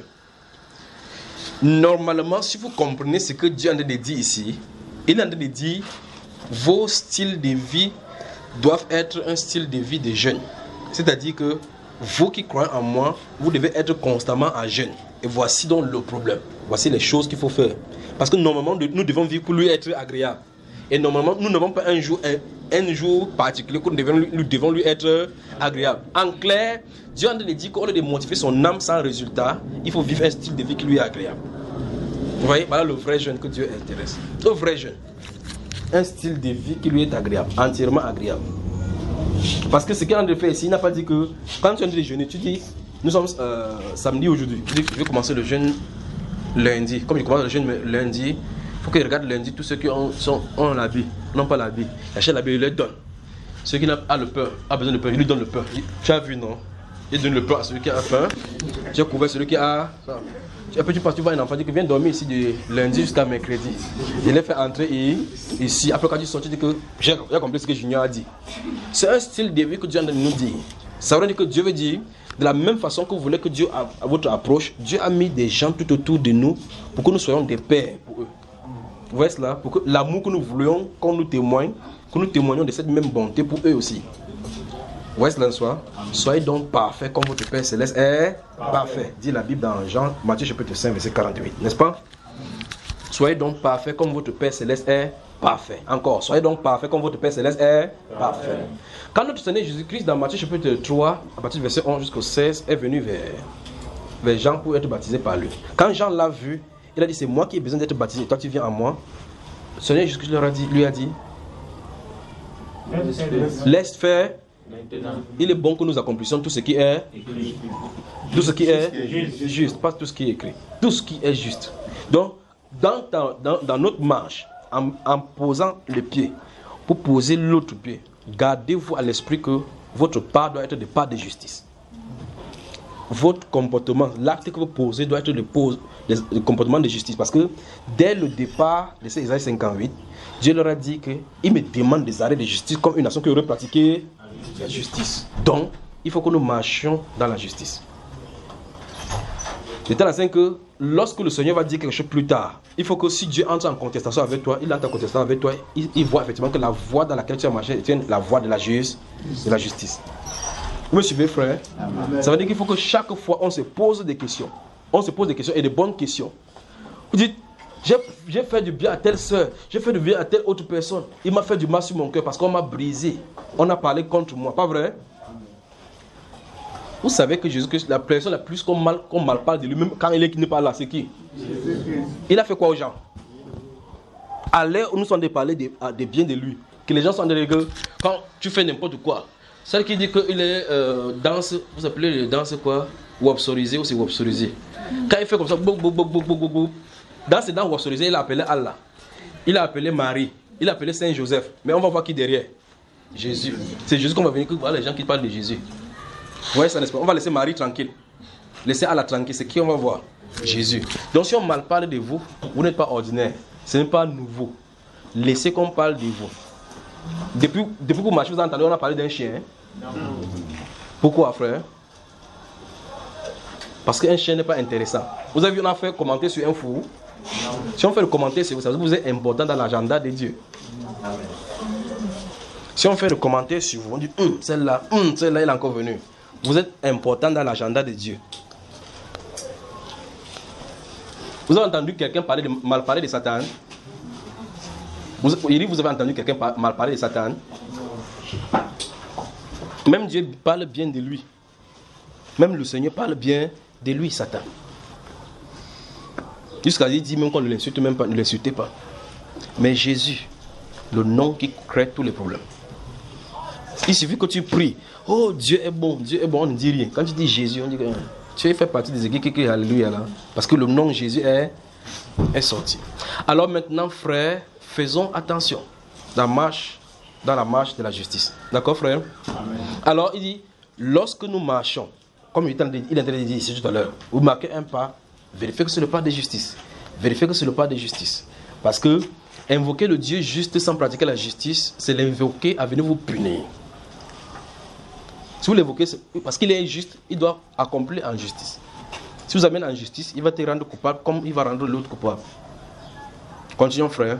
Normalement, si vous comprenez ce que Dieu est en train de dire ici, il est en train de dire, vos styles de vie doivent être un style de vie de jeûne. C'est-à-dire que vous qui croyez en moi, vous devez être constamment en jeûne. Et voici donc le problème. Voici les choses qu'il faut faire. Parce que normalement, nous devons vivre pour lui être agréable. Et normalement, nous n'avons pas un jour, un, un jour particulier que nous devons, nous devons lui être agréable. En clair, Dieu a dit qu'au lieu de motiver son âme sans résultat, il faut vivre un style de vie qui lui est agréable. Vous voyez, voilà le vrai jeûne que Dieu intéresse. Le vrai jeûne. Un style de vie qui lui est agréable, entièrement agréable. Parce que ce qu'il a de faire ici, il n'a pas dit que quand tu as de jeûner, tu dis, nous sommes euh, samedi aujourd'hui, tu dis que je vais commencer le jeûne lundi. Comme il commence le jeûne lundi, il faut qu'il regarde lundi tous ceux qui ont, sont, ont l'habit, n'ont pas l'habit. Il achète l'habit, il leur donne. Ceux qui n'ont pas le pain, a besoin de pain, il lui donne le pain. Tu as vu, non? Il donne le pain à celui qui a faim. Tu as couvert celui qui a. Après, tu passes, tu vois un enfant qui vient dormir ici de lundi jusqu'à mercredi. Il les fait entrer ici. Après, quand tu sors, tu dis que j'ai compris ce que Junior a dit. C'est un style de vie que Dieu nous dit. Ça veut dire que Dieu veut dire, de la même façon que vous voulez que Dieu, à votre approche, Dieu a mis des gens tout autour de nous pour que nous soyons des pères pour eux. Vous voyez cela? Pour que l'amour que nous voulions, qu'on nous témoigne, que nous témoignons de cette même bonté pour eux aussi. Vous voyez cela, soit? Soyez donc parfaits comme votre Père Céleste est parfait. parfait. Dit la Bible dans Jean, Matthieu chapitre cinq, verset quarante-huit, n'est-ce pas? Soyez donc parfaits comme votre Père Céleste est parfait. Encore, soyez donc parfaits comme votre Père Céleste est parfait. parfait. Quand notre Seigneur Jésus-Christ, dans Matthieu chapitre trois, à partir du verset onze jusqu'au seize, est venu vers, vers Jean pour être baptisé par lui. Quand Jean l'a vu, il a dit, c'est moi qui ai besoin d'être baptisé, toi tu viens à moi. Le Seigneur Jésus-Christ lui a dit, lui a dit laisse faire. Il est bon que nous accomplissions tout ce qui est tout ce qui est juste, pas tout ce qui est écrit, tout ce qui est juste. Donc, dans, dans, dans notre marche, en, en posant le pied, pour poser l'autre pied, gardez-vous à l'esprit que votre pas doit être des pas de justice. Votre comportement, l'acte que vous posez doit être le, pose, le, le comportement de justice. Parce que dès le départ de ces Isaïe cinquante-huit, Dieu leur a dit qu'il me demande des arrêts de justice comme une nation qui aurait pratiqué la justice. Donc, il faut que nous marchions dans la justice. De telle façon que lorsque le Seigneur va dire quelque chose plus tard, il faut que si Dieu entre en contestation avec toi, il entre en contestation avec toi, il, il voit effectivement que la voie dans laquelle tu as marché est la voie de la, justice, de la justice. Vous me suivez, frère? Amen. Ça veut dire qu'il faut que chaque fois on se pose des questions. On se pose des questions et de bonnes questions. Vous dites, j'ai, j'ai fait du bien à telle soeur, j'ai fait du bien à telle autre personne. Il m'a fait du mal sur mon cœur parce qu'on m'a brisé. On a parlé contre moi, pas vrai? Vous savez que Jésus-Christ, la personne la plus qu'on mal, qu'on mal parle de lui-même quand il n'est pas là, c'est qui? Il a fait quoi aux gens? À l'heure où nous sommes de parler des de biens de lui, que les gens sont de que quand tu fais n'importe quoi, celle qui dit qu'il est euh, danse, vous appelez le danse quoi? Wapsorisé ou c'est wapsorisé. Quand il fait comme ça, boum, boum, boum, boum, boum, boum. Dans ces dents wapsorisées, il a appelé Allah. Il a appelé Marie. Il a appelé Saint Joseph. Mais on va voir qui derrière? Jésus. C'est Jésus qu'on va venir, voilà les gens qui parlent de Jésus. Vous voyez ça, n'est-ce pas? On va laisser Marie tranquille. Laissez Allah tranquille. C'est qui on va voir? Jésus. Donc si on mal parle de vous, vous n'êtes pas ordinaire. Ce n'est pas nouveau. Laissez qu'on parle de vous. Depuis, depuis que vous marchez, vous entendez, on a parlé d'un chien. Hein? Pourquoi, frère? Parce qu'un chien n'est pas intéressant. Vous avez vu, on a fait commenter sur un fou. Si on fait le commentaire sur vous, ça veut dire que vous êtes important dans l'agenda de Dieu. Si on fait le commentaire sur vous, on dit, hum, celle-là, hum, celle-là, elle est encore venue. Vous êtes important dans l'agenda de Dieu. Vous avez entendu quelqu'un parler de, mal parler de Satan? Vous, vous avez entendu quelqu'un mal parler de Satan? Même Dieu parle bien de lui. Même le Seigneur parle bien de lui, Satan. Jusqu'à dire, dit même qu'on ne l'insulte même pas, ne l'insultez pas. Mais Jésus, le nom qui crée tous les problèmes. Il suffit que tu pries. Oh, Dieu est bon, Dieu est bon, on ne dit rien. Quand tu dis Jésus, on dit que tu fais partie des églises qui crient Alléluia là. Parce que le nom Jésus est, est sorti. Alors maintenant, frères, faisons attention dans la marche, dans la marche de la justice. D'accord, frère? Amen. Alors, il dit, lorsque nous marchons, comme il est en train de dire ici tout à l'heure, vous marquez un pas, vérifiez que c'est le pas de justice. Vérifiez que c'est le pas de justice. Parce que invoquer le Dieu juste sans pratiquer la justice, c'est l'invoquer à venir vous punir. Si vous l'évoquez, parce qu'il est injuste, il doit accomplir en justice. Si vous amènez en justice, il va te rendre coupable comme il va rendre l'autre coupable. Continuons, frère.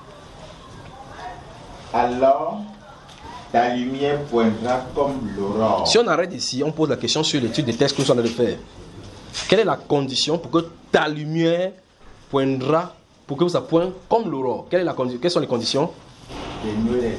Alors, ta lumière poindra comme l'aurore. Si on arrête ici, on pose la question sur l'étude des textes que nous sommes en train de faire. Quelle est la condition pour que ta lumière poindra, pour que ça pointe comme l'aurore? Quelle est la condition? Quelles sont les conditions? Verset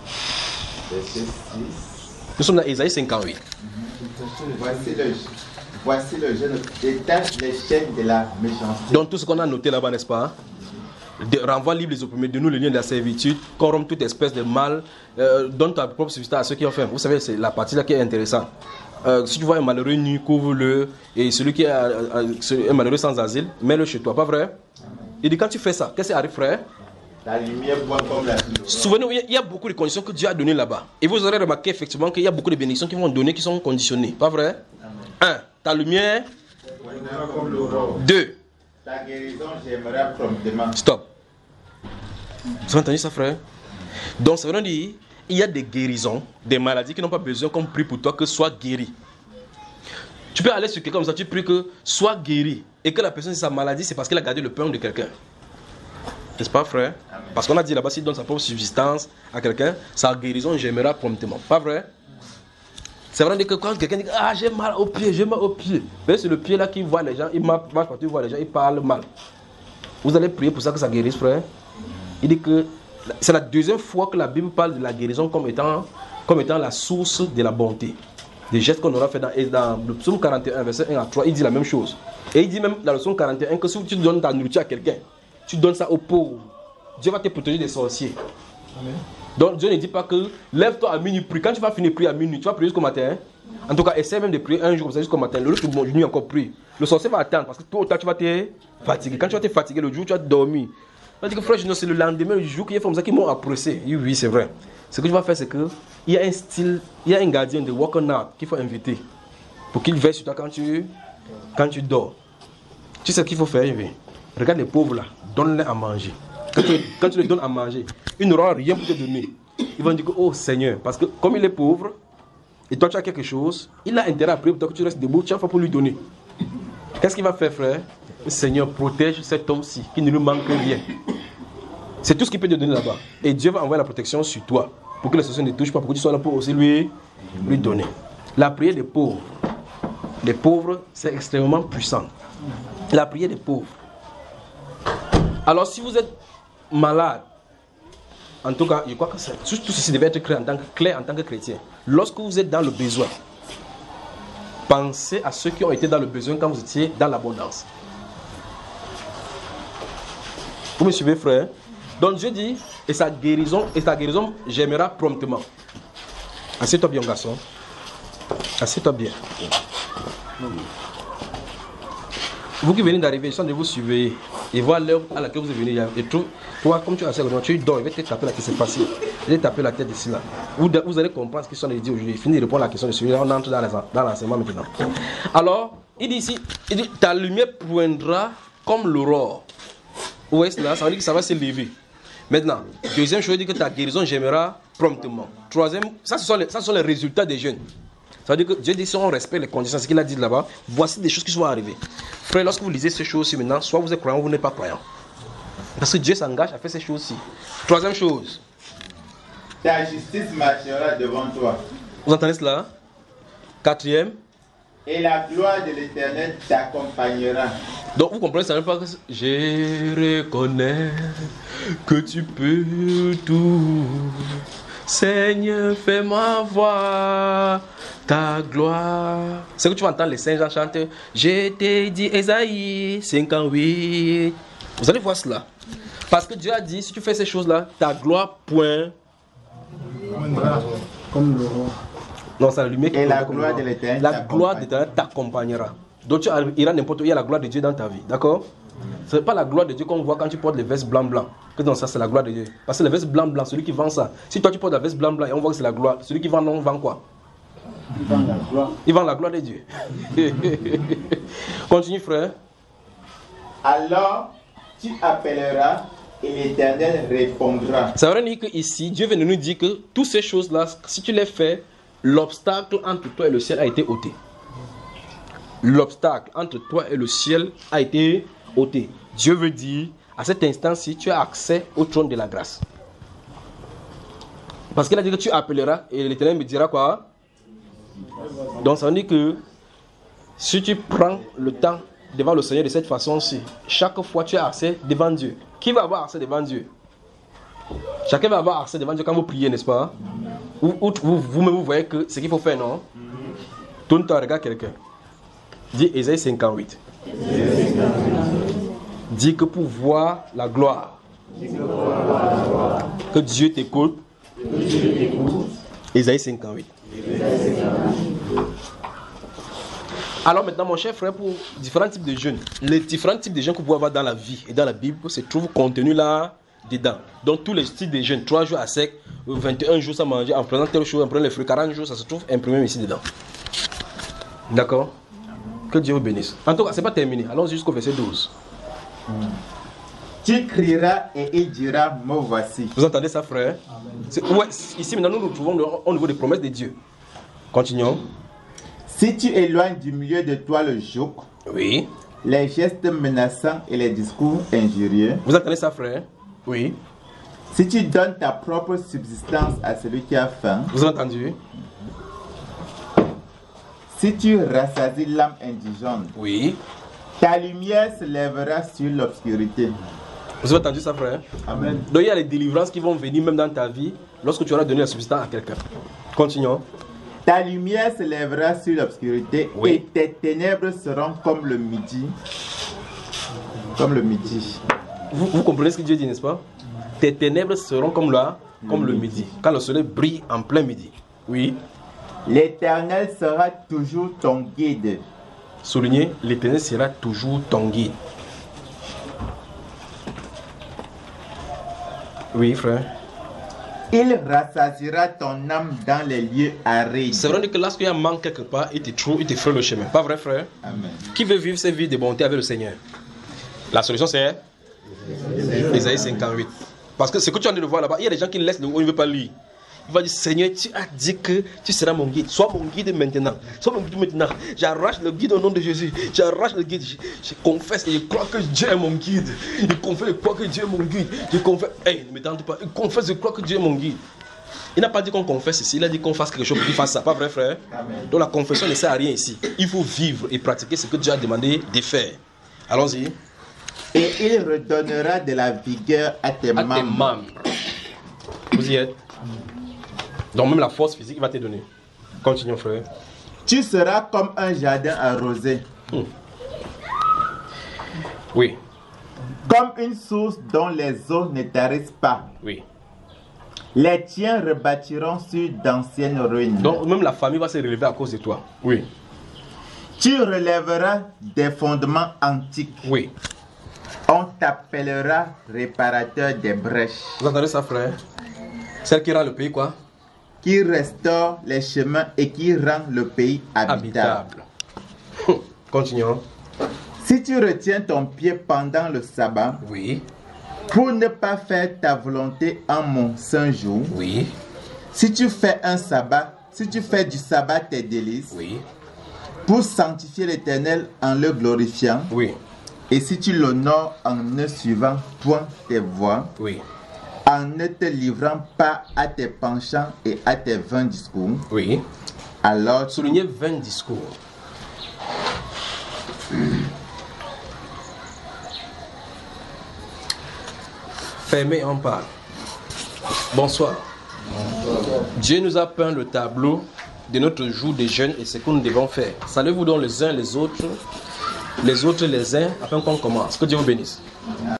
six. Nous sommes dans Ésaïe cinquante-huit. Voici le, voici le jeune, détache les chaînes de la méchanceté. Donc tout ce qu'on a noté là-bas, n'est-ce pas? De, renvoie libre les opprimés, de nous le lien de la servitude, corrompt toute espèce de mal, euh, donne ta propre substance à ceux qui ont faim. Vous savez, c'est la partie là qui est intéressante. Euh, si tu vois un malheureux nu, couvre-le, et celui qui est un malheureux sans asile, mets-le chez toi, pas vrai? Il dit quand tu fais ça, qu'est-ce qui arrive, frère? La lumière pointe comme la lumière. Souvenez-vous, il y a beaucoup de conditions que Dieu a données là-bas. Et vous aurez remarqué effectivement qu'il y a beaucoup de bénédictions qui vont donner, qui sont conditionnées, pas vrai? Un, ta lumière. Deux, ta guérison, j'aimerais promptement. Stop. Vous avez entendu ça, frère? Donc, ça veut dire il y a des guérisons, des maladies qui n'ont pas besoin qu'on prie pour toi que sois guéri. Tu peux aller sur quelqu'un comme ça, tu pries que sois guéri. Et que la personne, sa maladie, c'est parce qu'elle a gardé le pain de quelqu'un. N'est-ce pas, frère? Parce qu'on a dit là-bas, s'il donne sa propre subsistance à quelqu'un, sa guérison gémera promptement. Pas vrai? C'est vrai que quand quelqu'un dit ah, j'ai mal au pied, j'ai mal au pied. C'est le pied là qui voit les gens, il marche partout, il voit les gens, il parle mal. Vous allez prier pour ça que ça guérisse, frère? Il dit que c'est la deuxième fois que la Bible parle de la guérison comme étant, comme étant la source de la bonté. Des gestes qu'on aura fait dans, dans le psaume quarante et un, verset un à trois, il dit la même chose. Et il dit même dans le psaume quarante et un que si tu donnes ta nourriture à quelqu'un, tu donnes ça aux pauvres, Dieu va te protéger des sorciers. Amen. Donc Dieu ne dit pas que lève-toi à minuit, prie. Quand tu vas finir de prier à minuit, tu vas prier jusqu'au matin. Hein? En tout cas, essaie même de prier un jour comme ça jusqu'au matin. Le jour nuit encore prie. Le sorcier va attendre parce que tôt ou tard tu vas te fatiguer. Quand tu vas te fatiguer le jour, tu vas dormir. On dit que frère, c'est le lendemain du jour qu'il y a comme ça qui m'ont apprécié. Oui, oui, c'est vrai. Ce que tu vas faire, c'est que il y a un style, il y a un gardien de walk on out qu'il faut inviter pour qu'il veille sur toi quand tu, quand tu dors. Tu sais ce qu'il faut faire, oui. Regarde les pauvres là, donne-les à manger. Quand tu, quand tu les donnes à manger, ils n'auront rien pour te donner. Ils vont dire que, oh Seigneur, parce que comme il est pauvre, et toi tu as quelque chose, il a intérêt à prier pour toi que tu restes debout, tu as fait pour lui donner. Qu'est-ce qu'il va faire, frère? Seigneur, protège cet homme-ci, qu'il ne lui manque rien. C'est tout ce qu'il peut te donner là-bas. Et Dieu va envoyer la protection sur toi, pour que les sociétés ne touchent pas, pour que tu sois là pour aussi lui, lui donner. La prière des pauvres, les pauvres, c'est extrêmement puissant. La prière des pauvres. Alors si vous êtes malade, en tout cas, je crois que c'est, tout ceci devait être clair en tant que, clair en tant que chrétien. Lorsque vous êtes dans le besoin, pensez à ceux qui ont été dans le besoin quand vous étiez dans l'abondance. Vous me suivez, frère? Donc Dieu dit, et sa guérison, et sa guérison j'aimerai promptement. Assieds-toi bien, garçon. Assieds-toi bien. Vous qui venez d'arriver, je suis en train de vous suivre et voir l'heure à laquelle vous êtes venu. Et tout, toi, comme tu as assez de tu dors, il va te taper la tête, c'est facile. Il va te taper la tête ici, là. Vous, vous allez comprendre ce qu'ils sont en train de dire aujourd'hui. Il finit de répondre à la question de celui-là, on entre dans, dans l'enseignement maintenant. Alors, il dit ici, il dit, ta lumière poindra comme l'aurore. Vous voyez cela? Ça veut dire que ça va se lever. Maintenant, deuxième chose, il dit que ta guérison j'aimeras promptement. Troisième, ça ce sont les, ça, ce sont les résultats des jeunes. Ça veut dire que Dieu dit si on respecte les conditions, ce qu'il a dit là-bas, voici des choses qui vont arriver. Frère, lorsque vous lisez ces choses-ci maintenant, soit vous êtes croyant ou vous n'êtes pas croyant. Parce que Dieu s'engage à faire ces choses-ci. Troisième chose. Ta justice marchera devant toi. Vous entendez cela? Quatrième. Et la gloire de l'Éternel t'accompagnera. Donc vous comprenez, ça ne veut pas que je reconnais que tu peux tout. Seigneur, fais-moi voir ta gloire. C'est que tu vas entendre les saints gens chanter. Je t'ai dit, Ésaïe cinquante-huit. Vous allez voir cela. Parce que Dieu a dit, si tu fais ces choses-là, ta gloire point. Comme l'aurore. Non, c'est la lumière qui Et la gloire de l'Éternel La gloire de l'Éternel t'accompagnera. Donc tu iras n'importe où, il y a la gloire de Dieu dans ta vie. D'accord? Ce n'est pas la gloire de Dieu qu'on voit quand tu portes les vestes blancs blancs. Que non, ça c'est la gloire de Dieu. Parce que les vestes blancs blancs, celui qui vend ça. Si toi tu portes la veste blanc blanc et on voit que c'est la gloire, celui qui vend non vend quoi? Il vend la gloire. Il vend la gloire de Dieu. Continue, frère. Alors tu appelleras et l'Éternel répondra. Ça veut dire qu'ici, Dieu vient de nous dire que toutes ces choses-là, si tu les fais, l'obstacle entre toi et le ciel a été ôté. L'obstacle entre toi et le ciel a été ôté. Dieu veut dire, à cet instant-ci, tu as accès au trône de la grâce. Parce qu'il a dit que tu appelleras et l'Éternel me dira quoi? Donc ça veut dire que si tu prends le temps devant le Seigneur de cette façon-ci, chaque fois tu as accès devant Dieu. Qui va avoir accès devant Dieu? Chacun va avoir accès devant Dieu quand vous priez, n'est-ce pas? Ou, ou vous, vous-même vous voyez que ce qu'il faut faire, non? Tourne-toi, regarde quelqu'un. Dis Ésaïe cinquante-huit. Dis que pour voir la gloire, que Dieu t'écoute. Ésaïe cinquante-huit. Alors maintenant, mon cher frère, pour différents types de jeûnes, les différents types de jeûnes que vous pouvez avoir dans la vie et dans la Bible se trouvent contenus là dedans. Donc tous les styles de jeûnes, trois jours à sec, vingt et un jours sans manger, en prenant telle chose, en prenant les fruits, quarante jours, ça se trouve imprimé ici dedans. D'accord? Que Dieu vous bénisse. En tout cas, ce n'est pas terminé. Allons jusqu'au verset douze. Tu crieras et il dira, me voici. Vous entendez ça, frère? Ouais, ici, maintenant, nous nous trouvons au niveau des promesses de Dieu. Continuons. Si tu éloignes du milieu de toi le joug, Oui. les gestes menaçants et les discours injurieux, Vous entendez ça, frère? Oui. si tu donnes ta propre subsistance à celui qui a faim, Vous avez entendu? si tu rassasies l'âme indigente, Oui. ta lumière se lèvera sur l'obscurité. Vous avez entendu ça, frère? Amen. Donc il y a les délivrances qui vont venir même dans ta vie lorsque tu auras donné la substance à quelqu'un. Continuons. Ta lumière se lèvera sur l'obscurité, Oui. et tes ténèbres seront comme le midi. Comme le midi. Vous, vous comprenez ce que Dieu dit, n'est-ce pas? Tes ténèbres seront comme, là, comme le midi. Quand le soleil brille en plein midi. Oui. L'Éternel sera toujours ton guide. Soulignez, l'Éternel sera toujours ton guide. Oui, frère. Il rassasiera ton âme dans les lieux arides. C'est vrai que lorsqu'il y a un manque quelque part, il te trouve, il te fait le chemin. Pas vrai, frère? Amen. Qui veut vivre cette vie de bonté avec le Seigneur? La solution, c'est Ésaïe cinquante-huit. Parce que ce que tu as envie de voir là-bas, il y a des gens qui laissent le haut, ils ne veulent pas lire. Il va dire, Seigneur, tu as dit que tu seras mon guide. Sois mon guide maintenant. Sois mon guide maintenant. J'arrache le guide au nom de Jésus. J'arrache le guide. Je, je confesse et je crois que Dieu est mon guide. Je confesse et je crois que Dieu est mon guide. Je confesse. Hey, ne me tente pas. Je confesse et je crois que Dieu est mon guide. Il n'a pas dit qu'on confesse ici. Il a dit qu'on fasse quelque chose pour qu'il fasse ça. Pas vrai, frère? Amen. Donc la confession ne sert à rien ici. Il faut vivre et pratiquer ce que Dieu a demandé de faire. Allons-y. Et il redonnera de la vigueur à tes À membres. tes membres. Vous y êtes? Donc même la force physique il va te donner. Continuons, frère. Tu seras comme un jardin arrosé, Hmm. Oui, comme une source dont les eaux ne tarissent pas. oui. Les tiens rebâtiront sur d'anciennes ruines. Donc même la famille va se relever à cause de toi. Oui, Tu relèveras des fondements antiques. oui. On t'appellera réparateur des brèches, Vous entendez ça, frère? Celle qui rend le pays quoi? qui restaure les chemins et qui rend le pays habitable. Habitable. Continuons. Si tu retiens ton pied pendant le sabbat, Oui, pour ne pas faire ta volonté en mon saint jour, oui, si tu fais un sabbat, si tu fais du sabbat tes délices, oui, pour sanctifier l'Éternel en le glorifiant, oui, et si tu l'honores en ne suivant point tes voies, oui, en ne te livrant pas à tes penchants et à tes vains discours, oui. alors Soulignez vingt discours. Fermez, on parle. Bonsoir. Dieu nous a peint le tableau de notre jour de jeûne et ce que nous devons faire. Saluez-vous donc les uns les autres, les autres les uns, afin qu'on commence. Que Dieu vous bénisse.